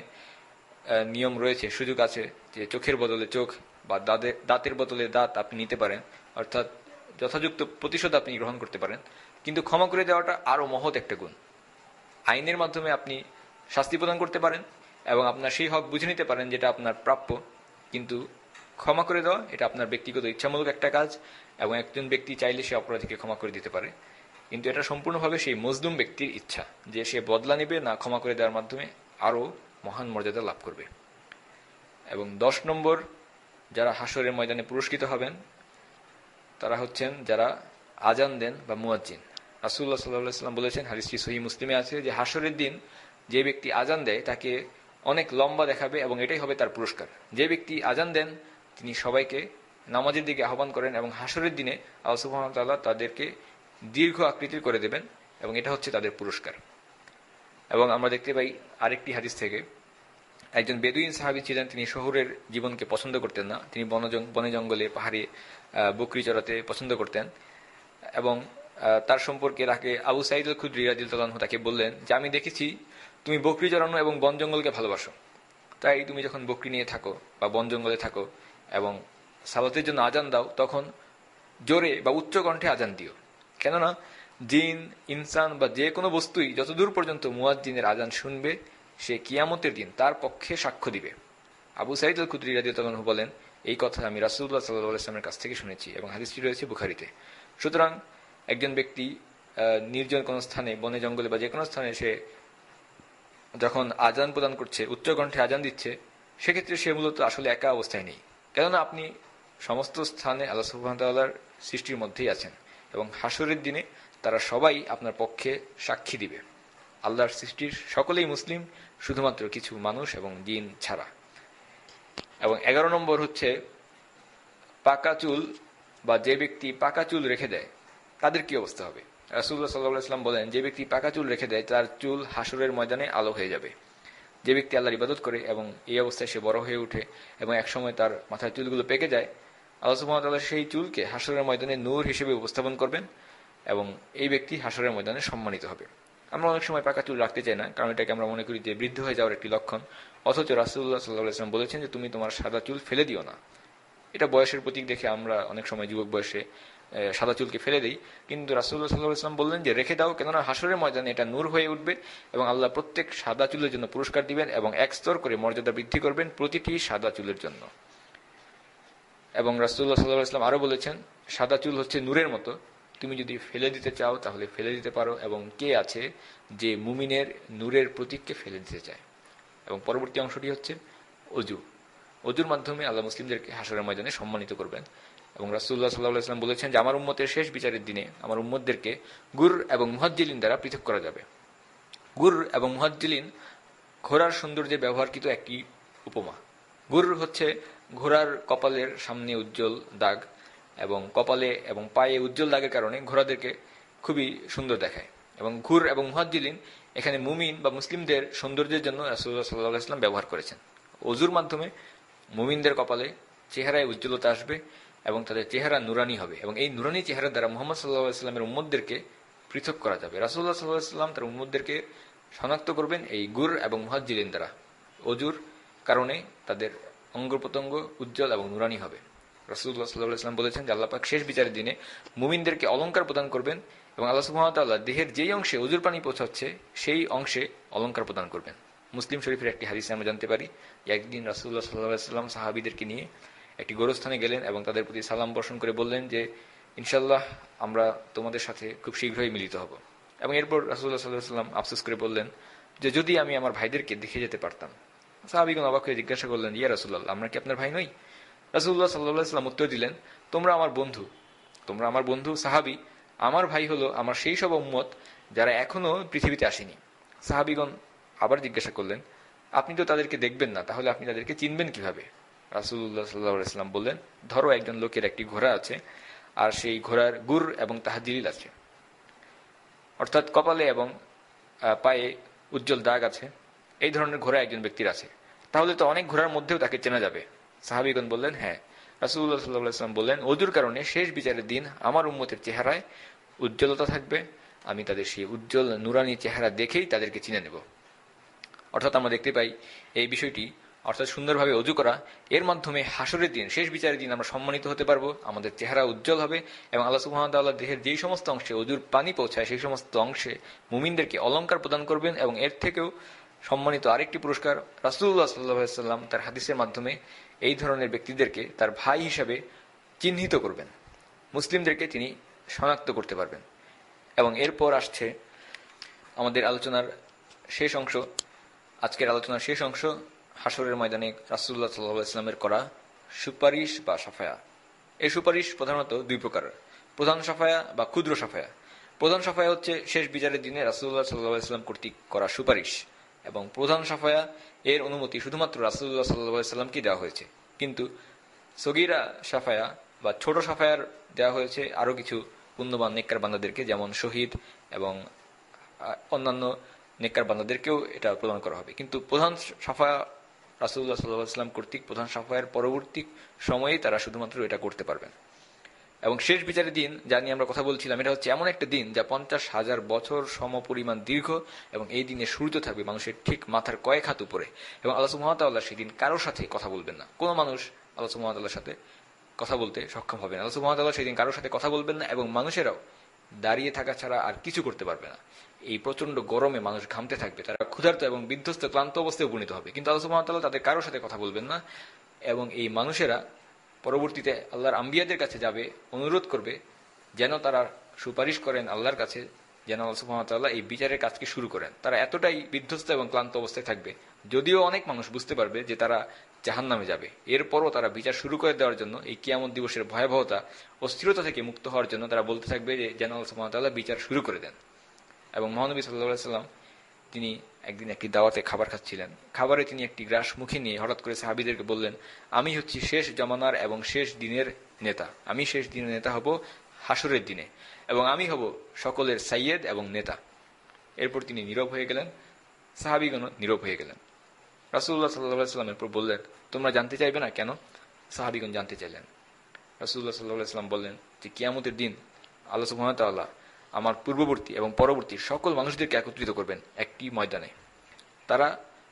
নিয়ম রয়েছে, সুযোগ আছে যে চোখের বদলে চোখ বা দাঁতের বদলে দাঁত আপনি নিতে পারেন, অর্থাৎ যথাযুক্ত প্রতিশোধ আপনি গ্রহণ করতে পারেন। কিন্তু ক্ষমা করে দেওয়াটা আরো মহৎ একটা গুণ। আইনের মাধ্যমে আপনি শাস্তি প্রদান করতে পারেন এবং আপনার সেই হক বুঝে নিতে পারেন যেটা আপনার প্রাপ্য, কিন্তু ক্ষমা করে দেওয়া এটা আপনার ব্যক্তিগত ইচ্ছামূলক একটা কাজ, এবং একজন ব্যক্তি চাইলে সে অপরাধীকে ক্ষমা করে দিতে পারে, কিন্তু এটা সম্পূর্ণভাবে সেই মজলুম ব্যক্তির ইচ্ছা যে সে বদলা নেবে না ক্ষমা করে দেওয়ার মাধ্যমে আরো মহান মর্যাদা লাভ করবে। এবং 10 নম্বর, যারা হাসরের ময়দানে পুরস্কৃত হবেন তারা হচ্ছেন যারা আজান দেন বা মুয়াজ্জিন। রাসূলুল্লাহ সাল্লাল্লাহু আলাইহি ওয়াসাল্লাম বলেছেন, হাদিসটি সহিহ মুসলিমে আছে, যে হাসরের দিন যে ব্যক্তি আজান দেয় তাকে অনেক লম্বা দেখাবে এবং এটাই হবে তার পুরস্কার। যে ব্যক্তি আজান দেন তিনি সবাইকে নামাজের দিকে আহ্বান করেন এবং হাসরের দিনে আল্লাহ সুবহানাহু ওয়া তাআলা তাদেরকে দীর্ঘ আকৃতির করে দেবেন এবং এটা হচ্ছে তাদের পুরস্কার। এবং আমরা দেখতে পাই আরেকটি হাদিস থেকে, একজন বেদুইন সাহাবী ছিলেন, তিনি শহরের জীবনকে পছন্দ করতেন না, তিনি বনে জঙ্গলে পাহাড়ে বকরি চড়াতে পছন্দ করতেন। এবং তার সম্পর্কে তাকে আবু সাঈদ আল খুদরি রাদিয়াল্লাহু আনহু তাকে বললেন যে, আমি দেখেছি তুমি বকরি চড়ানো এবং বন জঙ্গলকে ভালোবাসো, তাই তুমি যখন বকরি নিয়ে থাকো বা বন জঙ্গলে থাকো এবং সালাতের জন্য আজান দাও, তখন জোরে বা উচ্চ কণ্ঠে আজান দিও, কেননা জিন, ইনসান বা যে কোনো বস্তুই যতদূর পর্যন্ত মুয়াজ্জিনের আজান শুনবে সে কিয়ামতের দিন তার পক্ষে সাক্ষ্য দিবে। আবু সাঈদ আল খুদরি রাদিয়াল্লাহু আনহু বলেন, এই কথা আমি রাসূলুল্লাহ সাল্লাল্লাহু আলাইহি ওয়াসাল্লামের কাছ থেকে শুনেছি এবং হাদিসটি রয়েছে বুখারীতে। সুতরাং একজন ব্যক্তি নির্জন কোনো স্থানে, বনে জঙ্গলে বা যে কোনো স্থানে সে যখন আজান প্রদান করছে, উচ্চ কণ্ঠে আজান দিচ্ছে, সেক্ষেত্রে সে মূলত আসলে একা অবস্থায় নেই, কেননা আপনি সমস্ত স্থানে আল্লাহ সুবহানাহু ওয়া তাআলার সৃষ্টির মধ্যেই আছেন এবং হাসরের দিনে তারা সবাই আপনার পক্ষে সাক্ষী দিবে। আল্লাহর সৃষ্টির সকলেই মুসলিম, শুধুমাত্র কিছু মানুষ এবং জিন ছাড়া। এবং 11 নম্বর হচ্ছে পাকা চুল, বা যে ব্যক্তি পাকা চুল রেখে দেয় তাদের কি অবস্থা হবে। রাসূলুল্লাহ সাল্লাল্লাহু আলাইহি ওয়াসাল্লাম বলেন, যে ব্যক্তি পাকা চুল রেখে দেয় তার চুল হাসরের ময়দানে আলো হয়ে যাবে। যে ব্যক্তি আল্লাহর ইবাদত করে এবং এই অবস্থায় সে বড় হয়ে ওঠে এবং একসময় তার মাথার চুলগুলো পেকে যায়, আল্লাহ সুবহানাহু ওয়া তাআলা সেই চুলকে হাসরের ময়দানে নূর হিসেবে উপস্থাপন করবেন এবং এই ব্যক্তি হাসরের ময়দানে সম্মানিত হবে। আমরা অনেক সময় পাকা চুল রাখতে চাই না, কারণ এটাকে আমরা মনে করি যে বৃদ্ধ হয়ে যাওয়ার একটি লক্ষণ, অথচ রাসূলুল্লাহ সাল্লাল্লাহু আলাইহি ওয়াসাল্লাম বলেছেন যে তুমি তোমার সাদা চুল ফেলে দিও না। এটা বয়সের প্রতীক দেখে আমরা অনেক সময় যুবক বয়সে সাদা চুলকে ফেলে দেই, কিন্তু রাসূলুল্লাহ সাল্লাল্লাহু আলাইহি ওয়াসাল্লাম বললেন যে রেখে দাও, কেননা হাসরের ময়দানে এটা নূর হয়ে উঠবে এবং আল্লাহ প্রত্যেক সাদা চুলের জন্য পুরস্কার দিবেন এবং এক স্তর করে মর্যাদা বৃদ্ধি করবেন প্রতিটি সাদা চুলের জন্য। এবং রাসূলুল্লাহ সাল্লাল্লাহু আলাইহি ওয়াসাল্লাম আরো বলেছেন, সাদা চুল হচ্ছে নূরের মতো, তুমি যদি ফেলে দিতে চাও তাহলে ফেলে দিতে পারো, এবং কে আছে যে মুমিনের নূরের প্রতীককে ফেলে দিতে চায়। এবং পরবর্তী অংশটি হচ্ছে অজু। অজুর মাধ্যমে আল্লাহ মুসলিমদেরকে হাসরের ময়দানে সম্মানিত করবেন। এবং রাসূলুল্লাহ সাল্লাল্লাহু আলাইহি ওয়াসাল্লাম বলেছেন যে আমার উম্মতের শেষ বিচারের দিনে আমার উম্মতদেরকে গুর এবং মুহাজ্জিলিন দ্বারা পৃথক করা যাবে। গুর এবং মুহাজ্জিলিন ঘোড়ার সৌন্দর্যে ব্যবহারকৃত একটি উপমা। গুর হচ্ছে ঘোড়ার কপালের সামনে উজ্জ্বল দাগ, এবং কপালে এবং পায়ে উজ্জ্বল দাগের কারণে ঘোড়াদেরকে খুবই সুন্দর দেখায়। এবং গুর এবং মুহাজ্জিলিন এখানে মুমিন বা মুসলিমদের সৌন্দর্যের জন্য রাসূলুল্লাহ সাল্লাল্লাহু আলাইহি ওয়াসাল্লাম ব্যবহার করেছেন। ওযুর মাধ্যমে মুমিনদের কপালে চেহারায় উজ্জ্বলতা আসবে এবং তাদের চেহারা নুরানি হবে, এবং এই নুরানি চেহারা দ্বারা মুহাম্মদ সাল্লাল্লাহু আলাইহি ওয়াসাল্লামের উম্মতদেরকে পৃথক করা যাবে। রাসূলুল্লাহ সাল্লাল্লাহু আলাইহি ওয়াসাল্লাম তার উম্মতদেরকে শনাক্ত করবেন এই গুর এবং মুহাজ্জিলিন দ্বারা। ওযুর কারণে তাদের অঙ্গ প্রত্যঙ্গ উজ্জ্বল এবং নুরানি হবে। রাসূলুল্লাহ সাল্লাল্লাহু আলাইহি ওয়াসাল্লাম বলেছেন যে আল্লাহ পাক শেষ বিচারের দিনে মুমিনদেরকে অলংকার প্রদান করবেন, এবং আল্লাহ সুবহানাহু ওয়া তাআলা দেহের যেই অংশে ওযুর পানি পৌঁছাচ্ছে সেই অংশে অলংকার প্রদান করবেন। মুসলিম শরীফের একটি হাদিসে আমরা জানতে পারি যে একদিন রাসূলুল্লাহ সাল্লাল্লাহু আলাইহি ওয়াসাল্লাম সাহাবীদেরকে নিয়ে একটি গোরস্থানে গেলেন এবং তাদের প্রতি সালাম বর্ষণ করে বললেন যে ইনশাআল্লাহ আমরা তোমাদের সাথে খুব শীঘ্রই মিলিত হব। এবং এরপর রাসূলুল্লাহ সাল্লাল্লাহু আলাইহি ওয়াসাল্লাম আফসোস করে বললেন যে যদি আমি আমার ভাইদেরকে দেখে যেতে পারতাম। সাহাবীগণ অবাক হয়ে জিজ্ঞাসা করলেন, ইয়া রাসূলুল্লাহ, আমরা কি আপনার ভাই নই? রাসূলুল্লাহ সাল্লাল্লাহু আলাইহি ওয়াসাল্লাম উত্তর দিলেন, তোমরা আমার বন্ধু সাহাবী, আমার ভাই হলো আমার সেই সব উম্মত যারা এখনো পৃথিবীতে আসেনি। সাহাবীগণ আবার জিজ্ঞাসা করলেন, আপনি তো তাদেরকে দেখবেন না, তাহলে আপনি তাদেরকে চিনবেন কিভাবে? রাসূলুল্লাহ সাল্লাল্লাহু আলাইহি ওয়াসাল্লাম বললেন, ধরো একজন লোকের একটি ঘোড়া আছে, আর সেই ঘোড়ার গুর এবং তাহজিলিল আছে, অর্থাৎ কপালে এবং পায়ে উজ্জ্বল দাগ আছে, এই ধরনের ঘোড়া একজন ব্যক্তির আছে, তাহলে তো অনেক ঘোড়ার মধ্যেও তাকে চেনা যাবে। সাহাবীগণ বললেন, হ্যাঁ। রাসূলুল্লাহ সাল্লাল্লাহু আলাইহি ওয়াসাল্লাম বললেন, ওযুর কারণে শেষ বিচারের দিন আমার উম্মতের চেহারায় উজ্জ্বলতা থাকবে, আমি তাদের সেই উজ্জ্বল নুরানি চেহারা দেখেই তাদেরকে চিনে নেব। অর্থাৎ আমরা দেখতে পাই এই বিষয়টি, অর্থাৎ সুন্দরভাবে ওযু করা, এর মাধ্যমে হাসরের দিন শেষ বিচারের দিন আমরা সম্মানিত হতে পারবো, আমাদের চেহারা উজ্জ্বল হবে, এবং আল্লাহ সুবহানাহু ওয়া তাআলা দেহের যেই সমস্ত অংশে ওযুর পানি পৌঁছায় সেই সমস্ত অংশে মুমিনদেরকে অলংকার প্রদান করবেন। এবং এর থেকেও সম্মানিত আরেকটি পুরস্কার, রাসূলুল্লাহ সাল্লাল্লাহু আলাইহি ওয়াসাল্লাম তার হাদিসের মাধ্যমে এই ধরনের ব্যক্তিদেরকে তার ভাই হিসাবে চিহ্নিত করবেন, মুসলিমদেরকে তিনি শনাক্ত করতে পারবেন। এবং এরপর আসছে আমাদের আলোচনার শেষ অংশ, আজকের আলোচনার শেষ অংশ, হাসরের ময়দানে রাসূলুল্লাহ সাল্লাল্লাহু আলাইহি ওয়াসাল্লামের করা সুপারিশ বা শাফায়া। এই সুপারিশ প্রধানত দুই প্রকারের, প্রধান শাফায়া বা ক্ষুদ্র শাফায়া। প্রধান শাফায়া হচ্ছে শেষ বিচারের দিনে রাসূলুল্লাহ সাল্লাল্লাহু আলাইহি ওয়াসাল্লাম কর্তৃক করা সুপারিশ, এবং প্রধান শাফায়া এর অনুমতি শুধুমাত্র রাসূলুল্লাহ সাল্লাল্লাহু আলাইহি ওয়াসাল্লামকে দেওয়া হয়েছে। কিন্তু সগীরা শাফায়া বা ছোট শাফায়ার দেওয়া হয়েছে আরো কিছু পুণ্যবান নেককার বান্দাদেরকে, যেমন শহীদ এবং অন্যান্য নেককার বান্দাদেরকেও এটা প্রদান করা হবে। কিন্তু প্রধান শাফায়া রাসূলুল্লাহ সাল্লাল্লাহু আলাইহি ওয়াসাল্লাম কর্তৃক প্রধান শাফায়ার পরবর্তী সময়ে তারা শুধুমাত্র এটা করতে পারবেন। এবং শেষ বিচারের দিন যা নিয়ে আমরা কথা বলছিলাম, এটা হচ্ছে এমন একটা দিন যা 50,000 বছর সমপরিমাণ দীর্ঘ, এবং এই দিনে সূর্য থাকবে মানুষের ঠিক মাথার কয়েক হাত উপরে, এবং আল্লাহ সুবহানাহু ওয়া তাআলা সেদিন কারোর সাথে কথা বলবেন না। কোনো মানুষ আল্লাহ সুবহানাহু ওয়া তাআলার সাথে কথা বলতে সক্ষম হবে না। আল্লাহ সুবহানাহু ওয়া তাআলা সেদিন কারোর সাথে কথা বলবেন না, এবং মানুষেরাও দাঁড়িয়ে থাকা ছাড়া আর কিছু করতে পারবে না। এই প্রচন্ড গরমে মানুষ ঘামতে থাকবে, তারা ক্ষুধার্ত এবং বিধ্বস্ত ক্লান্ত অবস্থায় উপনীত হবে, কিন্তু আল্লাহ সুবহানাহু ওয়া তাআলা তাদের কারোর সাথে কথা বলবেন না। এবং এই মানুষেরা পরবর্তীতে আল্লাহর আম্বিয়াদের কাছে যাবে, অনুরোধ করবে যেন তারা সুপারিশ করেন আল্লাহর কাছে, যেন আল্লাহ সুবহানাহু ওয়া তাআলা এই বিচারের কাজকে শুরু করেন। তারা এতটাই বিধ্বস্ত এবং ক্লান্ত অবস্থায় থাকবে, যদিও অনেক মানুষ বুঝতে পারবে যে তারা জাহান্নামে যাবে, এরপরও তারা বিচার শুরু করে দেওয়ার জন্য, এই কিয়ামত দিবসের ভয়াবহতা অস্থিরতা থেকে মুক্ত হওয়ার জন্য তারা বলতে থাকবে যে যেন আল্লাহ সুবহানাহু ওয়া তাআলা বিচার শুরু করে দেন। এবং মহানবী সাল্লাল্লাহু আলাইহি ওয়াসাল্লাম তিনি একদিন একটি দাওয়াতে খাবার খাচ্ছিলেন, খাবারে তিনি একটি গ্রাস মুখে নিয়ে হঠাৎ করে সাহাবীদেরকে বললেন, আমি হচ্ছি শেষ জমানার এবং শেষ দিনের নেতা, আমি শেষ দিনের নেতা হব হাসরের দিনে, এবং আমি হব সকলের সাইয়েদ এবং নেতা। এরপর তিনি নীরব হয়ে গেলেন, সাহাবীগণ নীরব হয়ে গেলেন। রাসূলুল্লাহ সাল্লাল্লাহু আলাইহি ওয়াসাল্লাম এরপর বললেন, তোমরা জানতে চাইবে না কেন? সাহাবীগণ জানতে চাইলেন। রাসূলুল্লাহ সাল্লাল্লাহু আলাইহি ওয়াসাল্লাম বললেন যে কিয়ামতের দিন আল্লাহ সুবহানাহু ওয়া তাআলা আমার পূর্ববর্তী এবং পরবর্তী সকল মানুষদেরকে একত্রিত করবেন একটি ময়দানে, তারা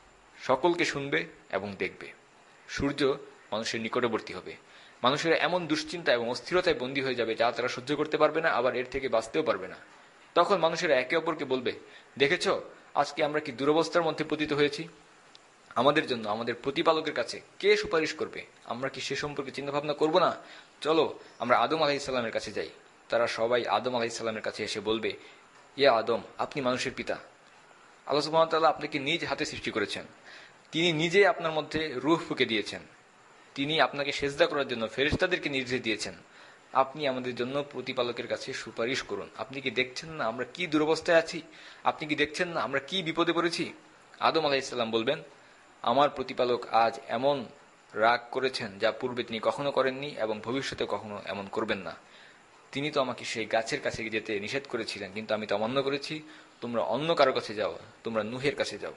সকলকে শুনবে এবং দেখবে। সূর্য মানুষের নিকটবর্তী হবে, মানুষেরা এমন দুশ্চিন্তা এবং অস্থিরতায় বন্দী হয়ে যাবে যা তারা সহ্য করতে পারবে না, আবার এর থেকে বাঁচতেও পারবে না। তখন মানুষেরা একে অপরকে বলবে, দেখেছো আজকে আমরা কি দুরবস্থার মধ্যে পতিত হয়েছি, আমাদের জন্য আমাদের প্রতিপালকের কাছে কে সুপারিশ করবে? আমরা কি সে সম্পর্কে চিন্তা ভাবনা করবো না? চলো আমরা আদম আলাইহিস সালামের কাছে যাই। তারা সবাই আদম আলাইহিস সালামের কাছে এসে বলবে, ইয়া আদম, আপনি মানুষের পিতা, আল্লাহ সুবহানাহু ওয়া তাআলা আপনাকে নিজ হাতে সৃষ্টি করেছেন, তিনি নিজে আপনার মধ্যে রূহ ফুঁকে দিয়েছেন, তিনি আপনাকে সেজদা করার জন্য ফেরেশতাদেরকে নির্দেশ দিয়েছেন, আপনি আমাদের জন্য প্রতিপালকের কাছে সুপারিশ করুন। আপনি কি দেখছেন না আমরা কি দুরবস্থায় আছি? আপনি কি দেখছেন না আমরা কি বিপদে পড়েছি? আদম আলাইহিসসালাম বলবেন, আমার প্রতিপালক আজ এমন রাগ করেছেন যা পূর্বে তিনি কখনো করেননি এবং ভবিষ্যতে কখনো এমন করবেন না। তিনি তো আমাকে সেই গাছের কাছে যেতে নিষেধ করেছিলেন, কিন্তু আমি তা অমান্য করেছি। তোমরা অন্য কারো কাছে যাও, তোমরা নূহের কাছে যাও।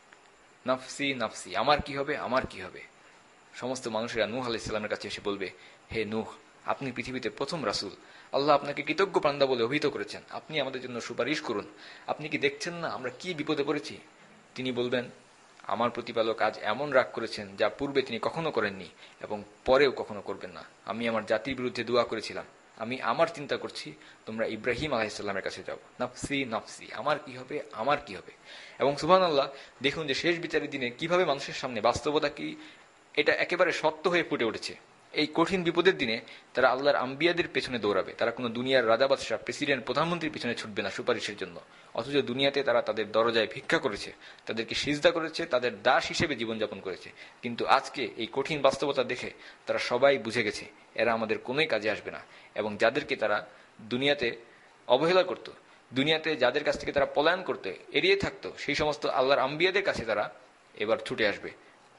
নাফসি নাফসি, আমার কি হবে, আমার কি হবে। সমস্ত মানুষেরা নূহ আলাইহিস সালামের কাছে এসে বলবে, হে নূহ, আপনি পৃথিবীতে প্রথম রাসূল, আল্লাহ আপনাকে কৃতজ্ঞ বান্দা বলে অভিহিত করেছেন, আপনি আমাদের জন্য সুপারিশ করুন। আপনি কি দেখছেন না আমরা কি বিপদে পড়েছি? তিনি বলবেন, আমার প্রতিপালক আজ এমন রাগ করেছেন যা পূর্বে তিনি কখনো করেননি এবং পরেও কখনো করবেন না। আমি আমার জাতির বিরুদ্ধে দোয়া করেছিলাম, আমি আমার চিন্তা করছি, তোমরা ইব্রাহিম আলাইহিস সালামের কাছে যাও। নাফসি নাফসি, আমার কি হবে, আমার কি হবে। এবং সুবহানাল্লাহ, দেখুন যে শেষ বিচারের দিনে কিভাবে মানুষের সামনে বাস্তবতা কি এটা একেবারে সত্য হয়ে ফুটে উঠেছে। এই কঠিন বিপদের দিনে তারা আল্লাহর আম্বিয়াদের পেছনে দৌড়াবে। তারা কোনো দুনিয়ার রাজা বাদশাহ, প্রেসিডেন্ট, প্রধানমন্ত্রীর পেছনে ছুটবে না সুপারিশের জন্য। অথচ দুনিয়াতে তারা তাদের দরজায় ভিক্ষা করেছে, তাদেরকে সিজদা করেছে, তাদের দাস হিসেবে জীবনযাপন করেছে। কিন্তু আজকে এই কঠিন বাস্তবতা দেখে তারা সবাই বুঝে গেছে এরা আমাদের কোনোই কাজে আসবে না। এবং যাদেরকে তারা দুনিয়াতে অবহেলা করত, দুনিয়াতে যাদের কাছ থেকে তারা পলায়ন করতে এড়িয়ে থাকতো, সেই সমস্ত আল্লাহর আম্বিয়াদের কাছে তারা এবার ছুটে আসবে।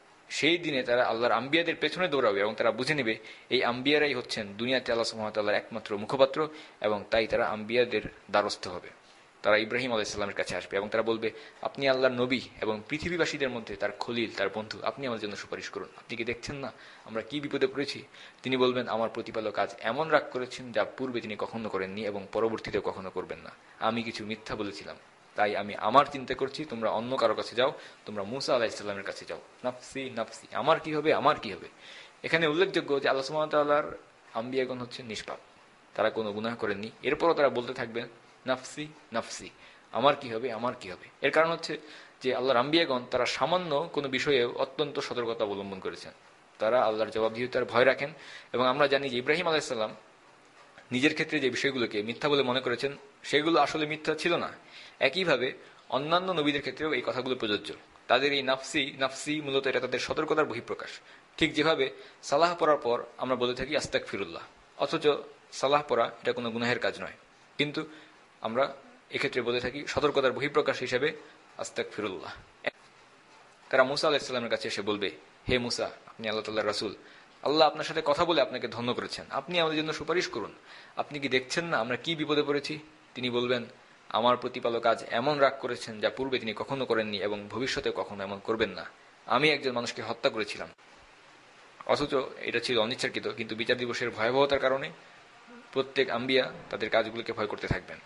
সেই দিনে তারা আল্লাহর আম্বিয়াদের পেছনে দৌড়াবে এবং তারা বুঝে নেবে এই আম্বিয়ারাই হচ্ছেন দুনিয়াতে আল্লাহ সুবহানাহু ওয়া তাআলার একমাত্র মুখপাত্র, এবং তাই তারা আম্বিয়াদের দ্বারস্থ হবে। তারা ইব্রাহিম আলাইহিস সালামের কাছে আসবে এবং তারা বলবে, আপনি আল্লাহর নবী এবং পৃথিবীবাসীদের মধ্যে তার খলিল, তার বন্ধু, আপনি আমাদের জন্য সুপারিশ করুন। আপনি কি দেখছেন না আমরা কি বিপদে পড়েছি? তিনি বলবেন, আমার প্রতিপালক আজ এমন রাগ করেছেন যা পূর্বে তিনি কখনো করেননি এবং পরবর্তীতেও কখনো করবেন না। আমি কিছু মিথ্যা বলেছিলাম, তাই আমি আমার চিন্তা করছি, তোমরা অন্য কারো কাছে যাও, তোমরা মূসা আলাইহিস সালামের কাছে যাও। নাফসি নাফসি, আমার কি হবে, আমার কি হবে। এখানে উল্লেখযোগ্য যে আল্লাহ সুবহানাহু ওয়া তাআলার আম্বিয়াগণ হচ্ছেন নিষ্পাপ, তারা কোনো গুনাহ করেননি। এরপরও তারা বলতে থাকবেন নাফসি নাফসি, আমার কি হবে, আমার কি হবে। এর কারণ হচ্ছে যে আল্লাহর আম্বিয়াগণ তারা সামান্য কোনো বিষয়ে অত্যন্ত সতর্কতা অবলম্বন করেছেন। তারা আল্লাহর জবাবদিহিতার ভয় রাখেন। এবং আমরা জানি যে ইব্রাহিম আলাইহিস সালাম নিজের ক্ষেত্রে যে বিষয়গুলোকে মিথ্যা বলে মনে করেছেন সেগুলো আসলে মিথ্যা ছিল না। একইভাবে অন্যান্য নবীদের ক্ষেত্রেও এই কথাগুলো প্রযোজ্য। তাদের এই নাফসি নাফসি মূলত এটা তাদের সতর্কতার বহিঃপ্রকাশ। ঠিক যেভাবে সালাহ পড়ার পর আমরা বলে থাকি আস্তাগফিরুল্লাহ, অথচ সালাহ পড়া এটা কোনো গুনাহের কাজ নয়, কিন্তু আমরা এক্ষেত্রে বলে থাকি সতর্কতার বহিঃপ্রকাশ হিসেবে আস্তাগফিরুল্লাহ। তারা মূসা আলাইহিস সালামের কাছে এসে বলবে, হে মূসা, আপনি আল্লাহ তাআলার রাসূল, আল্লাহ আপনার সাথে কথা বলে আপনাকে ধন্য করেছেন, আপনি আমাদের জন্য সুপারিশ করুন। আপনি কি দেখছেন না আমরা কি বিপদে পড়েছি? তিনি বলবেন, আমার প্রতিপালক আজ এমন রাগ করেছেন যা পূর্বে তিনি কখনো করেননি এবং ভবিষ্যতে কখনো এমন করবেন না। আমি একজন মানুষকে হত্যা করেছিলাম, অথচ এটা ছিল অনিচ্ছাকৃত, কিন্তু বিচার দিবসের ভয়াবহতার কারণে প্রত্যেক আম্বিয়া তাদের কাজগুলোকে ভয় করতে থাকবেন।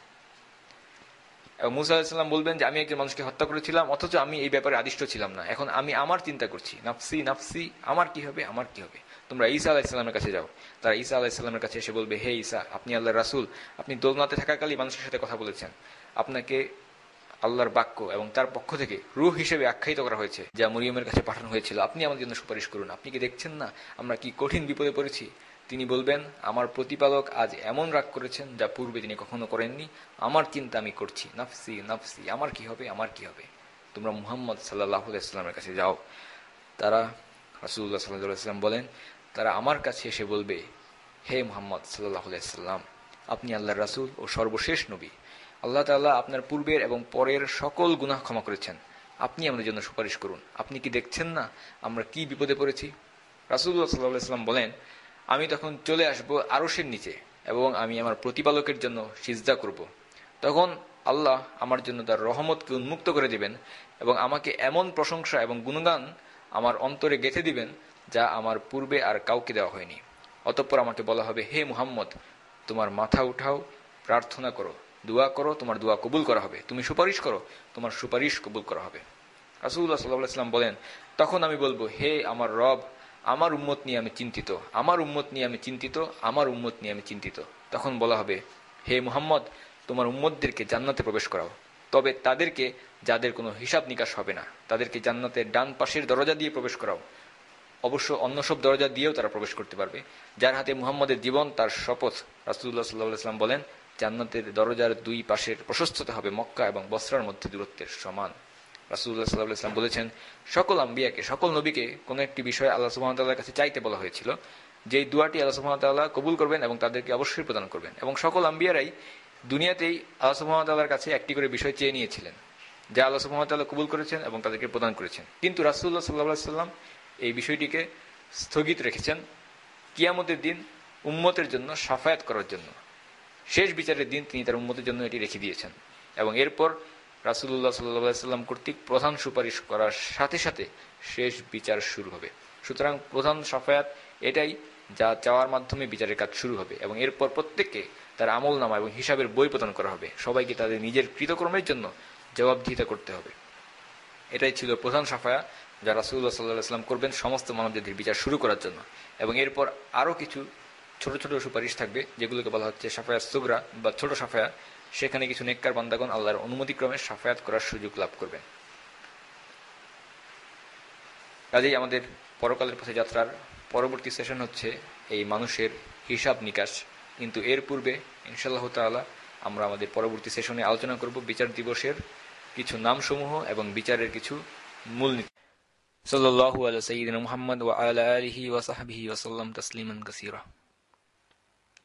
এবং মূসা আলাইহিস সালাম বলবেন যে আমি একজন মানুষকে হত্যা করেছিলাম, অথচ আমি এই ব্যাপারে আদিষ্ট ছিলাম না। এখন আমি আমার চিন্তা করছি, নাফসি নাফসি, আমার কি হবে, আমার কি হবে। তোমরা ঈসা আলাইহিস সালামের কাছে যাও। তারা ঈসা আলাইহিস সালামের কাছে এসে বলবে, হে ঈসা, আপনি আল্লাহর রাসূল, আপনি দোলনাতে থাকাকালীন মানুষের সাথে কথা বলেছেন, আপনাকে আল্লাহর বাক্য এবং তার পক্ষ থেকে রূহ হিসেবে আখ্যায়িত করা হয়েছে যা মরিয়মের কাছে পাঠানো হয়েছিল। আপনি আমাদের জন্য সুপারিশ করুন। আপনি কি দেখছেন না আমরা কি কঠিন বিপদে পড়েছি? তিনি বলবেন, আমার প্রতিপালক আজ এমন রাগ করেছেন যা পূর্বে তিনি কখনো করেননি। আমার চিন্তা আমি করছি, নাফসি নাফসি, আমার কি হবে, আমার কি হবে। তোমরা মুহাম্মদ সাল্লাল্লাহু আলাইহি ওয়াসাল্লামের কাছে যাও। তারা, রাসূলুল্লাহ সাল্লাল্লাহু আলাইহি ওয়াসাল্লাম বলেন, তারা আমার কাছে এসে বলবে, হে মুহাম্মদ সাল্লাল্লাহু আলাইহি ওয়াসাল্লাম, আপনি আল্লাহর রাসূল ও সর্বশেষ নবী। আল্লাহ তাআলা আপনার পূর্বের এবং পরের সকল গুনাহ ক্ষমা করেছেন, আপনি আমাদের জন্য সুপারিশ করুন। আপনি কি দেখছেন না আমরা কি বিপদে পড়েছি? রাসূলুল্লাহ সাল্লাল্লাহু আলাইহি ওয়াসাল্লাম বলেন, আমি তখন চলে আসব আরশের নিচে এবং আমি আমার প্রতিপালকের জন্য সিজদা করব। তখন আল্লাহ আমার জন্য তার রহমতকে উন্মুক্ত করে দিবেন এবং আমাকে এমন প্রশংসা এবং গুণগান আমার অন্তরে গেঁথে দিবেন যা আমার পূর্বে আর কাউকে দেওয়া হয়নি। অতঃপর আমাকে বলা হবে, হে মুহাম্মদ, তোমার মাথা উঠাও, প্রার্থনা করো, দোয়া করো, তোমার দোয়া কবুল করা হবে, তুমি সুপারিশ করো, তোমার সুপারিশ কবুল করা হবে। রাসূলুল্লাহ সাল্লাল্লাহু আলাইহি ওয়াসাল্লাম বলেন, তখন আমি বলবো, হে আমার রব, আমার উম্মত নিয়ে আমি চিন্তিত, আমার উম্মত নিয়ে আমি চিন্তিত, আমার উম্মত নিয়ে আমি চিন্তিত। তখন বলা হবে, হে মুহাম্মদ, তোমার উম্মতদেরকে জান্নাতে প্রবেশ করাও, তবে তাদেরকে যাদের কোনো হিসাব নিকাশ হবে না, তাদেরকে জান্নাতের ডান পাশের দরজা দিয়ে প্রবেশ করাও। অবশ্য অন্য সব দরজা দিয়েও তারা প্রবেশ করতে পারবে। যার হাতে মুহাম্মদের জীবন তার শপথ। রাসূলুল্লাহ সাল্লাল্লাহু আলাইহি ওয়াসাল্লাম বলেন, জান্নাতের দরজার দুই পাশের প্রশস্ততা হবে মক্কা এবং বসরার মধ্যে দূরত্বের সমান। রাসূলুল্লাহ সাল্লাল্লাহু আলাইহি ওয়াসাল্লাম বলেছেন, সকল আম্বিয়াকে, সকল নবীকে কোনো একটি বিষয়ে আল্লাহ সুবহানাহু ওয়া তাআলার কাছে চাইতে বলা হয়েছিল। যেই দোয়াটি আল্লাহ সুবহানাহু ওয়া তাআলা কবুল করবেন এবং তাদেরকে অবশ্যই প্রদান করবেন। এবং সকল আম্বিয়ারাই দুনিয়াতেই আল্লাহ সুবহানাহু ওয়া তাআলার কাছে একটি করে বিষয় চেয়ে নিয়েছিলেন, যা আল্লাহ সুবহানাহু ওয়া তাআলা কবুল করেছেন এবং তাদেরকে প্রদান করেছেন। কিন্তু রাসূলুল্লাহ সাল্লাল্লাহু আলাইহি ওয়াসাল্লাম এই বিষয়টিকে স্থগিত রেখেছেন কিয়ামতের দিন উম্মতের জন্য শাফায়াত করার জন্য। শেষ বিচারের দিন তিনি তার উম্মতের জন্য এটি রেখে দিয়েছেন এবং এরপর রাসূলুল্লাহ সাল্লাল্লাহু আলাইহি ওয়াসাল্লাম কর্তৃক প্রধান সুপারিশ করার সাথে সাথে শেষ বিচার শুরু হবে। সুতরাং প্রধান শাফায়াত এটাই, যা চাওয়ার মাধ্যমে বিচারের কাজ শুরু হবে এবং এরপর প্রত্যেককে তার আমলনামা এবং হিসাবের বই প্রদান করা হবে। সবাইকে তাদের নিজের কৃতকর্মের জন্য জবাবদিহিতা করতে হবে। এটাই ছিল প্রধান শাফায়া যা রাসূলুল্লাহ সাল্লাল্লাহু আলাইহি ওয়াসাল্লাম করবেন সমস্ত মানবজাতির বিচার শুরু করার জন্য। এবং এরপর আরও কিছু ছোট ছোট সুপারিশ থাকবে, যেগুলোকে বলা হচ্ছে শাফায়াত সুগরা বা ছোট শাফায়া। সেখানে কিছু নেককার বান্দাগণ আল্লাহর অনুমতিক্রমে শাফায়াত করার সুযোগ লাভ করবেন। কাজেই আমাদের পরকালের পথে যাত্রার পরবর্তী সেশন হচ্ছে এই মানুষের হিসাব নিকাশ। কিন্তু এর পূর্বে ইনশাআল্লাহ তাআলা আমরা আমাদের পরবর্তী সেশনে আলোচনা করব বিচার দিবসের কিছু নামসমূহ এবং বিচারের কিছু মূলনীতি। সাল্লাল্লাহু আলা সাইয়্যিদিনা মুহাম্মদ ওয়া আলা আলিহি ওয়া সাহবিহি ওয়া সাল্লাম তাসলিমান কাসীরা।